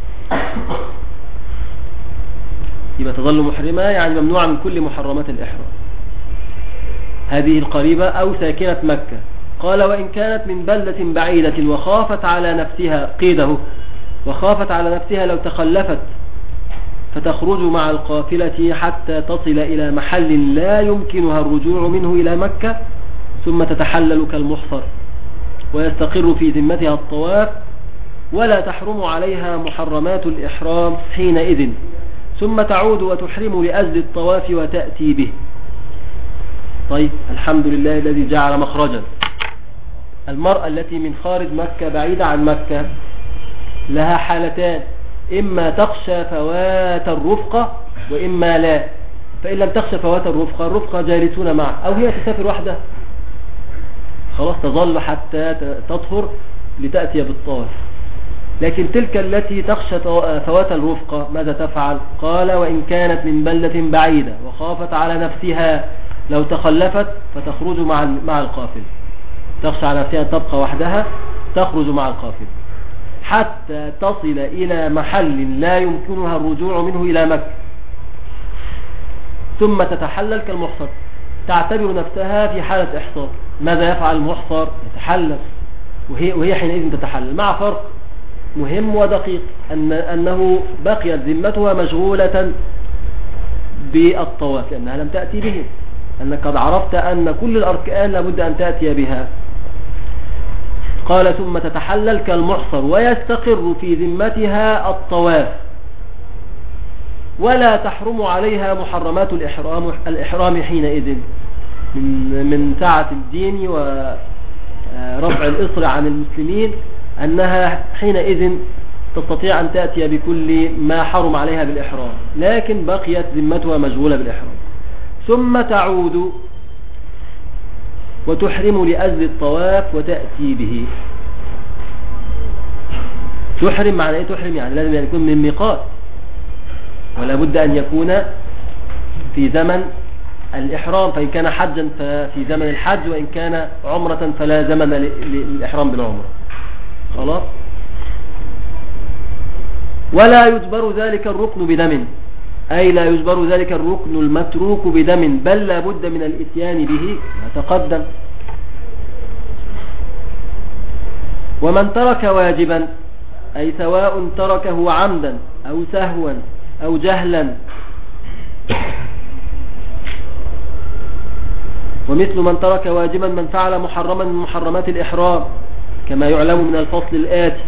يبقى تظل محرمة يعني ممنوعة من كل محرمات الإحرام، هذه القريبة أو ساكنة مكة. قال وإن كانت من بلدة بعيدة وخافت على نفسها، قيده، وخافت على نفسها لو تخلفت فتخرج مع القافلة حتى تصل إلى محل لا يمكنها الرجوع منه إلى مكة، ثم تتحلل كالمحصر ويستقر في ذمتها الطواف، ولا تحرم عليها محرمات الإحرام حينئذ، ثم تعود وتحرم لأجل الطواف وتأتي به. طيب الحمد لله الذي جعل مخرجا. المرأة التي من خارج مكة بعيدة عن مكة لها حالتان، إما تخشى فوات الرفقة وإما لا. فإن لم تخشى فوات الرفقة جالسون معه، أو هي تسافر وحدها خلاص تظل حتى تطهر لتأتي بالطواف. لكن تلك التي تخشى فوات الرفقة ماذا تفعل؟ قال وإن كانت من بلدة بعيدة وخافت على نفسها لو تخلفت فتخرج مع القافل، تخشى على نفسها تبقى وحدها، تخرج مع القافل حتى تصل إلى محل لا يمكنها الرجوع منه إلى مكة، ثم تتحلل كالمحصر، تعتبر نفسها في حالة إحصار. ماذا يفعل المحصر؟ يتحلل، وهي حينئذ تتحلل، مع فرق مهم ودقيق، أنه بقيت ذمتها مشغولة بالطواف لأنها لم تأتي به، أنك قد عرفت أن كل الأركان لابد أن تأتي بها. قال ثم تتحلل كالمحصر ويستقر في ذمتها الطواف، ولا تحرم عليها محرمات الإحرام حينئذ، من سعة الدين ورفع الإصر عن المسلمين أنها حينئذ تستطيع أن تأتي بكل ما حرم عليها بالإحرام، لكن بقيت ذمتها مشغولة بالإحرام. ثم تعود وتحرم لأجل الطواف وتأتي به. تحرم معنى ايه؟ تحرم يعني لازم يكون من ميقات، ولا بد أن يكون في زمن الإحرام، فإن كان حجا ففي زمن الحج، وإن كان عمرة فلا زمن للإحرام بالعمرة. خلاص. ولا يجبر ذلك الركن بدم، أي لا يجبر ذلك الركن المتروك بدم، بل لا بد من الاتيان به ما تقدم. ومن ترك واجبا، أي سواء تركه عمدا أو سهوا أو جهلا. ومثل من ترك واجبا من فعل محرما من محرمات الإحرام كما يعلم من الفصل الآتي.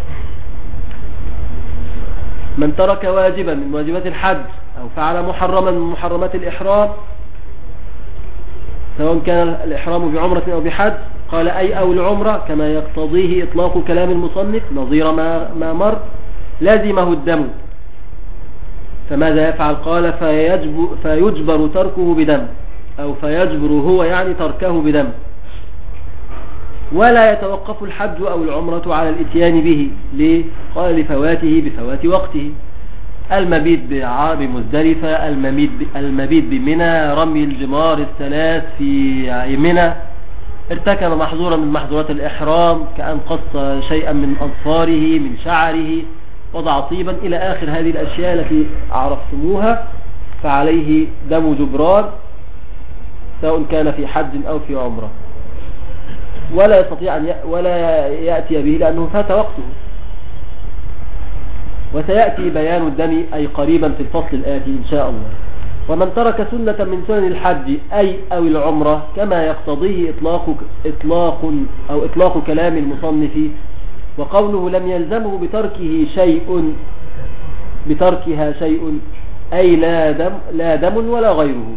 من ترك واجبا من واجبات الحج أو فعل محرما من محرمات الإحرام سواء كان الإحرام بعمرة أو بحج، قال أي أو العمرة كما يقتضيه إطلاق كلام المصنف نظير ما مر، لازمه الدم. فماذا يفعل؟ قال فيجبر تركه بدم، أو فيجبر هو يعني تركه بدم، ولا يتوقف الحج أو العمرة على الاتيان به. ليه؟ قال لفواته بفوات وقته. المبيت بمزدلفة، المبيت بمنى، رمي الجمار الثلاث في منى، ارتكب محظورا من محظورات الإحرام كأن قص شيئا من أظفاره من شعره، وضع طيبا، إلى آخر هذه الأشياء التي عرفتموها، فعليه دم جبران سواء كان في حج أو في عمرة، ولا يستطيع ولا يأتي به لأنه فات وقته. وسيأتي بيان الدم أي قريبا في الفصل الآتي إن شاء الله. ومن ترك سنة من سنن الحج أي أو العمرة كما يقتضيه إطلاق كلام المصنف، وقوله لم يلزمه بتركها شيء أي لا دم ولا غيره،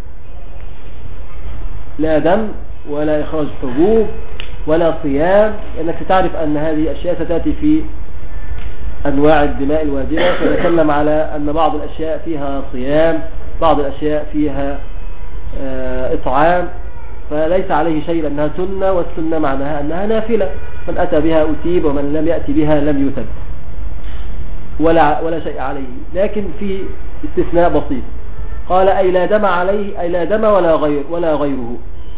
لا دم ولا إخراج حبوب ولا صيام، لأنك تعرف أن هذه أشياء ستأتي في أنواع الدماء الواجبة، فنتكلم على أن بعض الأشياء فيها صيام، بعض الأشياء فيها إطعام، فليس عليه شيء لأنها سنة، والسنة معناها أنها نافلة، من أتى بها أتيب ومن لم يأتي بها لم يتب ولا شيء عليه. لكن في استثناء بسيط، قال أي لا دم عليه، أي لا دم ولا غيره،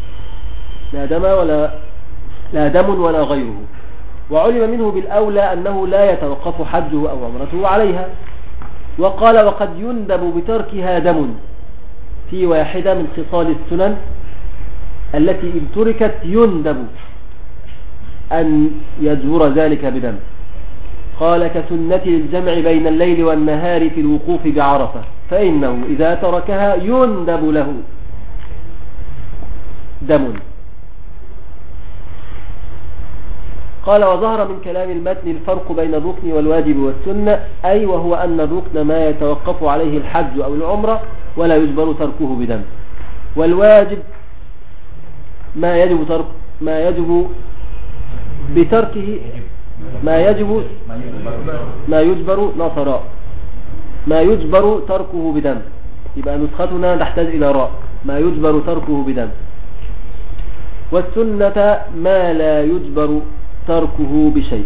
لا دم ولا غيره. وعلم منه بالأولى أنه لا يتوقف حجه أو عمرته عليها. وقال وقد يندب بتركها دم في واحدة من خصال السنن التي إن تركت يندب أن يجبر ذلك بدم. قال كسنة الجمع بين الليل والنهار في الوقوف بعرفة، فإنه إذا تركها يندب له دم. قال وظهر من كلام المتن الفرق بين الركن والواجب والسنة، أي وهو أن الركن ما يتوقف عليه الحج أو العمرة ولا يجبر تركه بدم، والواجب ما يجب بتركه ما يجبر تركه بدم. يبقى نسختنا نحتاج إلى راء، ما يجبر تركه بدم. والسنة ما لا يجبر تركه بشيء.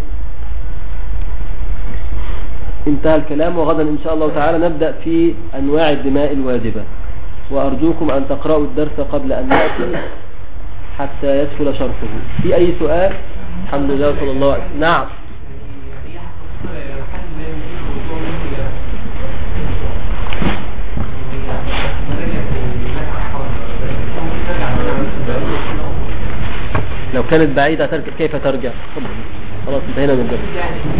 انتهى الكلام، وغدا إن شاء الله تعالى نبدأ في أنواع الدماء الواجبة، وأرجوكم أن تقرأوا الدرس قبل أن نأتي حتى يسهل شرحه. في أي سؤال؟ الحمد لله صلى الله عليه وسلم. نعم. لو كانت بعيدة كيف ترجع؟ خلاص انتهينا من الدرس.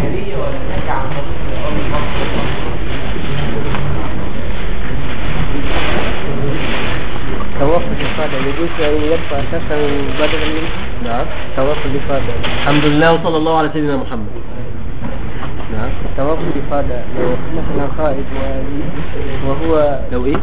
طواف الإفاضة يجوز أن يبقى أساسا بدلا منه؟ نعم. طواف الإفاضة الحمد لله وصلى الله على سيدنا محمد. نعم. طواف الإفاضة لو مثلا خائف وهو لو إيه؟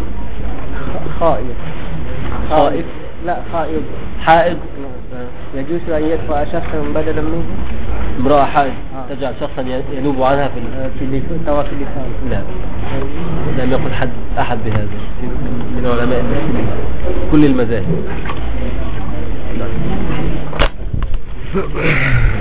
خائف لا خائف حائض يجوز أن يدفع شخصا بدلا منه؟ امرأة حائض تجعل شخصا ينوب عنها في طواف الإفاضة؟ لا، لم يقل أحد بهذا من علماء المسلمين كل المذاهب.